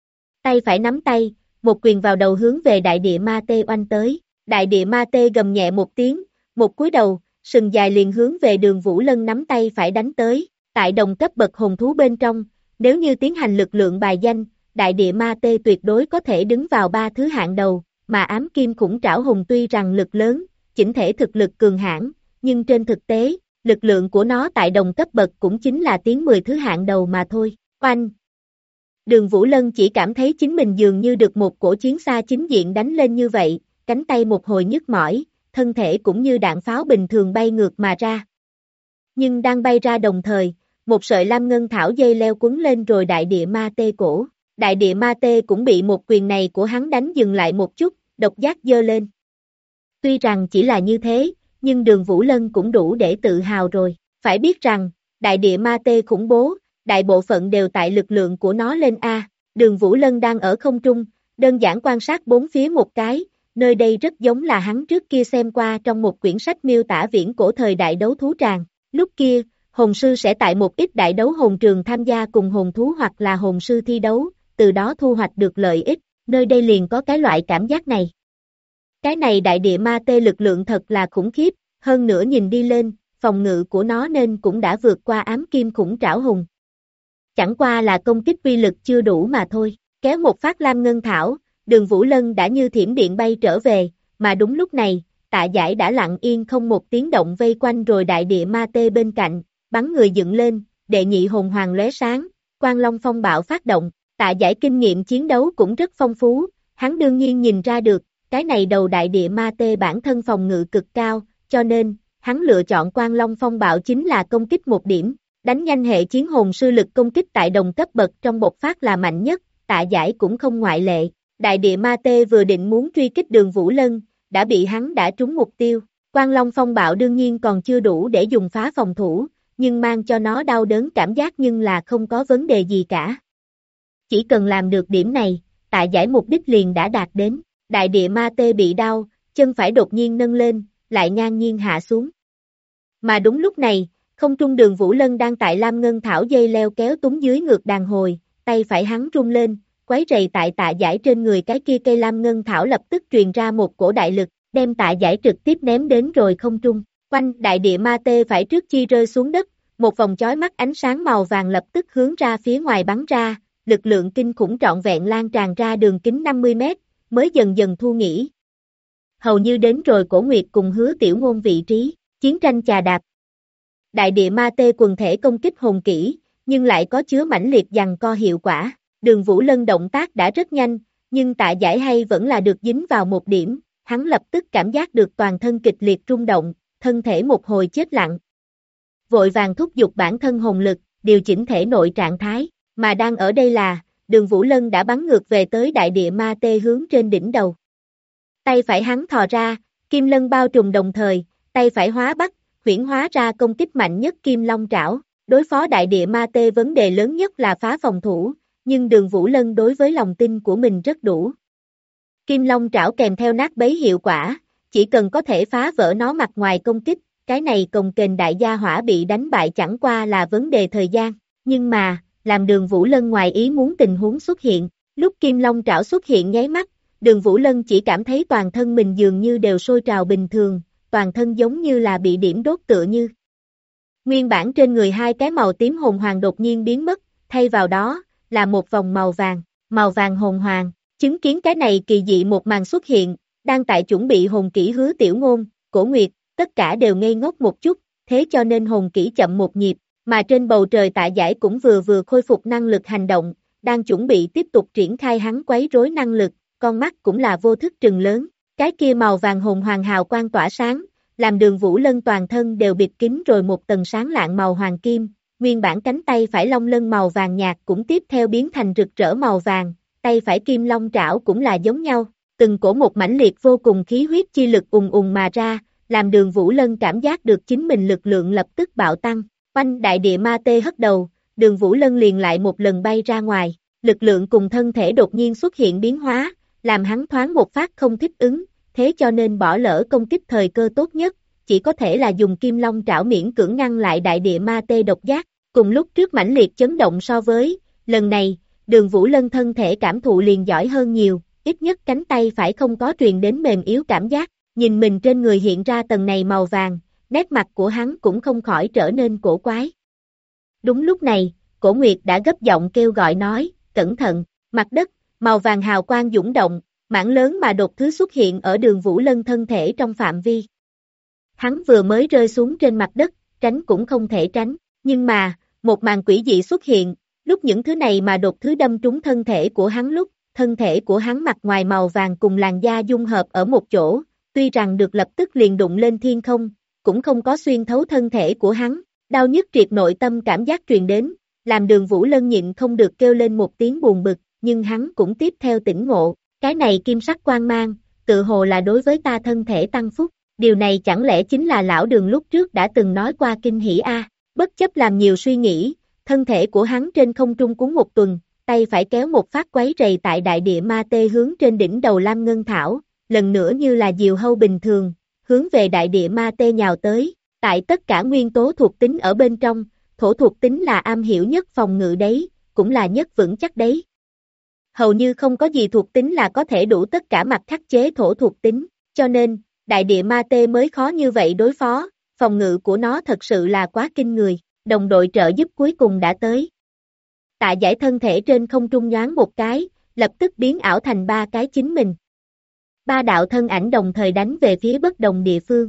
Tay phải nắm tay, một quyền vào đầu hướng về đại địa ma tê oanh tới, đại địa ma tê gầm nhẹ một tiếng, một cúi đầu, sừng dài liền hướng về Đường Vũ Lân nắm tay phải đánh tới, tại đồng cấp bậc hồn thú bên trong, nếu như tiến hành lực lượng bài danh, đại địa ma tê tuyệt đối có thể đứng vào 3 thứ hạng đầu, mà ám kim khủng trảo hùng tuy rằng lực lớn, chỉnh thể thực lực cường hãn, nhưng trên thực tế, lực lượng của nó tại đồng cấp bậc cũng chính là tiến 10 thứ hạng đầu mà thôi. Oanh! Đường Vũ Lân chỉ cảm thấy chính mình dường như được một cổ chiến xa chính diện đánh lên như vậy, cánh tay một hồi nhức mỏi, thân thể cũng như đạn pháo bình thường bay ngược mà ra. Nhưng đang bay ra đồng thời, một sợi lam ngân thảo dây leo quấn lên rồi đại địa ma tê cổ. Đại địa ma tê cũng bị một quyền này của hắn đánh dừng lại một chút, độc giác giơ lên. Tuy rằng chỉ là như thế, nhưng Đường Vũ Lân cũng đủ để tự hào rồi. Phải biết rằng, đại địa ma tê khủng bố, đại bộ phận đều tại lực lượng của nó lên A. Đường Vũ Lân đang ở không trung, đơn giản quan sát bốn phía một cái, nơi đây rất giống là hắn trước kia xem qua trong một quyển sách miêu tả viễn cổ thời đại đấu thú tràng. Lúc kia, hồn sư sẽ tại một ít đại đấu hồn trường tham gia cùng hồn thú hoặc là hồn sư thi đấu, từ đó thu hoạch được lợi ích, nơi đây liền có cái loại cảm giác này. Cái này đại địa ma tê lực lượng thật là khủng khiếp, hơn nữa nhìn đi lên, phòng ngự của nó nên cũng đã vượt qua ám kim khủng trảo hùng. Chẳng qua là công kích uy lực chưa đủ mà thôi, kéo một phát lam ngân thảo, Đường Vũ Lân đã như thiểm điện bay trở về, mà đúng lúc này, Tạ Giải đã lặng yên không một tiếng động vây quanh rồi đại địa ma tê bên cạnh, bắn người dựng lên, đệ nhị hồn hoàng lóe sáng, Quang Long phong bạo phát động, Tạ Giải kinh nghiệm chiến đấu cũng rất phong phú, hắn đương nhiên nhìn ra được, cái này đầu đại địa ma tê bản thân phòng ngự cực cao, cho nên, hắn lựa chọn Quang Long phong bạo chính là công kích một điểm, đánh nhanh hệ chiến hồn sư lực công kích tại đồng cấp bậc trong bộc phát là mạnh nhất, Tạ Giải cũng không ngoại lệ. Đại địa ma tê vừa định muốn truy kích Đường Vũ Lân, đã bị hắn đã trúng mục tiêu. Quang Long phong bạo đương nhiên còn chưa đủ để dùng phá phòng thủ, nhưng mang cho nó đau đớn cảm giác nhưng là không có vấn đề gì cả. Chỉ cần làm được điểm này, Tạ Giải mục đích liền đã đạt đến. Đại địa ma tê bị đau, chân phải đột nhiên nâng lên, lại ngang nhiên hạ xuống. Mà đúng lúc này, không trung Đường Vũ Lân đang tại lam ngân thảo dây leo kéo túng dưới ngược đàn hồi, tay phải hắn rung lên, quấy rầy tại Tạ Giải trên người cái kia cây lam ngân thảo lập tức truyền ra một cổ đại lực, đem Tạ Giải trực tiếp ném đến rồi không trung. Quanh đại địa ma tê phải trước chi rơi xuống đất, một vòng chói mắt ánh sáng màu vàng lập tức hướng ra phía ngoài bắn ra, lực lượng kinh khủng trọn vẹn lan tràn ra đường kính 50 mét, mới dần dần thu nghỉ. Hầu như đến rồi Cổ Nguyệt cùng Hứa Tiểu Ngôn vị trí, chiến tranh chà đạp. Đại địa ma tê quần thể công kích hồn kỹ, nhưng lại có chứa mãnh liệt giằng co hiệu quả. Đường Vũ Lân động tác đã rất nhanh, nhưng Tạ Giải hay vẫn là được dính vào một điểm, hắn lập tức cảm giác được toàn thân kịch liệt rung động, thân thể một hồi chết lặng. Vội vàng thúc giục bản thân hồn lực, điều chỉnh thể nội trạng thái, mà đang ở đây là, Đường Vũ Lân đã bắn ngược về tới đại địa ma tê hướng trên đỉnh đầu. Tay phải hắn thò ra, kim lân bao trùm đồng thời, tay phải hóa bắt, huyễn hóa ra công kích mạnh nhất Kim Long Trảo. Đối phó đại địa ma tê vấn đề lớn nhất là phá phòng thủ, nhưng Đường Vũ Lân đối với lòng tin của mình rất đủ. Kim Long Trảo kèm theo nát bấy hiệu quả, chỉ cần có thể phá vỡ nó mặt ngoài công kích, cái này cồng kềnh đại gia hỏa bị đánh bại chẳng qua là vấn đề thời gian. Nhưng mà, làm Đường Vũ Lân ngoài ý muốn tình huống xuất hiện, lúc Kim Long Trảo xuất hiện nháy mắt, Đường Vũ Lân chỉ cảm thấy toàn thân mình dường như đều sôi trào bình thường, toàn thân giống như là bị điểm đốt tựa như. Nguyên bản trên người hai cái màu tím hồn hoàng đột nhiên biến mất, thay vào đó, là một vòng màu vàng hồn hoàng. Chứng kiến cái này kỳ dị một màn xuất hiện, đang tại chuẩn bị hồn kỹ Hứa Tiểu Ngôn, Cổ Nguyệt, tất cả đều ngây ngốc một chút, thế cho nên hồn kỹ chậm một nhịp, mà trên bầu trời Tạ Giải cũng vừa khôi phục năng lực hành động, đang chuẩn bị tiếp tục triển khai hắn quấy rối năng lực, con mắt cũng là vô thức trừng lớn, cái kia màu vàng hồn hoàng hào quang tỏa sáng, làm Đường Vũ Lân toàn thân đều bịt kín rồi một tầng sáng lạng màu hoàng kim, nguyên bản cánh tay phải long lân màu vàng nhạt cũng tiếp theo biến thành rực rỡ màu vàng, tay phải Kim Long Trảo cũng là giống nhau, từng cổ một mãnh liệt vô cùng khí huyết chi lực ùng mà ra, làm Đường Vũ Lân cảm giác được chính mình lực lượng lập tức bạo tăng, oanh đại địa ma tê hất đầu, Đường Vũ Lân liền lại một lần bay ra ngoài, lực lượng cùng thân thể đột nhiên xuất hiện biến hóa, làm hắn thoáng một phát không thích ứng, thế cho nên bỏ lỡ công kích thời cơ tốt nhất, chỉ có thể là dùng Kim Long Trảo miễn cưỡng ngăn lại đại địa ma tê độc giác, cùng lúc trước mãnh liệt chấn động so với, lần này, Đường Vũ Lân thân thể cảm thụ liền giỏi hơn nhiều, ít nhất cánh tay phải không có truyền đến mềm yếu cảm giác, nhìn mình trên người hiện ra tầng này màu vàng, nét mặt của hắn cũng không khỏi trở nên cổ quái. Đúng lúc này, Cổ Nguyệt đã gấp giọng kêu gọi nói, cẩn thận, mặt đất, màu vàng hào quang dũng động, mảng lớn mà đột thứ xuất hiện ở Đường Vũ Lân thân thể trong phạm vi. Hắn vừa mới rơi xuống trên mặt đất, tránh cũng không thể tránh, nhưng mà, một màn quỷ dị xuất hiện, lúc những thứ này mà đột thứ đâm trúng thân thể của hắn lúc, thân thể của hắn mặt ngoài màu vàng cùng làn da dung hợp ở một chỗ, tuy rằng được lập tức liền đụng lên thiên không, cũng không có xuyên thấu thân thể của hắn, đau nhức triệt nội tâm cảm giác truyền đến, làm Đường Vũ Lân nhịn không được kêu lên một tiếng buồn bực, nhưng hắn cũng tiếp theo tỉnh ngộ, cái này kim sắc quang mang, tự hồ là đối với ta thân thể tăng phúc, điều này chẳng lẽ chính là lão Đường lúc trước đã từng nói qua kinh hỉ a, bất chấp làm nhiều suy nghĩ, thân thể của hắn trên không trung cuốn một tuần, tay phải kéo một phát quấy rầy tại đại địa ma tê hướng trên đỉnh đầu Lam Ngân Thảo, lần nữa như là diều hâu bình thường, hướng về đại địa ma tê nhào tới, tại tất cả nguyên tố thuộc tính ở bên trong, thổ thuộc tính là am hiểu nhất phòng ngự đấy, cũng là nhất vững chắc đấy. Hầu như không có gì thuộc tính là có thể đủ tất cả mặt khắc chế thổ thuộc tính, cho nên, đại địa ma tê mới khó như vậy đối phó, phòng ngự của nó thật sự là quá kinh người, đồng đội trợ giúp cuối cùng đã tới. Tạ Giải thân thể trên không trung nhoáng một cái, lập tức biến ảo thành ba cái chính mình. Ba đạo thân ảnh đồng thời đánh về phía bất đồng địa phương.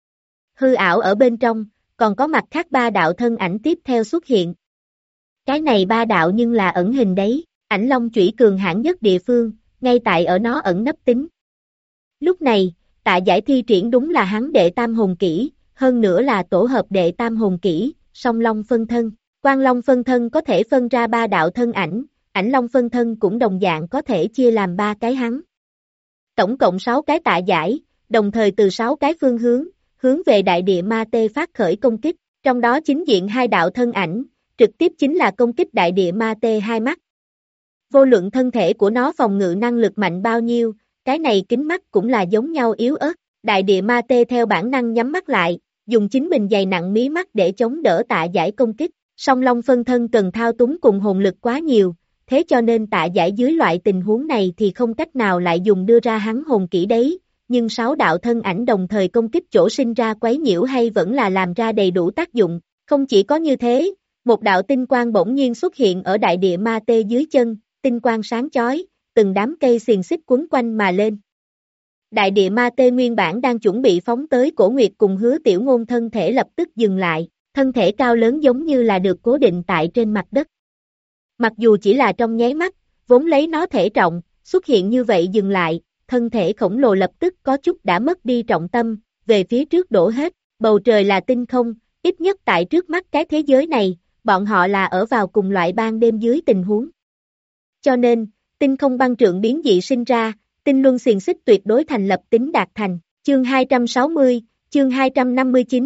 Hư ảo ở bên trong, còn có mặt khác ba đạo thân ảnh tiếp theo xuất hiện. Cái này ba đạo nhưng là ẩn hình đấy, ảnh long chủy cường hãn nhất địa phương, ngay tại ở nó ẩn nấp tính. Lúc này, Tạ Giải thi triển đúng là hắn đệ tam hồn kỹ, hơn nữa là tổ hợp đệ tam hồn kỹ, song long phân thân. Quang long phân thân có thể phân ra ba đạo thân ảnh, ảnh long phân thân cũng đồng dạng có thể chia làm ba cái hắn. Tổng cộng 6 cái Tạ Giải, đồng thời từ 6 cái phương hướng về đại địa ma tê phát khởi công kích, trong đó chính diện hai đạo thân ảnh, trực tiếp chính là công kích đại địa ma tê hai mắt. Vô luận thân thể của nó phòng ngự năng lực mạnh bao nhiêu, cái này kính mắt cũng là giống nhau yếu ớt, đại địa ma tê theo bản năng nhắm mắt lại, dùng chính mình dày nặng mí mắt để chống đỡ Tạ Giải công kích, song long phân thân cần thao túng cùng hồn lực quá nhiều, thế cho nên Tạ Giải dưới loại tình huống này thì không cách nào lại dùng đưa ra hắn hồn kỹ đấy, nhưng 6 đạo thân ảnh đồng thời công kích chỗ sinh ra quấy nhiễu hay vẫn là làm ra đầy đủ tác dụng, không chỉ có như thế, một đạo tinh quang bỗng nhiên xuất hiện ở đại địa ma tê dưới chân, tinh quang sáng chói, từng đám cây xiềng xích quấn quanh mà lên. Đại địa ma tê nguyên bản đang chuẩn bị phóng tới Cổ Nguyệt cùng Hứa Tiểu Ngôn thân thể lập tức dừng lại, thân thể cao lớn giống như là được cố định tại trên mặt đất. Mặc dù chỉ là trong nháy mắt, vốn lấy nó thể trọng, xuất hiện như vậy dừng lại, thân thể khổng lồ lập tức có chút đã mất đi trọng tâm, về phía trước đổ hết, bầu trời là tinh không, ít nhất tại trước mắt cái thế giới này, bọn họ là ở vào cùng loại ban đêm dưới tình huống. Cho nên, tinh không băng trượng biến dị sinh ra, tinh luân xiềng xích tuyệt đối thành lập tính đạt thành, chương 260, chương 259,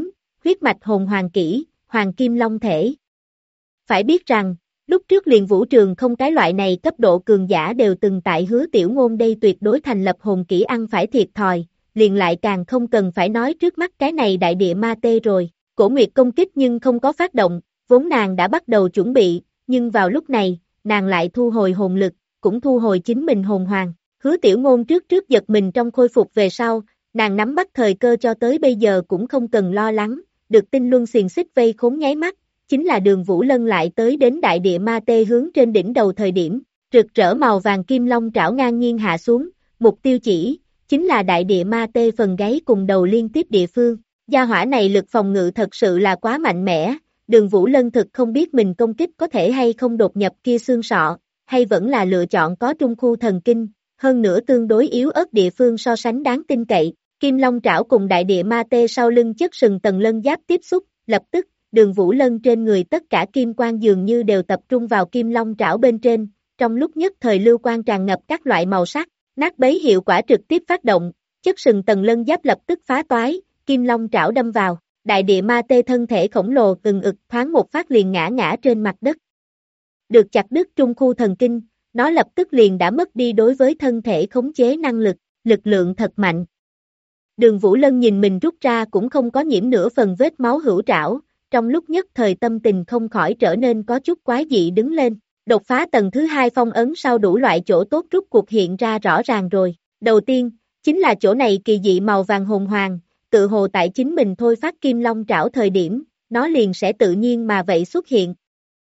huyết mạch hồn hoàng kỹ, hoàng kim long thể. Phải biết rằng, lúc trước liền vũ trường không cái loại này cấp độ cường giả đều từng tại Hứa Tiểu Ngôn đây tuyệt đối thành lập hồn kỹ ăn phải thiệt thòi, liền lại càng không cần phải nói trước mắt cái này đại địa ma tê rồi. Cổ Nguyệt công kích nhưng không có phát động, vốn nàng đã bắt đầu chuẩn bị, nhưng vào lúc này, nàng lại thu hồi hồn lực, cũng thu hồi chính mình hồn hoàng. Hứa Tiểu Ngôn trước giật mình trong khôi phục về sau, nàng nắm bắt thời cơ cho tới bây giờ cũng không cần lo lắng, được tinh luân xiềng xích vây khốn nháy mắt, chính là Đường Vũ Lân lại tới đến đại địa ma tê hướng trên đỉnh đầu thời điểm, rực rỡ màu vàng kim long trảo ngang nghiêng hạ xuống, mục tiêu chỉ, chính là đại địa ma tê phần gáy cùng đầu liên tiếp địa phương. Gia hỏa này lực phòng ngự thật sự là quá mạnh mẽ, Đường Vũ Lân thực không biết mình công kích có thể hay không đột nhập kia xương sọ, hay vẫn là lựa chọn có trung khu thần kinh, hơn nữa tương đối yếu ớt địa phương so sánh đáng tin cậy. Kim Long trảo cùng đại địa ma tê sau lưng chất sừng tầng lân giáp tiếp xúc, lập tức, Đường Vũ Lân trên người tất cả kim quang dường như đều tập trung vào Kim Long trảo bên trên, trong lúc nhất thời lưu quang tràn ngập các loại màu sắc, nát bấy hiệu quả trực tiếp phát động, chất sừng tầng lân giáp lập tức phá toái, Kim Long trảo đâm vào, đại địa ma tê thân thể khổng lồ từng ực thoáng một phát liền ngã trên mặt đất. Được chặt đứt trung khu thần kinh, nó lập tức liền đã mất đi đối với thân thể khống chế năng lực, lực lượng thật mạnh. Đường Vũ Lân nhìn mình rút ra cũng không có nhiễm nửa phần vết máu hữu trảo, trong lúc nhất thời tâm tình không khỏi trở nên có chút quái dị đứng lên. Đột phá tầng thứ 2 phong ấn sau đủ loại chỗ tốt rút cuộc hiện ra rõ ràng rồi. Đầu tiên, chính là chỗ này kỳ dị màu vàng hồn hoàng, tự hồ tại chính mình thôi phát kim long trảo thời điểm, nó liền sẽ tự nhiên mà vậy xuất hiện.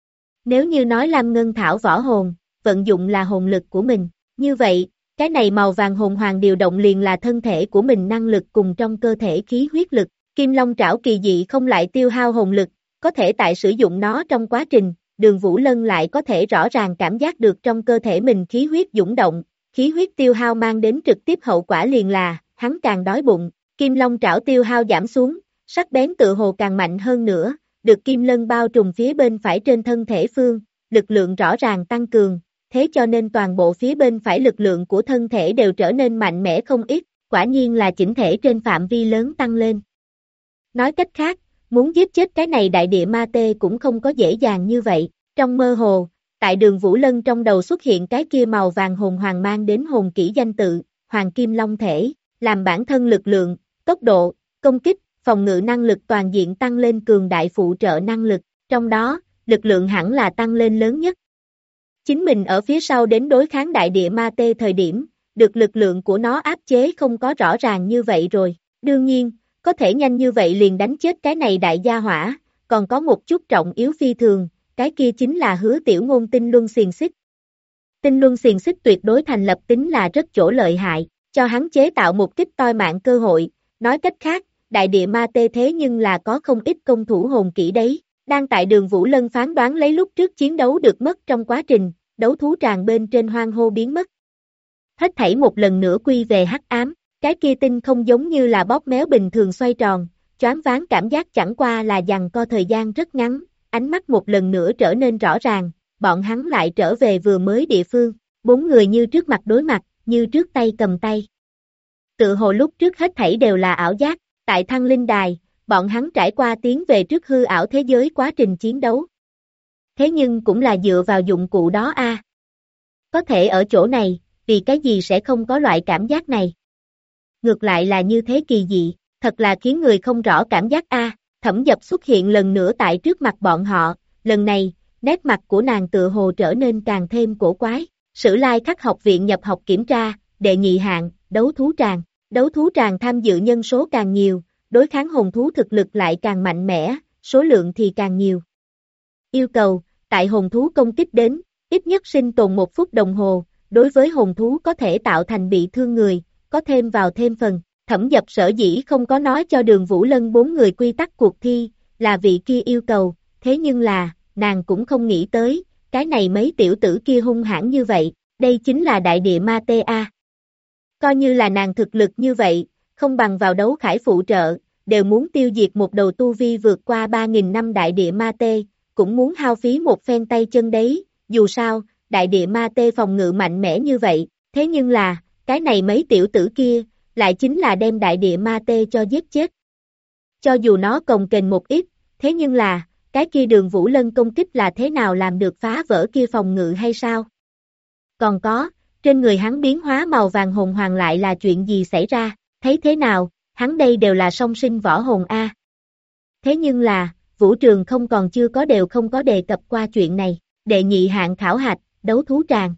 Nếu như nói Lam Ngân Thảo võ hồn, vận dụng là hồn lực của mình, như vậy, cái này màu vàng hồn hoàng điều động liền là thân thể của mình năng lực cùng trong cơ thể khí huyết lực. Kim Long trảo kỳ dị không lại tiêu hao hồn lực, có thể tại sử dụng nó trong quá trình, Đường Vũ Lân lại có thể rõ ràng cảm giác được trong cơ thể mình khí huyết dũng động, khí huyết tiêu hao mang đến trực tiếp hậu quả liền là, hắn càng đói bụng, Kim Long trảo tiêu hao giảm xuống, sắc bén tự hồ càng mạnh hơn nữa, được Kim Lân bao trùm phía bên phải trên thân thể phương, lực lượng rõ ràng tăng cường, thế cho nên toàn bộ phía bên phải lực lượng của thân thể đều trở nên mạnh mẽ không ít, quả nhiên là chỉnh thể trên phạm vi lớn tăng lên. Nói cách khác, muốn giết chết cái này đại địa ma tê cũng không có dễ dàng như vậy. Trong mơ hồ, tại Đường Vũ Lân trong đầu xuất hiện cái kia màu vàng hồn hoàng mang đến hồn kỹ danh tự, Hoàng Kim Long Thể, làm bản thân lực lượng, tốc độ, công kích, phòng ngự năng lực toàn diện tăng lên cường đại phụ trợ năng lực, trong đó, lực lượng hẳn là tăng lên lớn nhất. Chính mình ở phía sau đến đối kháng đại địa ma tê thời điểm, được lực lượng của nó áp chế không có rõ ràng như vậy rồi. Đương nhiên, có thể nhanh như vậy liền đánh chết cái này đại gia hỏa, còn có một chút trọng yếu phi thường, cái kia chính là Hứa Tiểu Ngôn tinh luân xiềng xích. Tinh luân xiềng xích tuyệt đối thành lập tính là rất chỗ lợi hại, cho hắn chế tạo một kích toi mạng cơ hội, nói cách khác, đại địa ma tê thế nhưng là có không ít công thủ hồn kỹ đấy, đang tại Đường Vũ Lân phán đoán lấy lúc trước chiến đấu được mất trong quá trình, đấu thú tràng bên trên hoang hô biến mất. Hết thảy một lần nữa quy về hắc ám, cái kia tinh không giống như là bóp méo bình thường xoay tròn, choáng váng cảm giác chẳng qua là giằng co thời gian rất ngắn, ánh mắt một lần nữa trở nên rõ ràng, bọn hắn lại trở về vừa mới địa phương, 4 người như trước mặt đối mặt, như trước tay cầm tay. Tự hồ lúc trước hết thảy đều là ảo giác, tại Thăng Linh Đài, bọn hắn trải qua tiến về trước hư ảo thế giới quá trình chiến đấu. Thế nhưng cũng là dựa vào dụng cụ đó a. Có thể ở chỗ này, vì cái gì sẽ không có loại cảm giác này? Ngược lại là như thế kỳ dị, thật là khiến người không rõ cảm giác a. Thẩm Dập xuất hiện lần nữa tại trước mặt bọn họ, lần này, nét mặt của nàng tựa hồ trở nên càng thêm cổ quái. Sử Lai Khắc học viện nhập học kiểm tra, đệ nhị hạng, đấu thú tràng. Đấu thú tràng tham dự nhân số càng nhiều, đối kháng hồn thú thực lực lại càng mạnh mẽ, số lượng thì càng nhiều. Yêu cầu, tại hồn thú công kích đến, ít nhất sinh tồn 1 phút đồng hồ, đối với hồn thú có thể tạo thành bị thương người, có thêm vào thêm phần. Thẩm Dập sở dĩ không có nói cho Đường Vũ Lân 4 người quy tắc cuộc thi, là vị kia yêu cầu, thế nhưng là, nàng cũng không nghĩ tới, cái này mấy tiểu tử kia hung hãn như vậy, đây chính là đại địa ma tê a. Coi như là nàng thực lực như vậy, không bằng vào đấu khải phụ trợ, đều muốn tiêu diệt một đầu tu vi vượt qua 3.000 năm đại địa ma tê, cũng muốn hao phí một phen tay chân đấy, dù sao, đại địa ma tê phòng ngự mạnh mẽ như vậy, thế nhưng là, cái này mấy tiểu tử kia, lại chính là đem đại địa ma tê cho giết chết. Cho dù nó cồng kềnh một ít, thế nhưng là, cái kia Đường Vũ Lân công kích là thế nào làm được phá vỡ kia phòng ngự hay sao? Còn có, trên người hắn biến hóa màu vàng hồn hoàng lại là chuyện gì xảy ra, thấy thế nào, hắn đây đều là song sinh võ hồn a. Thế nhưng là, Vũ Trường không còn chưa có đều không có đề cập qua chuyện này, đệ nhị hạng khảo hạch, đấu thú tràng.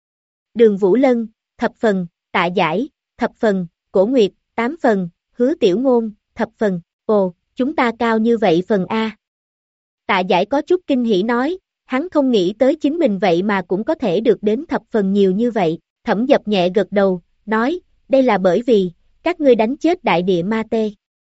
Đường Vũ Lân, thập phần, Tạ Giải, thập phần, Cổ Nguyệt, 8 phần, Hứa Tiểu Ngôn, thập phần, ồ, chúng ta cao như vậy phần A. Tạ Giải có chút kinh hỉ nói, hắn không nghĩ tới chính mình vậy mà cũng có thể được đến thập phần nhiều như vậy, Thẩm Dập nhẹ gật đầu, nói, đây là bởi vì, các ngươi đánh chết đại địa ma tê.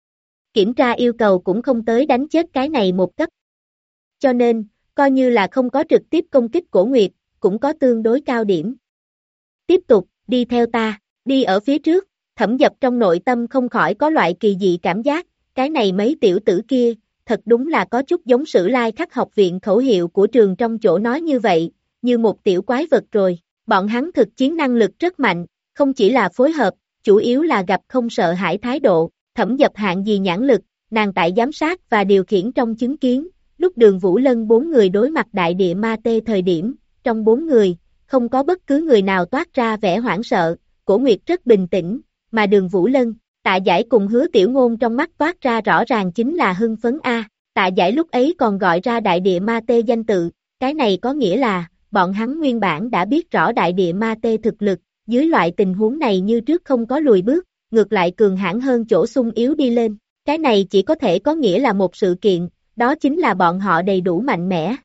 Kiểm tra yêu cầu cũng không tới đánh chết cái này một cấp. Cho nên, coi như là không có trực tiếp công kích Cổ Nguyệt, cũng có tương đối cao điểm. Tiếp tục, đi theo ta, đi ở phía trước, Thẩm Dập trong nội tâm không khỏi có loại kỳ dị cảm giác, cái này mấy tiểu tử kia, thật đúng là có chút giống Sử Lai Khắc học viện khẩu hiệu của trường trong chỗ nói như vậy, như một tiểu quái vật rồi, bọn hắn thực chiến năng lực rất mạnh, không chỉ là phối hợp, chủ yếu là gặp không sợ hãi thái độ, Thẩm Dập hạng gì nhãn lực, nàng tại giám sát và điều khiển trong chứng kiến, lúc Đường Vũ Lân 4 người đối mặt đại địa ma tê thời điểm, trong 4 người, không có bất cứ người nào toát ra vẻ hoảng sợ, Cổ Nguyệt rất bình tĩnh, mà Đường Vũ Lân, Tạ Giải cùng Hứa Tiểu Ngôn trong mắt toát ra rõ ràng chính là hưng phấn A, Tạ Giải lúc ấy còn gọi ra đại địa ma tê danh tự, cái này có nghĩa là, bọn hắn nguyên bản đã biết rõ đại địa ma tê thực lực, dưới loại tình huống này như trước không có lùi bước, ngược lại cường hãn hơn chỗ sung yếu đi lên, cái này chỉ có thể có nghĩa là một sự kiện, đó chính là bọn họ đầy đủ mạnh mẽ.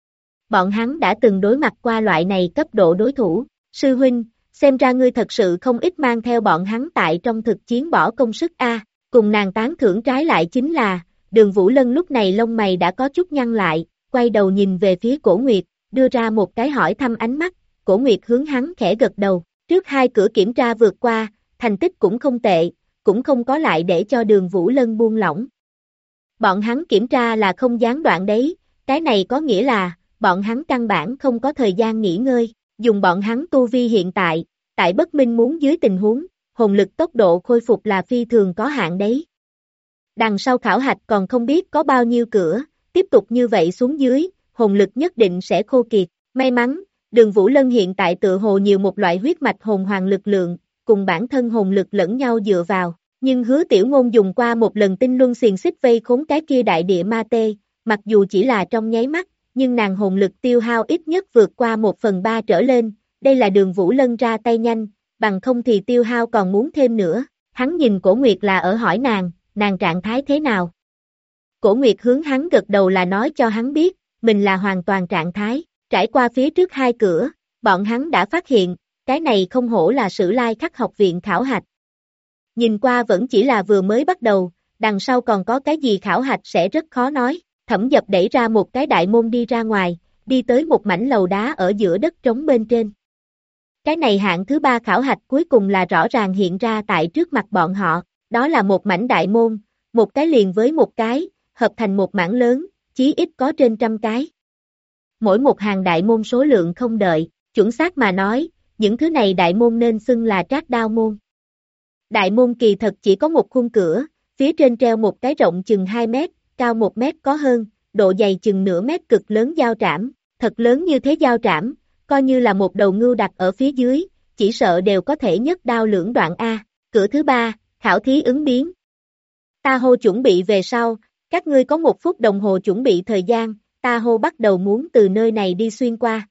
Bọn hắn đã từng đối mặt qua loại này cấp độ đối thủ, sư huynh, xem ra ngươi thật sự không ít mang theo bọn hắn tại trong thực chiến bỏ công sức a. Cùng nàng tán thưởng trái lại chính là, Đường Vũ Lân lúc này lông mày đã có chút nhăn lại, quay đầu nhìn về phía Cổ Nguyệt, đưa ra một cái hỏi thăm ánh mắt, Cổ Nguyệt hướng hắn khẽ gật đầu, trước 2 cửa kiểm tra vượt qua, thành tích cũng không tệ, cũng không có lại để cho Đường Vũ Lân buông lỏng. Bọn hắn kiểm tra là không gián đoạn đấy, cái này có nghĩa là, bọn hắn căn bản không có thời gian nghỉ ngơi, dùng bọn hắn tu vi hiện tại bất minh muốn dưới tình huống, hồn lực tốc độ khôi phục là phi thường có hạn đấy. Đằng sau khảo hạch còn không biết có bao nhiêu cửa, tiếp tục như vậy xuống dưới, hồn lực nhất định sẽ khô kiệt. May mắn, Đường Vũ Lân hiện tại tự hồ nhiều một loại huyết mạch hồn hoàng lực lượng, cùng bản thân hồn lực lẫn nhau dựa vào. Nhưng Hứa Tiểu Ngôn dùng qua một lần tinh luân xiềng xích vây khốn cái kia đại địa ma tê, mặc dù chỉ là trong nháy mắt, nhưng nàng hồn lực tiêu hao ít nhất vượt qua 1/3 trở lên, đây là Đường Vũ Lân ra tay nhanh, bằng không thì tiêu hao còn muốn thêm nữa. Hắn nhìn Cổ Nguyệt là ở hỏi nàng trạng thái thế nào? Cổ Nguyệt hướng hắn gật đầu là nói cho hắn biết, mình là hoàn toàn trạng thái, trải qua phía trước 2 cửa, bọn hắn đã phát hiện, cái này không hổ là Sử Lai Khắc học viện khảo hạch. Nhìn qua vẫn chỉ là vừa mới bắt đầu, đằng sau còn có cái gì khảo hạch sẽ rất khó nói. Thẩm Dập đẩy ra một cái đại môn đi ra ngoài, đi tới một mảnh lầu đá ở giữa đất trống bên trên. Cái này hạng thứ 3 khảo hạch cuối cùng là rõ ràng hiện ra tại trước mặt bọn họ, đó là một mảnh đại môn, một cái liền với một cái, hợp thành một mảng lớn, chí ít có trên 100 cái. Mỗi một hàng đại môn số lượng không đợi, chuẩn xác mà nói, những thứ này đại môn nên xưng là trác đao môn. Đại môn kỳ thật chỉ có một khung cửa, phía trên treo một cái rộng chừng 2 mét, cao 1 mét có hơn, độ dày chừng nửa mét cực lớn dao trảm, thật lớn như thế dao trảm, coi như là một đầu ngưu đặt ở phía dưới, chỉ sợ đều có thể nhất đao lưỡng đoạn A. Cửa thứ 3, khảo thí ứng biến. Ta hô chuẩn bị về sau, các ngươi có 1 phút đồng hồ chuẩn bị thời gian, ta hô bắt đầu muốn từ nơi này đi xuyên qua.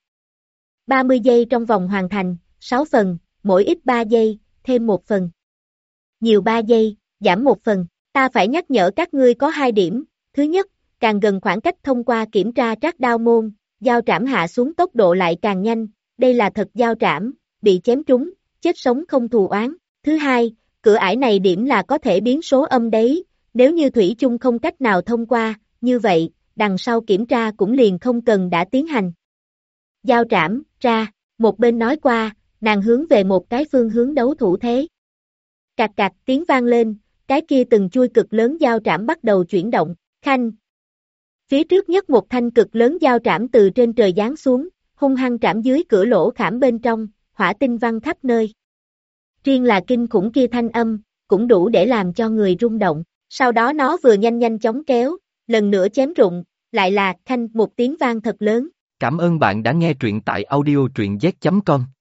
30 giây trong vòng hoàn thành, 6 phần, mỗi ít 3 giây, thêm 1 phần. Nhiều 3 giây, giảm 1 phần. Ta phải nhắc nhở các ngươi có 2 điểm. Thứ nhất, càng gần khoảng cách thông qua kiểm tra trác đao môn, dao trảm hạ xuống tốc độ lại càng nhanh, đây là thật dao trảm, bị chém trúng, chết sống không thù oán. Thứ hai, cửa ải này điểm là có thể biến số âm đấy, nếu như thủy chung không cách nào thông qua, như vậy, đằng sau kiểm tra cũng liền không cần đã tiến hành. Dao trảm, ra, một bên nói qua, nàng hướng về một cái phương hướng đấu thủ thế. Cạc cạc tiếng vang lên, cái kia từng chui cực lớn dao trảm bắt đầu chuyển động, khanh. Phía trước nhất một thanh cực lớn dao trảm từ trên trời giáng xuống, hung hăng trảm dưới cửa lỗ khảm bên trong, hỏa tinh văng khắp nơi. Riêng là kinh khủng kia thanh âm, cũng đủ để làm cho người rung động, Sau đó nó vừa nhanh chóng kéo, lần nữa chém rụng, lại là khanh một tiếng vang thật lớn. Cảm ơn bạn đã nghe truyện tại audio truyện z.com.